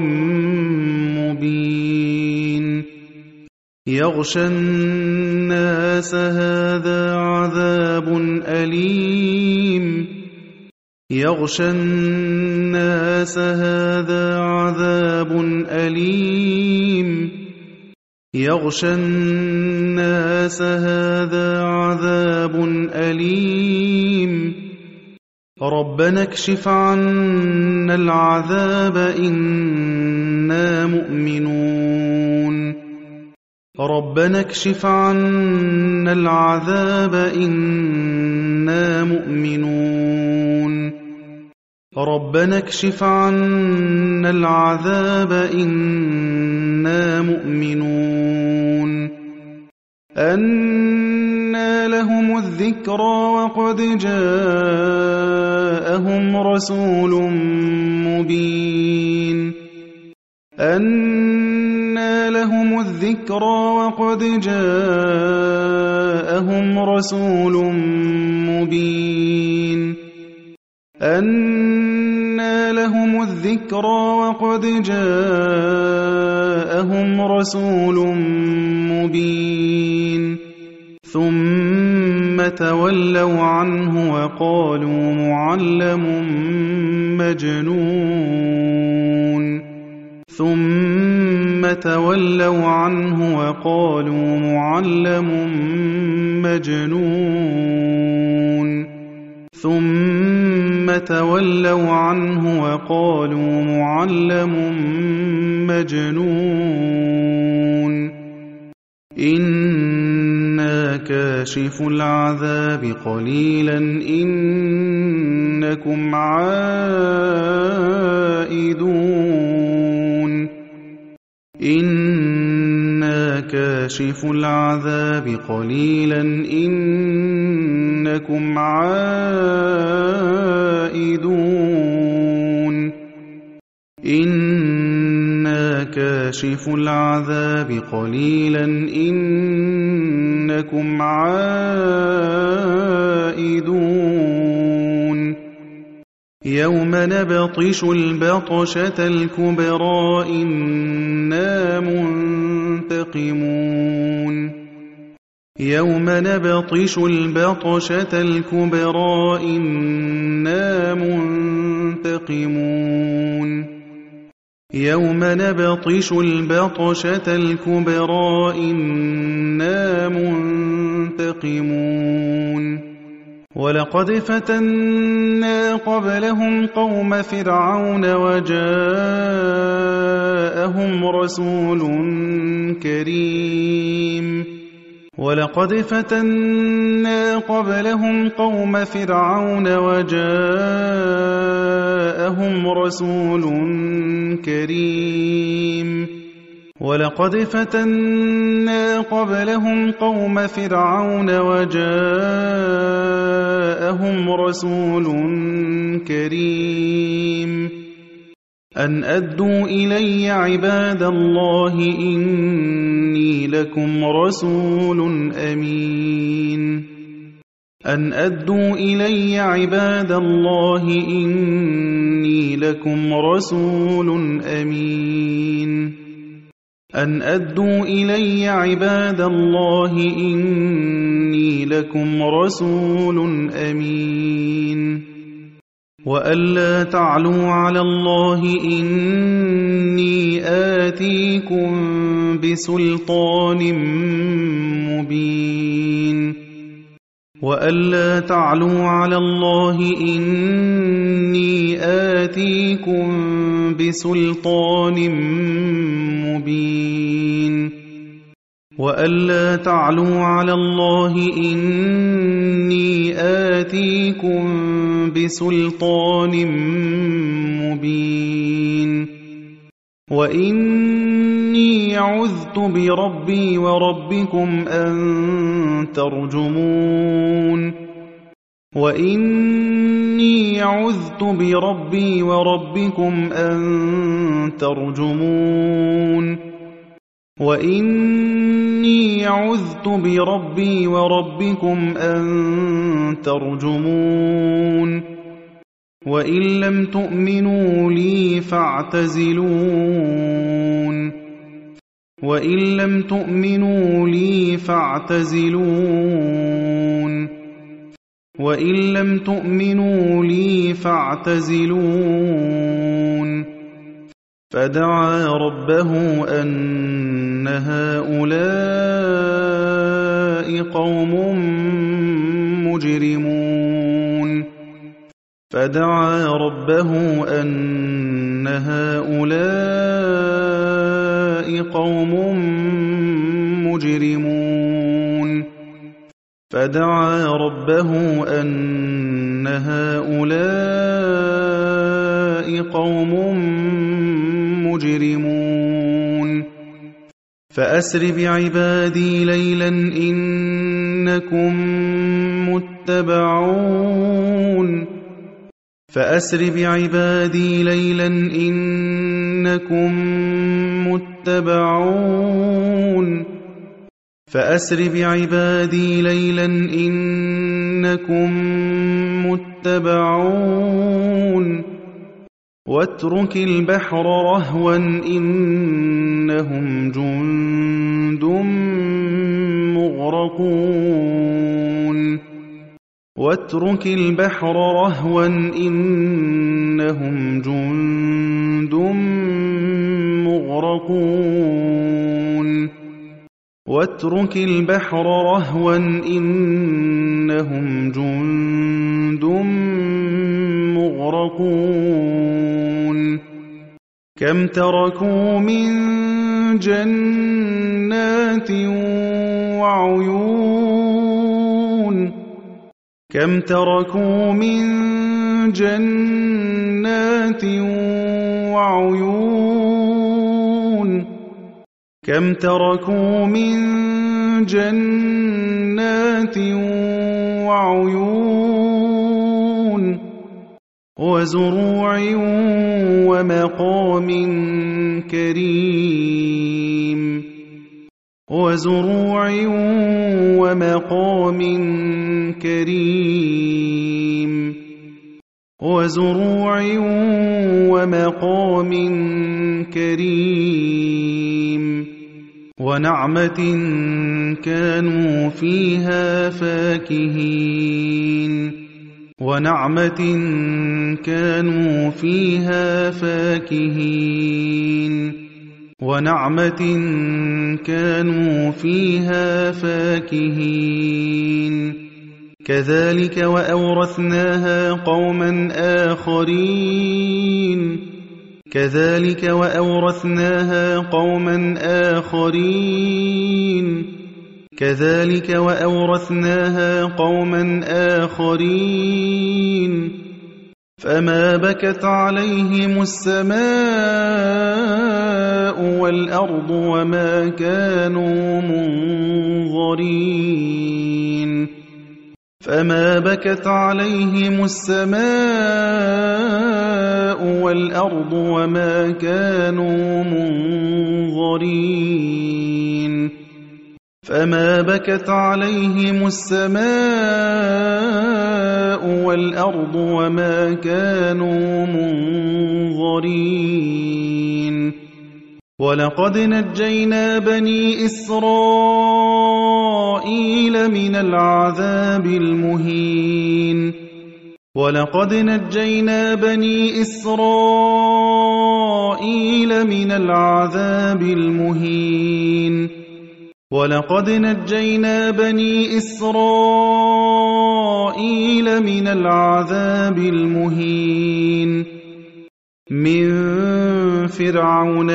مبين يغشى الناس هذا عذاب أليم يغشى الناس هذا عذاب أليم يغشى الناس هذا عذاب أليم ربنا اكشف عنا العذاب إنا مؤمنون ربنا اكشف عنا العذاب إنا مؤمنون ربنا اكشف عنا العذاب إنا مؤمنون أنى لهم الذكرى وقد جاءهم رسول مبين أنى لهم الذكرى وقد جاءهم رسول مبين أنى لهم الذكرى وقد جاءهم رسول مبين ثم تولوا عنه وقالوا معلم مجنون ثم تولوا عنه وقالوا معلم مجنون ثم تولوا عنه وقالوا معلم مجنون إنا كاشف العذاب قليلا إنكم عائدون إنا كاشف العذاب قليلا إنكم عائدون إنا كاشف العذاب قليلا إنكم عائدون يوم نبطش البطشة الكبرى إنا منتقمون يوم نبطش البطشة الكبرى إنا منتقمون يوم نبطش البطشة الكبرى إنا منتقمون ولقد فتنا قبلهم قوم فرعون وجاءهم رسول كريم ولقد فتنا قبلهم قوم فرعون وجاءهم رسول كريم ولقد فتنا قبلهم قوم فرعون وجاءهم رسول كريم أن أدوا إلي عباد الله إني لكم رسول أمين أن أدوا إلي عباد الله إني لكم رسول أمين أن أدوا إلي عباد الله إني لكم رسول أمين وألا تعلوا على الله إني آتيكم بسلطان مبين وألا تعلوا على الله إني آتيكم بسلطان مبين وألا تعلوا على الله إني آتيكم بسلطان مبين وإني وإني عذت بربي وربكم أن ترجمون وإني عذت بربي وربكم أن ترجمون وإني عذت بربي وربكم أن ترجمون وإن لم تؤمنوا لي فاعتزلون وإن لم تؤمنوا لي فاعتزلون وإن لم تؤمنوا لي فاعتزلون فدعا ربه أن هؤلاء قوم مجرمون فدعا ربه أن هؤلاء قوم مجرمون فدعا ربه أن هؤلاء قوم مجرمون فأسر بعبادي ليلا إنكم متبعون فأسر بعبادي ليلا إنكم متبعون فأسر بعبادي ليلا إنكم متبعون واترك البحر رهوا إنهم جند مغرقون واترك البحر رهوا إنهم جند مغرقون واترك البحر رهوا إنهم جند مغرقون كم تركوا من جنات وعيون كم تركوا من جنات وعيون كم تركوا من جنات وعيون وزروع ومقام كريم وزروع ومقام كريم وزروع ومقام كريم ونعمة كانوا فيها فاكهين ونعمة كانوا فيها فاكهين ونعمة كانوا فيها فاكهين كذلك وأورثناها قوما آخرين كذلك وأورثناها قوما آخرين كذلك وأورثناها قوما آخرين فما بكت عليهم السماء والأرض وما كانوا منظرين فما بكت عليهم السماء والأرض وما كانوا منظرين فما بكت عليهم السماء والأرض وما كانوا منظرين ولقد نجينا بني إسرائيل من العذاب المهين ولقد نجينا بني إسرائيل من العذاب المهين ولقد نجينا بني إسرائيل من العذاب المهين من فرعون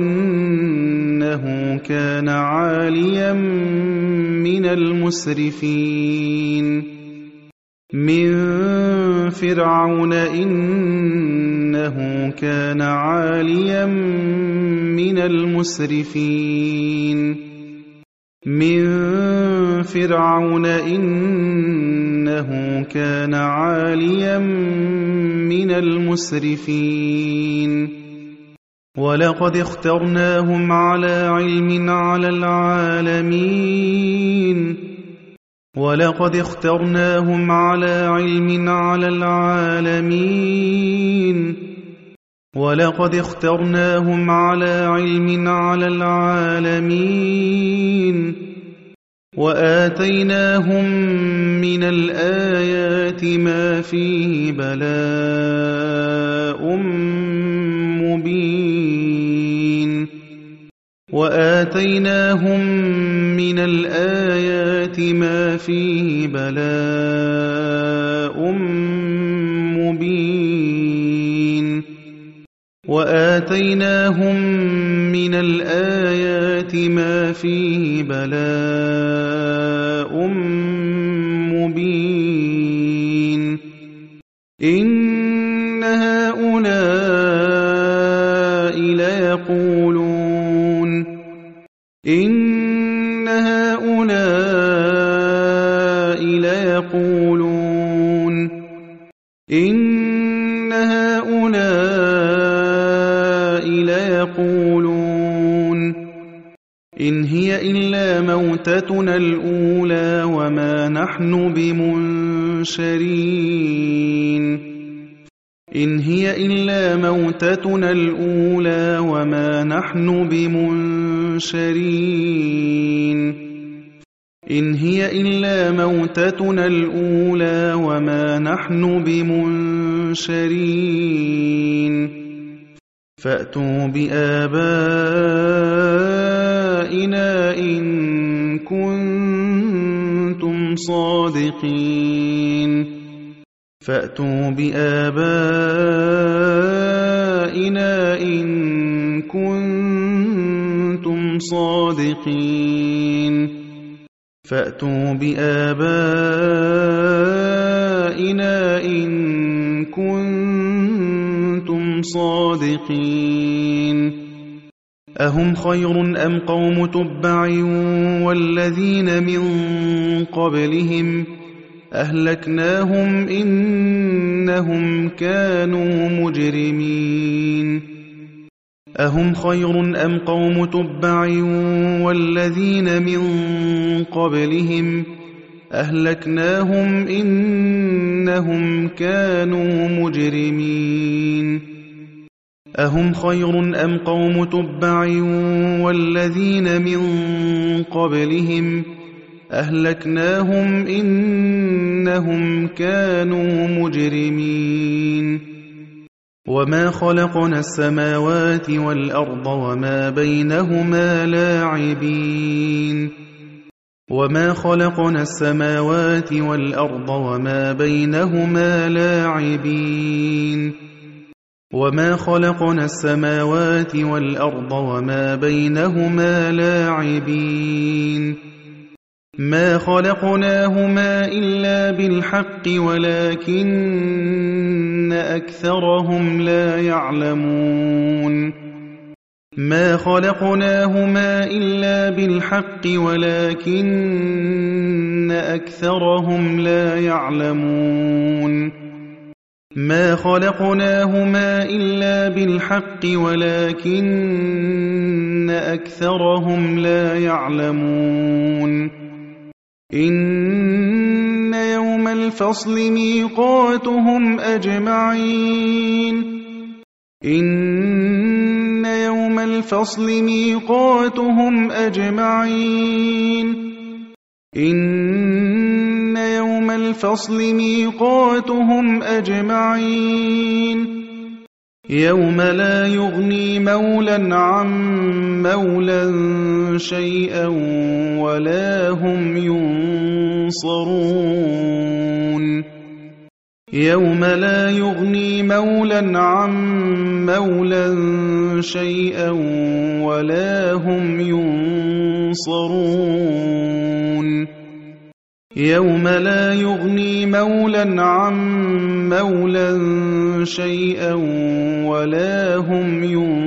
إنه كان عاليا من المسرفين من فِرْعَوْنَ إِنَّهُ كَانَ عَالِيًا مِّنَ الْمُسْرِفِينَ مِن فِرْعَوْنَ إِنَّهُ كَانَ عَالِيًا مِّنَ الْمُسْرِفِينَ وَلَقَدِ اخْتَرْنَاهُمْ عَلَىٰ عِلْمٍ عَلَى الْعَالَمِينَ وَلَقَدِ اخْتَرْنَاهُمْ عَلَىٰ عِلْمٍ عَلَى الْعَالَمِينَ وَلَقَدِ اخْتَرْنَاهُمْ عَلَىٰ عِلْمٍ عَلَى الْعَالَمِينَ وَآتَيْنَاهُم مِّنَ الْآيَاتِ مَا فِيهِ بَلَاءٌ مُّبِينٌ وَآتَيْنَاهُم مِّنَ الْآيَاتِ مَا فِيهِ بَلَاءٌ مُّبِينٌ وَآتَيْنَاهُم مِّنَ الْآيَاتِ مَا فِيهِ بَلَاءٌ مُّبِينٌ إِنَّ هَٰؤُلَاءِ لَيَقُولُونَ إِنَّ هَٰؤُلَاءِ لَيَقُولُونَ إِنَّ هَٰؤُلَاءِ لَيَقُولُونَ إِنْ هِيَ إِلَّا مَوْتَتُنَا الْأُولَىٰ وَمَا نَحْنُ بِمُنشَرِينَ إِنْ هِيَ إِلَّا مَوْتَتُنَا الْأُولَىٰ وَمَا نَحْنُ بِمُنشَرِينَ إِنْ هِيَ إِلَّا مَوْتَتُنَا الْأُولَىٰ وَمَا نَحْنُ بِمُنشَرِينَ فَأْتُوا بِآبَائِنَا إِن كُنتُمْ صَادِقِينَ فَأْتُوا بِآبَائِنَا إِن كُنتُمْ صَادِقِينَ فَأْتُوا بِآبَائِنَا إِن كُنتُمْ صَادِقِينَ أَهُمْ خَيْرٌ أَمْ قَوْمُ تُبَّعٍ وَالَّذِينَ مِن قَبْلِهِمْ أَهْلَكْنَاهُمْ إِنَّهُمْ كَانُوا مُجْرِمِينَ أَهُمْ خَيْرٌ أَمْ قَوْمُ تُبَّعٍ وَالَّذِينَ مِن قَبْلِهِمْ أَهْلَكْنَاهُمْ إِنَّهُمْ كَانُوا مُجْرِمِينَ أَهُمْ خَيْرٌ أَمْ قَوْمُ تُبَّعٍ وَالَّذِينَ مِن قَبْلِهِمْ أَهْلَكْنَاهُمْ إِنَّهُمْ كَانُوا مُجْرِمِينَ وَمَا خَلَقْنَا السَّمَاوَاتِ وَالْأَرْضَ وَمَا بَيْنَهُمَا لَاعِبِينَ وَمَا خَلَقْنَا السَّمَاوَاتِ وَالْأَرْضَ وَمَا بَيْنَهُمَا لَاعِبِينَ وَمَا خَلَقْنَا السَّمَاوَاتِ وَالْأَرْضَ وَمَا بَيْنَهُمَا لَاعِبِينَ مَا خَلَقْنَاهُمَا إِلَّا بِالْحَقِّ وَلَٰكِنَّ أَكْثَرَهُمْ لَا يَعْلَمُونَ مَا خَلَقْنَاهُمَا إِلَّا بِالْحَقِّ وَلَٰكِنَّ أَكْثَرَهُمْ لَا يَعْلَمُونَ مَا خَلَقْنَاهُمَا إِلَّا بِالْحَقِّ وَلَٰكِنَّ أَكْثَرَهُمْ لَا يَعْلَمُونَ إِنَّ يَوْمَ الْفَصْلِ مِيقَاتُهُمْ أَجْمَعِينَ إِنَّ يَوْمَ الْفَصْلِ مِيقَاتُهُمْ أَجْمَعِينَ إِنَّ يَوْمَ الْفَصْلِ مِيقَاتُهُمْ أَجْمَعِينَ يَوْمَ لَا يُغْنِي مَوْلًى عَن مَّوْلًى شَيْئًا وَلَا هُمْ يُنصَرُونَ يَوْمَ لَا يُغْنِي مَوْلًى عَن مَّوْلًى شَيْئًا وَلَا هُمْ يُنصَرُونَ يوم لا يغني مولى عن مولى شيئا ولا هم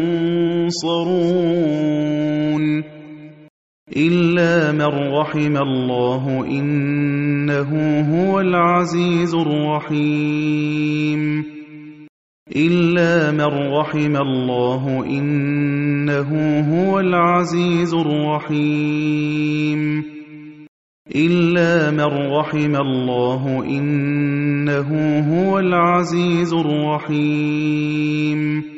ينصرون إلا من رحم الله إنه هو العزيز الرحيم إلا من رحم الله إنه هو العزيز الرحيم إلا من رحم الله إنه هو العزيز الرحيم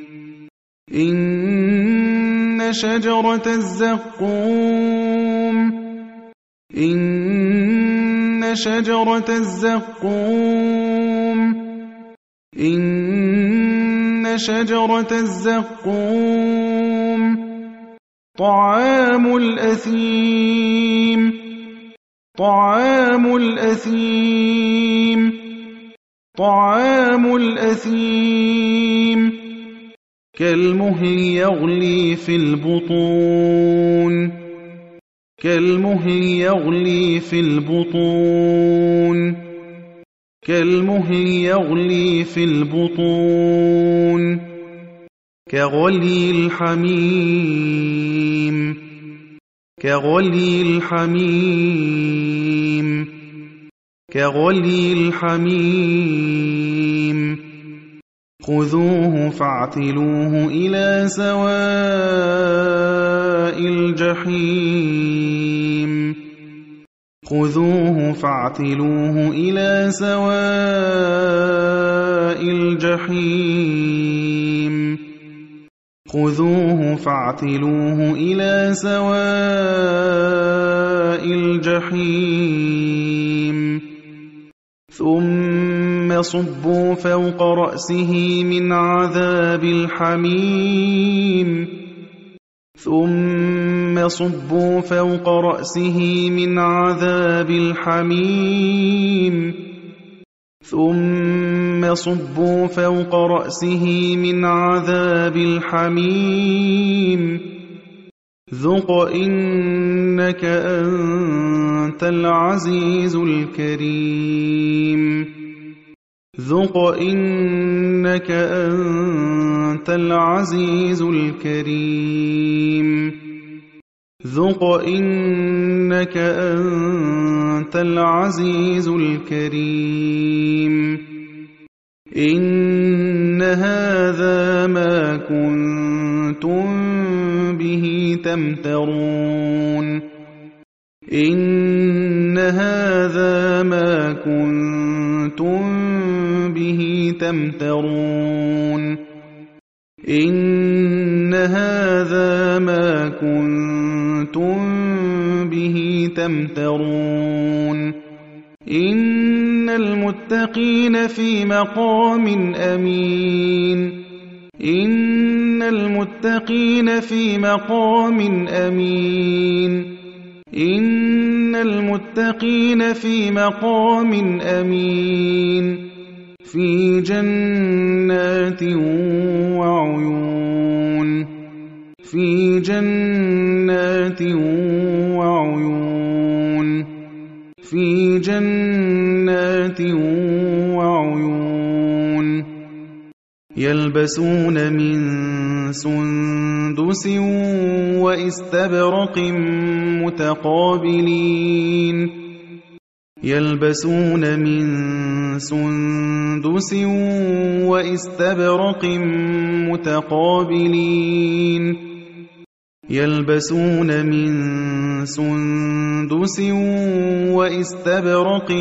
إن شجرة الزقوم إن شجرة الزقوم إن شجرة الزقوم طعام الأثيم طعام الأثيم طعام الأثيم كالمهل يغلي في البطون كالمهل يغلي في البطون كالمهل يغلي في البطون كغلي الحميم كغلي الحميم كغلي الحميم خذوه فاعتلوه إلى سواء الجحيم خذوه فاعتلوه إلى سواء الجحيم خذوه فاعتلوه إلى سواء الجحيم ثم صبوا فوق رأسه من عذاب الحميم ثم صبوا فوق رأسه من عذاب الحميم ثم صبوا فوق رأسه من عذاب الحميم ذق إنك أنت العزيز الكريم ذق إنك أنت العزيز الكريم ذق إنك أنت العزيز الكريم إن هذا ما كنتم به تمترون إن هذا ما كنتم به تمترون إن هذا ما كنتم به تمترون إن المتقين في مقام أمين إن المتقين في مقام أمين إن المتقين في مقام أمين في جنات وعيون في جنات وعيون في جنات وعيون يلبسون من سندس وإستبرق متقابلين يلبسون من سندس وإستبرق متقابلين يلبسون من سندس وإستبرق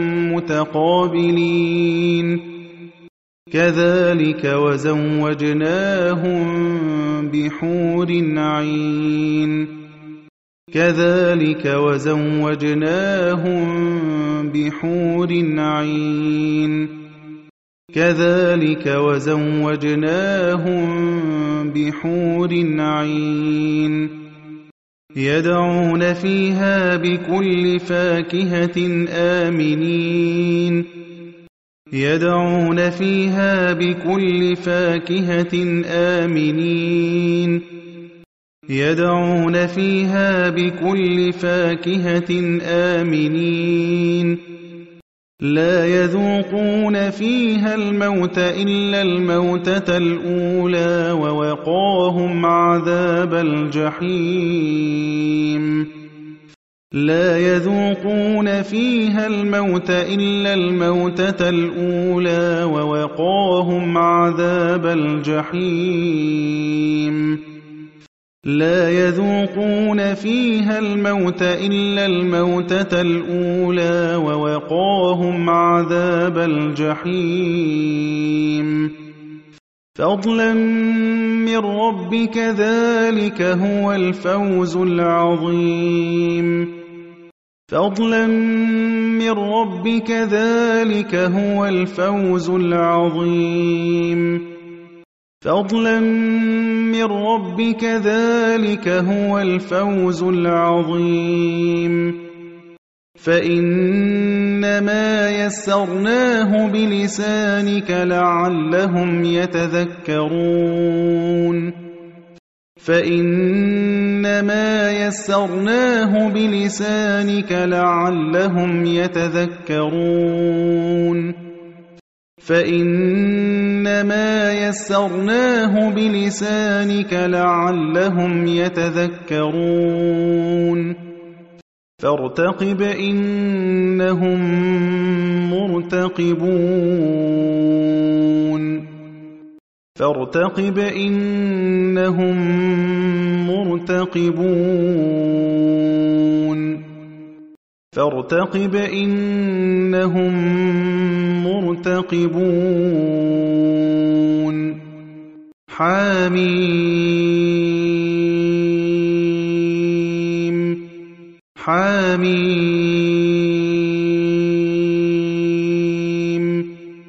متقابلين كذلك وزوجناهم بحور عين كذلك وزوجناهم بحور عين كذلك وزوجناهم بحور عين يدعون فيها بكل فاكهة آمنين يدعون فيها بكل فاكهة آمنين يدعون فيها بكل فاكهة آمنين لا يذوقون فيها الموت إلا الموتة الأولى ووقاهم عذاب الجحيم لا يذوقون فيها الموت إلا الموتة الأولى ووقاهم عذاب الجحيم لا يذوقون فيها الموت إلا الموتة الأولى ووقاهم عذاب الجحيم فضلا من ربك ذلك هو الفوز العظيم فضلا من ربك ذلك هو الفوز العظيم فضلا من ربك ذلك هو الفوز العظيم فإنما يسرناه بلسانك لعلهم يتذكرون فإنما يسرناه بلسانك لعلهم يتذكرون فإنما يسرناه بلسانك لعلهم يتذكرون فارتقب إنهم مرتقبون فارتقب إنهم مرتقبون فارتقب إنهم مرتقبون حميم حميم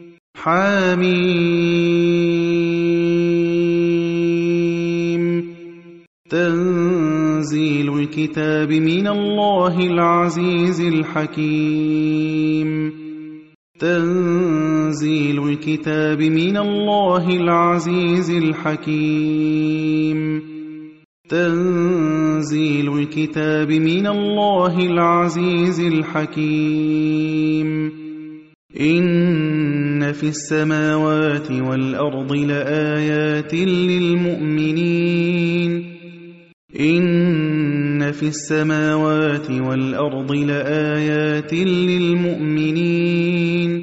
حميم تنزيل الكتاب من الله العزيز الحكيم تنزيل الكتاب من الله العزيز الحكيم تنزيل الكتاب من الله العزيز الحكيم إن في السماوات والأرض لآيات للمؤمنين إن في السماوات والأرض لآيات للمؤمنين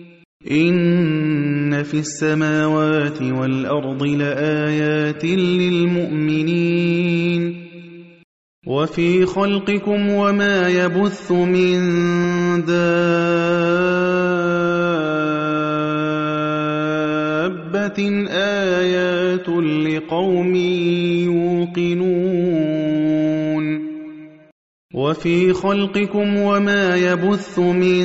إن في السماوات والأرض لآيات للمؤمنين وفي خلقكم وما يبث من دابة آيات لقوم يوقنون وفي خلقكم وما يبث من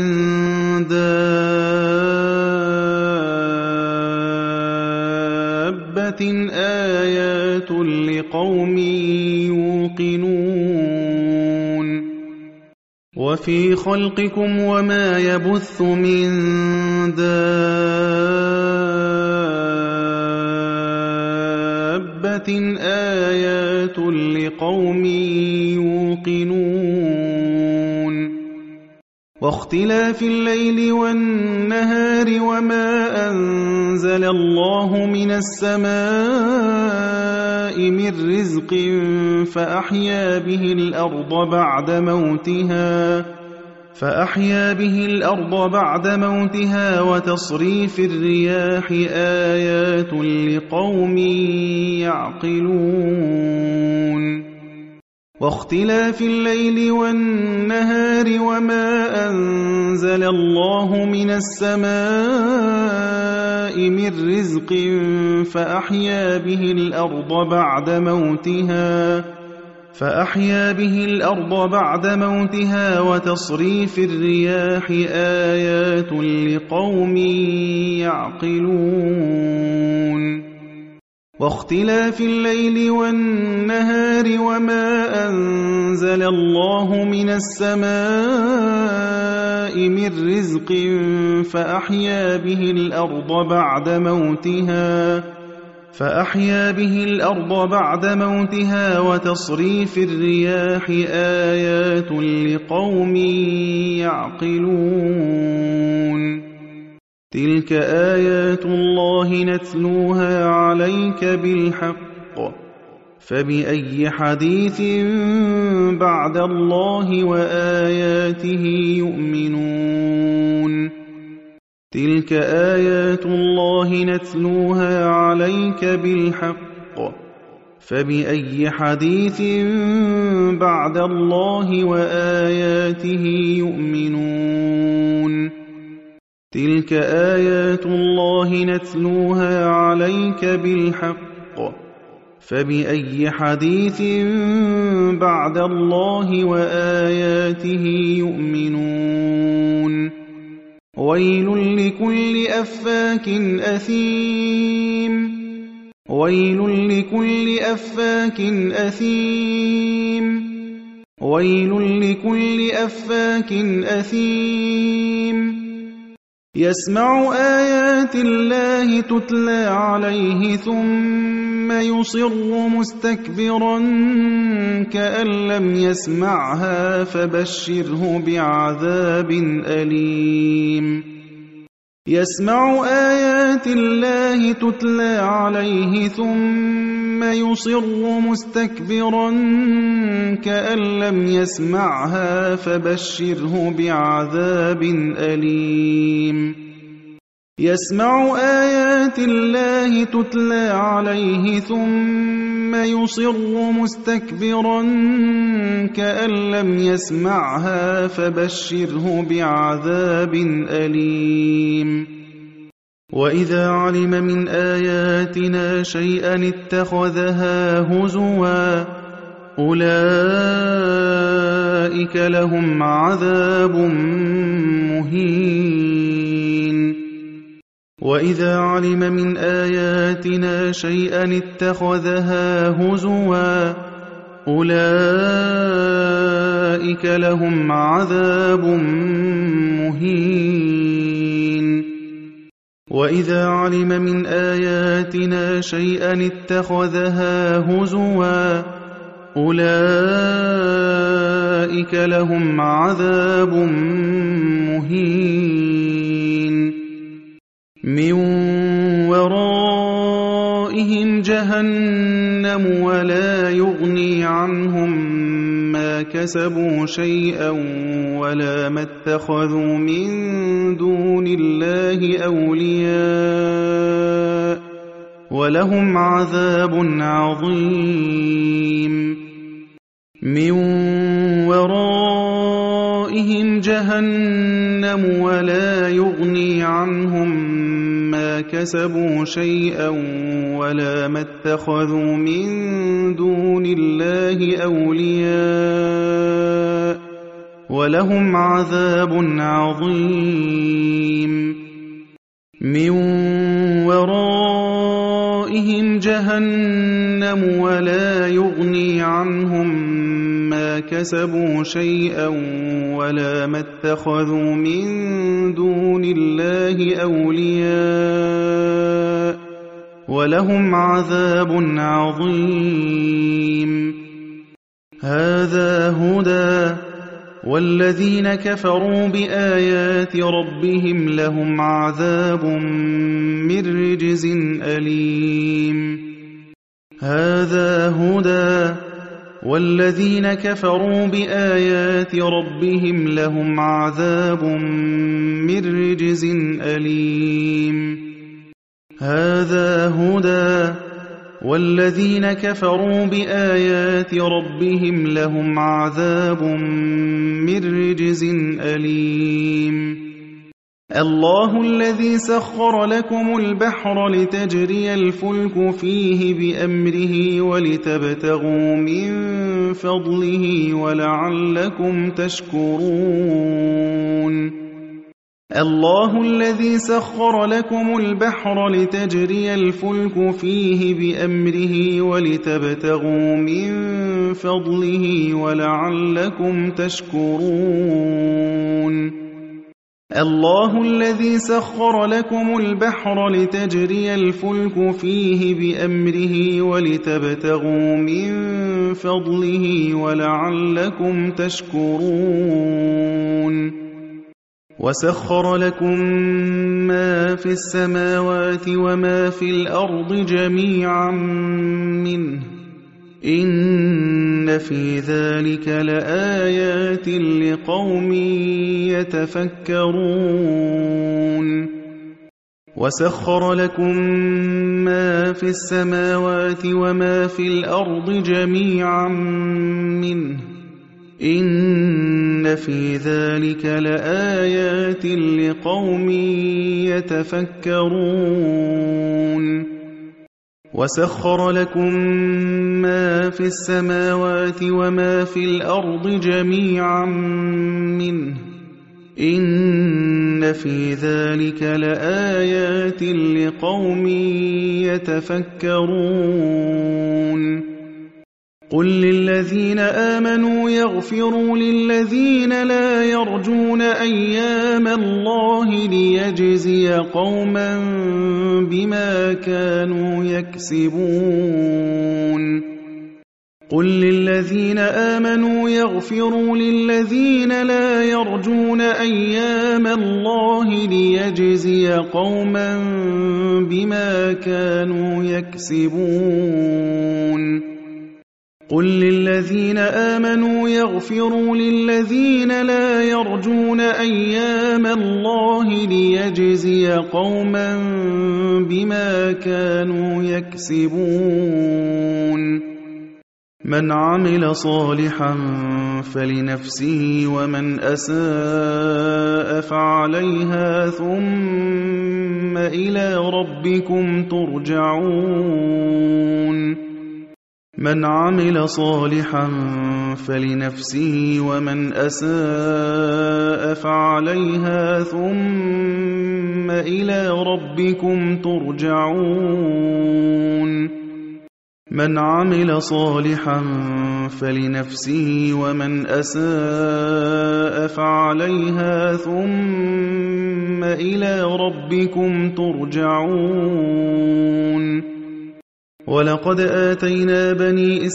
دابة آيات لقوم يوقنون وفي خلقكم وما يبث من دابة آيات لقوم يوقنون واختلاف الليل والنهار وما أنزل الله من السماء من رزق فأحيا به الأرض بعد موتها وتصريف الرياح آيات لقوم يعقلون واختلاف الليل والنهار وما أنزل الله من السماء من رزق فأحيا به الأرض بعد موتها وتصريف الرياح آيات لقوم يعقلون واختلاف الليل والنهار وما أنزل الله من السماء من رزق فأحيا به الأرض بعد موتها فأحيا به الأرض بعد موتها وتصريف الرياح آيات لقوم يعقلون تلك آيات الله نتلوها عليك بالحق فبأي حديث بعد الله وآياته يؤمنون تلك آيات الله نتلوها عليك بالحق فبأي حديث بعد الله وآياته يؤمنون تلك آيات الله نتلوها عليك بالحق فبأي حديث بعد الله وآياته يؤمنون ويل لكل أفاك أثيم ويل لكل أفاك أثيم ويل لكل أفاك أثيم يسمع آيات الله تتلى عليه ثم يصر مستكبرا كأن لم يسمعها فبشره بعذاب أليم يسمع آيات الله تتلى عليه ثم يصر مستكبرا كأن لم يسمعها فبشره بعذاب أليم يسمع آيات الله تتلى عليه ثم يصر مستكبرا كأن لم يسمعها فبشره بعذاب أليم وإذا علم من آياتنا شيئا اتخذها هزوا أولئك لهم عذاب مهين وإذا علم من آياتنا شيئا اتخذها هزوا أولئك لهم عذاب مهين وإذا علم من آياتنا شيئا اتخذها هزوا أولئك لهم عذاب مهين من ورائهم جهنم ولا يغني عنهم ما كسبوا شيئا ولا ما اتخذوا من دون الله أولياء ولهم عذاب عظيم من ورائهم جهنم ولا يغني عنهم ما كسبوا شيئا ولا ما اتخذوا من دون الله أولياء ولهم عذاب عظيم من ورائهم جهنم ولا يغني عنهم ما كسبوا شيئا ولا ما اتخذوا من دون الله أولياء ولهم عذاب عظيم هذا هدى والذين كفروا بآيات ربهم لهم عذاب من رجز أليم هذا هدى والذين كفروا بآيات ربهم لهم عذاب من رجز أليم هذا هدى والذين كفروا بآيات ربهم لهم عذاب من رجز أليم الله الذي سخر لكم البحر لتجري الفلك فيه بأمره ولتبتغوا من فضله ولعلكم تشكرون الله الذي سخر لكم البحر لتجري الفلك فيه بأمره ولتبتغوا من فضله ولعلكم تشكرون الله الذي سخر لكم البحر لتجري الفلك فيه بأمره ولتبتغوا من فضله ولعلكم تشكرون وسخر لكم ما في السماوات وما في الأرض جميعا منه إن في ذلك لآيات لقوم يتفكرون وسخر لكم ما في السماوات وما في الأرض جميعا منه إن في ذلك لآيات لقوم يتفكرون وسخر لكم ما في السماوات وما في الأرض جميعا منه إن في ذلك لآيات لقوم يتفكرون قل للذين آمنوا يغفروا للذين لا يرجون أيام الله ليجزي قوما بما كانوا يكسبون قل للذين آمنوا يغفروا للذين لا يرجون أيام الله ليجزي قوما بما كانوا يكسبون قل للذين آمنوا يغفروا للذين لا يرجون أيام الله ليجزي قوما بما كانوا يكسبون من عمل صالحا فلنفسه ومن أساء فعليها ثم إلى ربكم ترجعون من عمل صالحا فلنفسه ومن أساء فعليها ثم إلى ربكم ترجعون من عمل صالحا فلنفسه ومن أساء فعليها ثم إلى ربكم ترجعون ولقد آتينا بني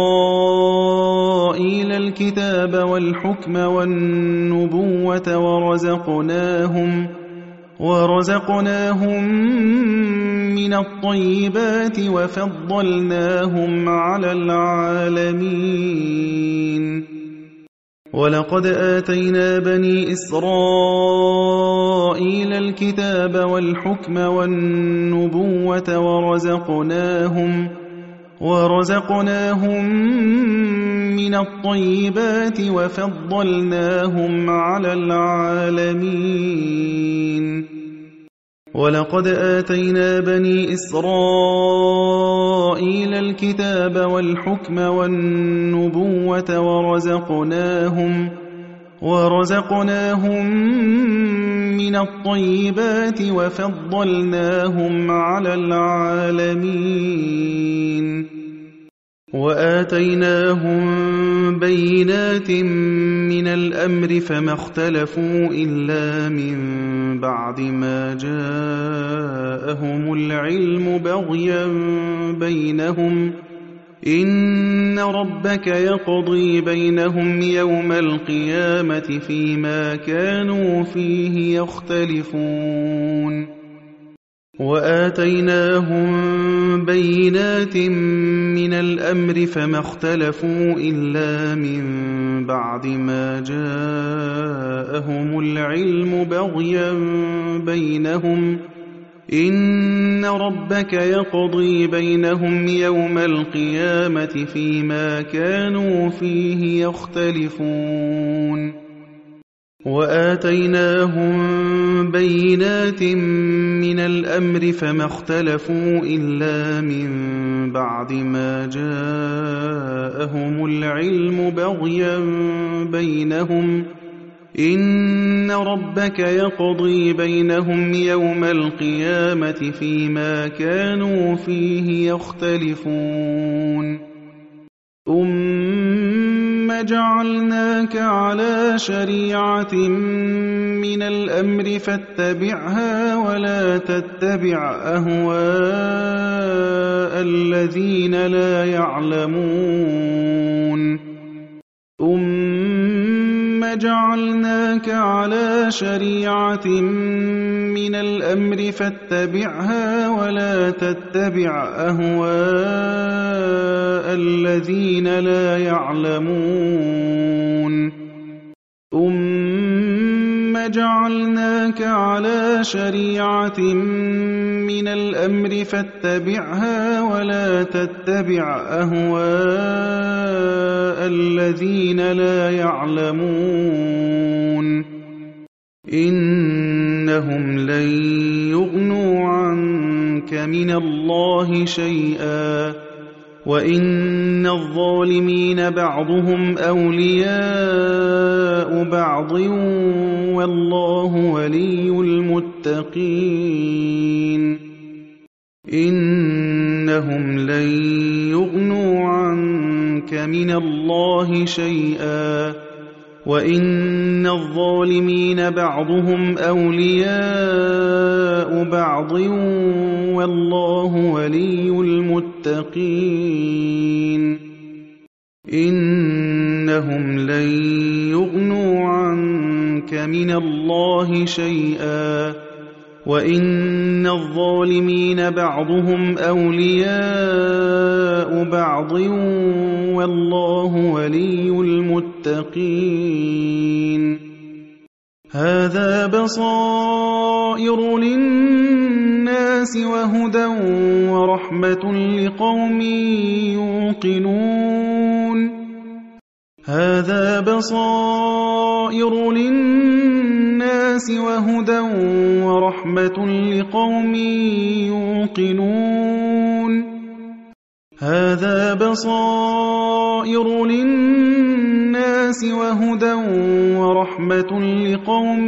إسرائيل الكتاب والحكم والنبوة ورزقناهم من الطيبات وفضلناهم على العالمين ولقد آتينا بني إسرائيل الكتاب والحكم والنبوة ورزقناهم من الطيبات وفضلناهم على العالمين ولقد آتينا بني إسرائيل الكتاب والحكم والنبوة ورزقناهم من الطيبات وفضلناهم على العالمين وآتيناهم بينات من الأمر فما اختلفوا إلا من بعد ما جاءهم العلم بغيا بينهم إن ربك يقضي بينهم يوم القيامة فيما كانوا فيه يختلفون وآتيناهم بينات من الأمر فما اختلفوا إلا من بعد ما جاءهم العلم بغيا بينهم إن ربك يقضي بينهم يوم القيامة فيما كانوا فيه يختلفون وآتيناهم بينات من الأمر فما اختلفوا إلا من بعد ما جاءهم العلم بغيا بينهم إن ربك يقضي بينهم يوم القيامة فيما كانوا فيه يختلفون ثم جعلناك على شريعة من الأمر فاتبعها ولا تتبع أهواء الذين لا يعلمون ثم جعلناك على شريعة من الأمر فاتبعها ولا تتبع أهواء الذين لا يعلمون ثم جعلناك على شريعة من الأمر فاتبعها ولا تتبع أهواء الذين لا يعلمون إنهم لن يغنوا عنك من الله شيئا وإن الظالمين بعضهم أولياء بعض والله ولي المتقين إنهم لن يغنوا عنك من الله شيئا وإن الظالمين بعضهم أولياء بعض والله ولي المتقين إنهم لن يغنوا عنك من الله شيئا وإن الظالمين بعضهم أولياء بعض والله ولي المتقين هذا بصائر للناس وهدى ورحمة لقوم يوقنون هذا بصائر للناس وهدى ورحمة لقوم يوقنون هذا بصائر للناس وهدى ورحمة لقوم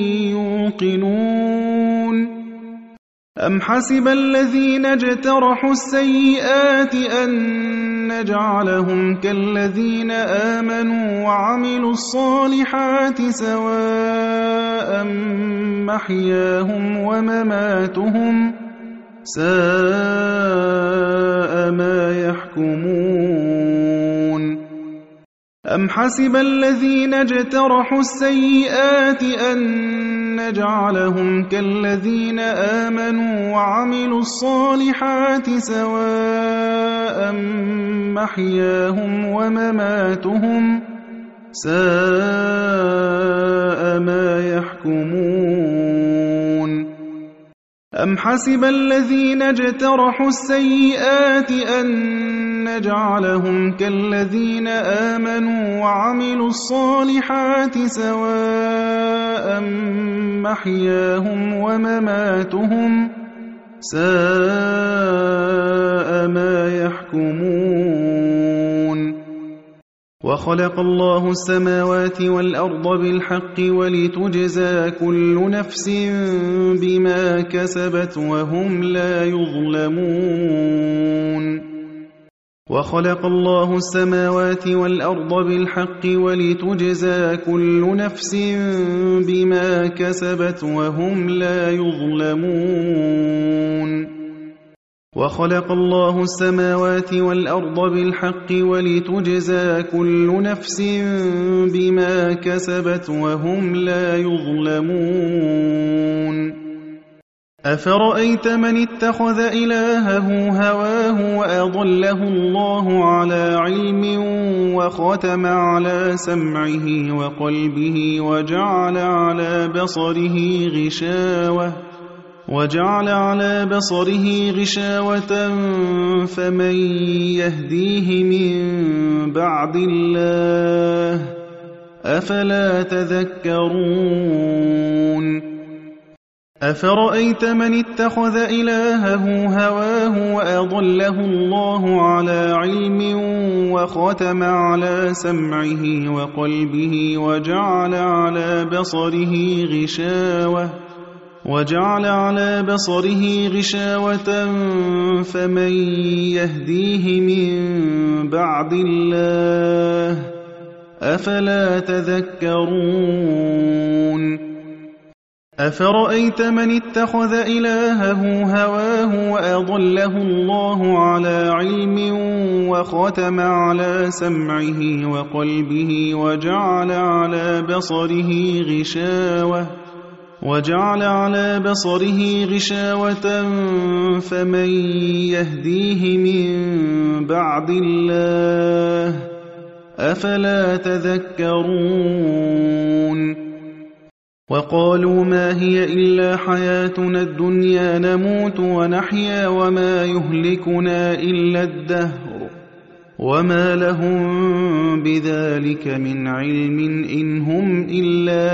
يوقنون أم حسب الذين اجترحوا السيئات أن نجعلهم كالذين آمنوا وعملوا الصالحات سواء محياهم ومماتهم ساء ما يحكمون أم حسب الذين اجترحوا السيئات أن نجعلهم كالذين آمنوا وعملوا الصالحات سواء محياهم ومماتهم ساء ما يحكمون أم حسب الذين اجترحوا السيئات أن نجعلهم كالذين آمنوا وعملوا الصالحات سواء محياهم ومماتهم ساء ما يحكمون وخلق الله السماوات والأرض بالحق ولتجزى كل نفس بما كسبت وهم لا يظلمون وخلق الله السماوات والأرض بالحق ولتجزى كل نفس بما كسبت وهم لا يظلمون وخلق الله السماوات والأرض بالحق ولتجزى كل نفس بما كسبت وهم لا يظلمون أفرأيت من اتخذ إلهه هواه وأضله الله على علم وختم على سمعه وقلبه وجعل على بصره غشاوة فمن يهديه من بعد الله أفلا تذكرون أفرأيت من اتخذ إلهه هواه وأضله الله على علم وختم على سمعه وقلبه وجعل على بصره غشاوة فمن يهديه من بعد الله أفلا تذكرون أفرأيت من اتخذ إلهه هواه وأضله الله على علم وختم على سمعه وقلبه وجعل على بصره غشاوة فمن يهديه من بعد الله أفلا تذكرون وقالوا ما هي إلا حياتنا الدنيا نموت ونحيا وما يهلكنا إلا الدهر وما لهم بذلك من علم إن هم إلا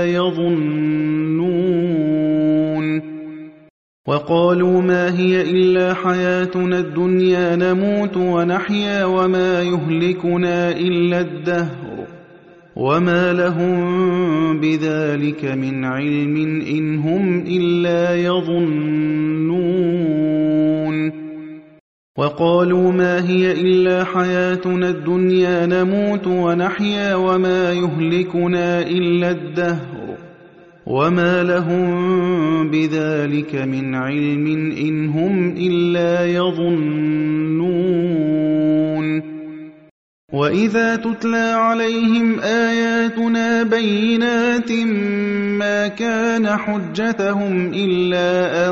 يظنون وقالوا ما هي إلا حياتنا الدنيا نموت ونحيا وما يهلكنا إلا الدهر وما لهم بذلك من علم إن هم إلا يظنون وقالوا ما هي إلا حياتنا الدنيا نموت ونحيا وما يهلكنا إلا الدهر وما لهم بذلك من علم إن هم إلا يظنون وإذا تتلى عليهم آياتنا بينات ما كان حجتهم إلا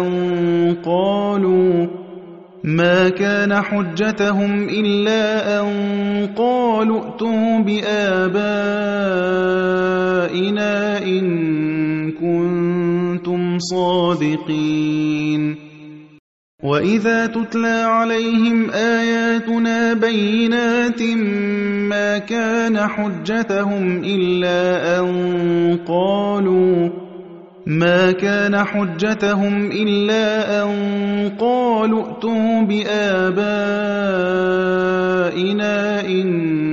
أن قالوا ائتوا بآبائنا إن كنتم صادقين وإذا تتلى عليهم آياتنا بينات ما كان حجتهم إلا أن قالوا ائتوا بآبائنا إن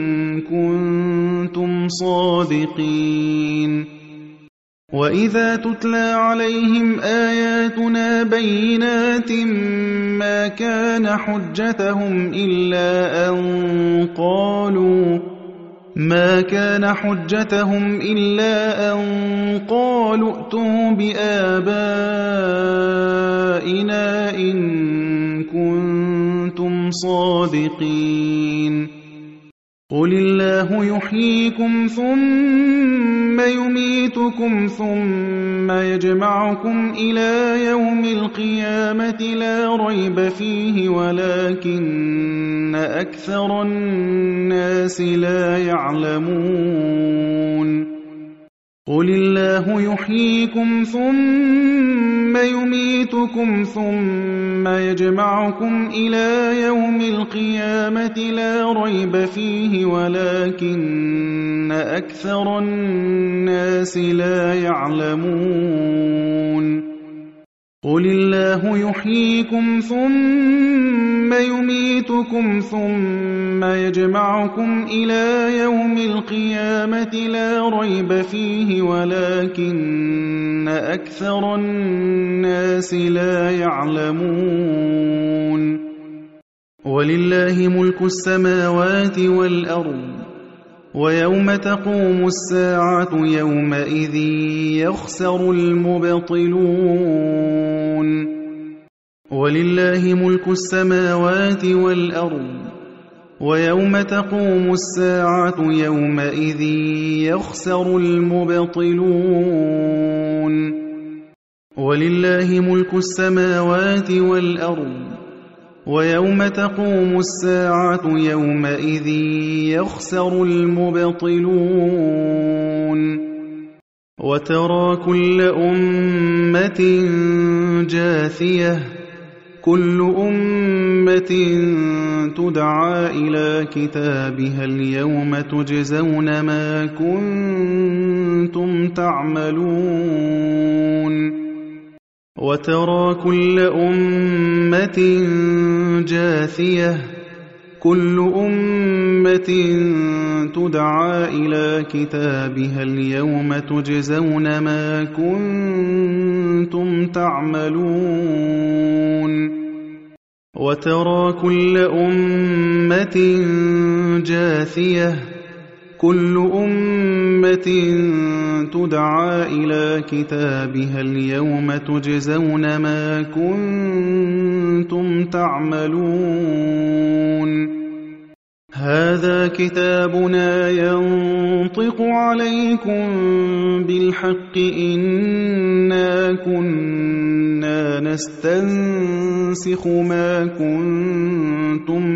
كنتم صادقين وإذا تتلى عليهم آياتنا بينات ما كان حجتهم إلا أن قالوا ائتوا بآبائنا إن كنتم صادقين قل الله يحييكم ثم يميتكم ثم يجمعكم إلى يوم القيامة لا ريب فيه ولكن أكثر الناس لا يعلمون قل الله يحييكم ثم يميتكم ثم يجمعكم إلى يوم القيامة لا ريب فيه ولكن أكثر الناس لا يعلمون قل الله يحييكم ثم يميتكم ثم يجمعكم إلى يوم القيامة لا ريب فيه ولكن أكثر الناس لا يعلمون ولله ملك السماوات والأرض ويوم تقوم الساعة يومئذ يخسر المبطلون ولله ملك السماوات والأرض ويوم تقوم الساعة يومئذ يخسر المبطلون ولله ملك السماوات والأرض ويوم تقوم الساعة يومئذ يخسر المبطلون وترى كل أمة جاثية كل أمة تدعى إلى كتابها اليوم تجزون ما كنتم تعملون وترى كل أمة جاثية كل أمة تدعى إلى كتابها اليوم تجزون ما كنتم تعملون وترى كل أمة جاثية كل أمة تدعى إلى كتابها اليوم تجزون ما كنتم تعملون هذا كتابنا ينطق عليكم بالحق إنا كنا نستنسخ ما كنتم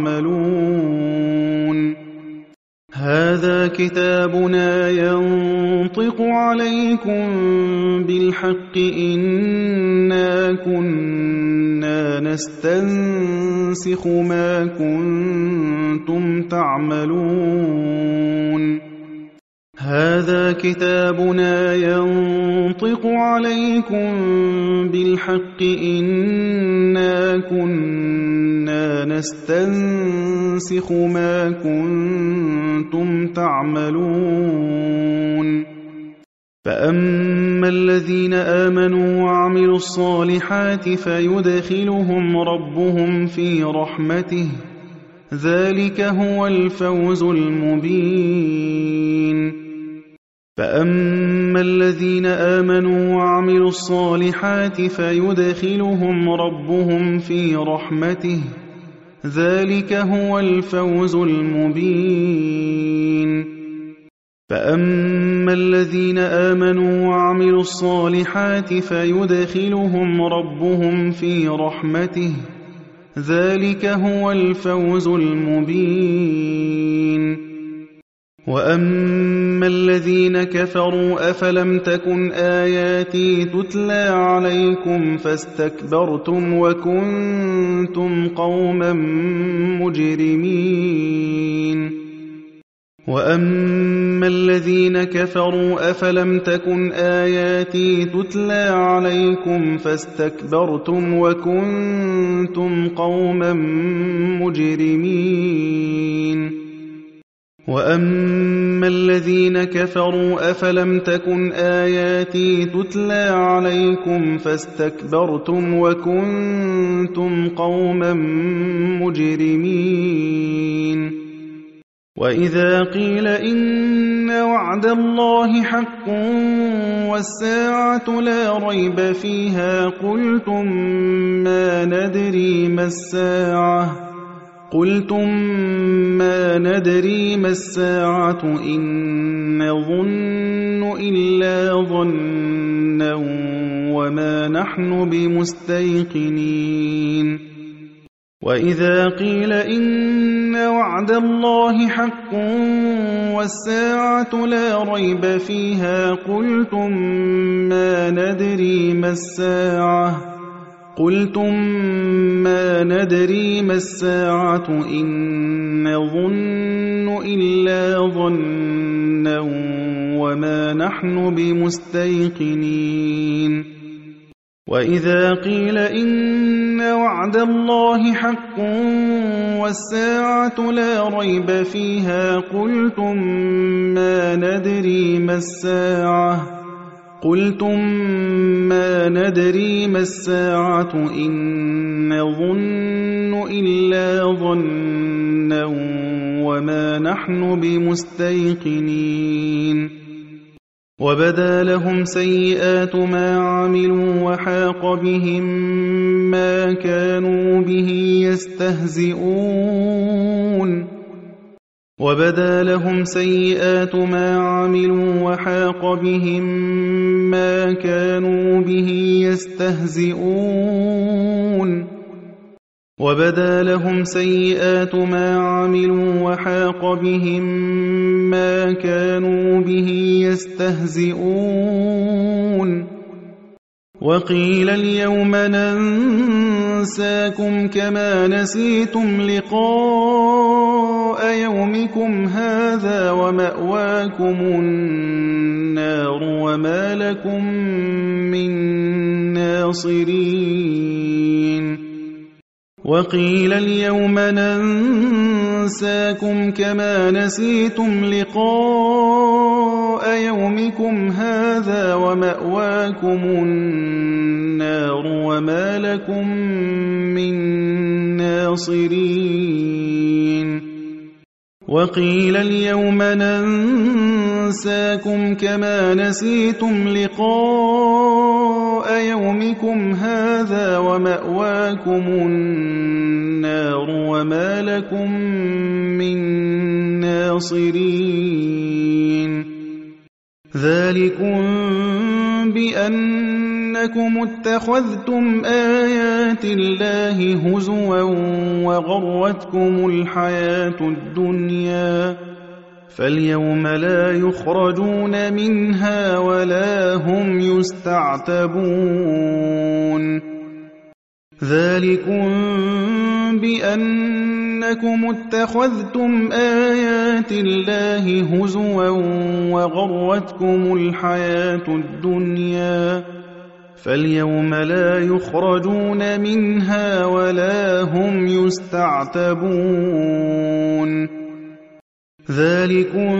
تعملون هذا كتابنا ينطق عليكم بالحق إنا كنا نستنسخ ما كنتم تعملون هذا كتابنا ينطق عليكم بالحق إنا كنا نستنسخ ما كنتم تعملون فأما الذين آمنوا وعملوا الصالحات فيدخلهم ربهم في رحمته ذلك هو الفوز المبين فأما الذين آمنوا وعملوا الصالحات فيدخلهم ربهم في رحمته ذلك هو الفوز المبين فأما الذين آمنوا وعملوا الصالحات فيدخلهم ربهم في رحمته ذلك هو الفوز المبين وأما الذين كفروا أفلم تكن آياتي تتلى عليكم فاستكبرتم وكنتم قوما مجرمين وأما الذين كفروا أفلم تكن آياتي تتلى عليكم فاستكبرتم وكنتم قوما مجرمين وأما الذين كفروا أفلم تكن آياتي تتلى عليكم فاستكبرتم وكنتم قوما مجرمين وإذا قيل إن وعد الله حق والساعة لا ريب فيها قلتم ما ندري ما الساعة إن نظن إلا ظنا وما نحن بمستيقنين وإذا قيل إن وعد الله حق والساعة لا ريب فيها قلتم ما ندري ما الساعة إن نظن إلا ظنا وما نحن بمستيقنين وإذا قيل إن وعد الله حق والساعة لا ريب فيها قلتم ما ندري ما الساعة إن نظن إلا ظنا وما نحن بمستيقنين وبدا لهم سيئات ما عملوا وحاق بهم ما كانوا به يستهزئون وبدا لهم سيئات ما عملوا وحاق بهم ما كانوا به يستهزئون وبدا لهم سيئات ما عملوا وحاق بهم ما كانوا به يستهزئون وقيل اليوم ننساكم كما نسيتم لقاء يومكم هذا ومأواكم النار وما لكم من ناصرين وقيل اليوم ننساكم كما نسيتم لقاء يومكم هذا ومأواكم النار وما لكم من ناصرين وقيل اليوم ننساكم كما نسيتم لقاء يومكم هذا ومأواكم النار وما لكم من ناصرين ذلكم بأنكم اتخذتم آيات الله هزوا وغرتكم الحياة الدنيا فاليوم لا يخرجون منها ولا هم يستعتبون ذلكم بأنكم اتخذتم آيات الله هزوا وغرتكم الحياة الدنيا فاليوم لا يخرجون منها ولا هم يستعتبون ذلكم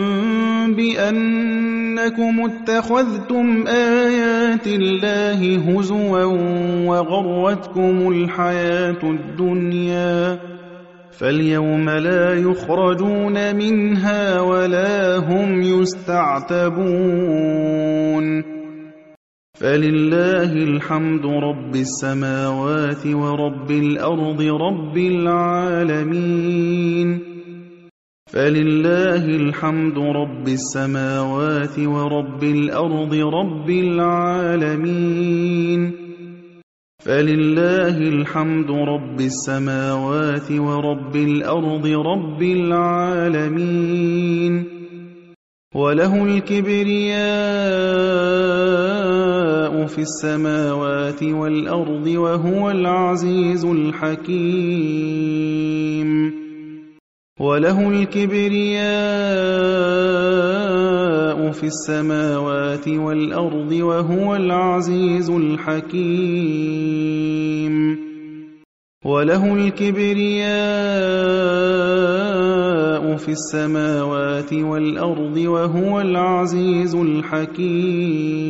بأنكم اتخذتم آيات الله هزوا وغرتكم الحياة الدنيا فاليوم لا يخرجون منها ولا هم يستعتبون فلله الحمد رب السماوات ورب الأرض رب العالمين فلله الحمد رب السماوات ورب الأرض رب العالمين فلله الحمد رب السماوات ورب الأرض رب العالمين وله الكبرياء في السماوات والأرض وهو العزيز الحكيم وله الكبرياء في السماوات والأرض وهو العزيز الحكيم وله الكبرياء في السماوات والأرض وهو العزيز الحكيم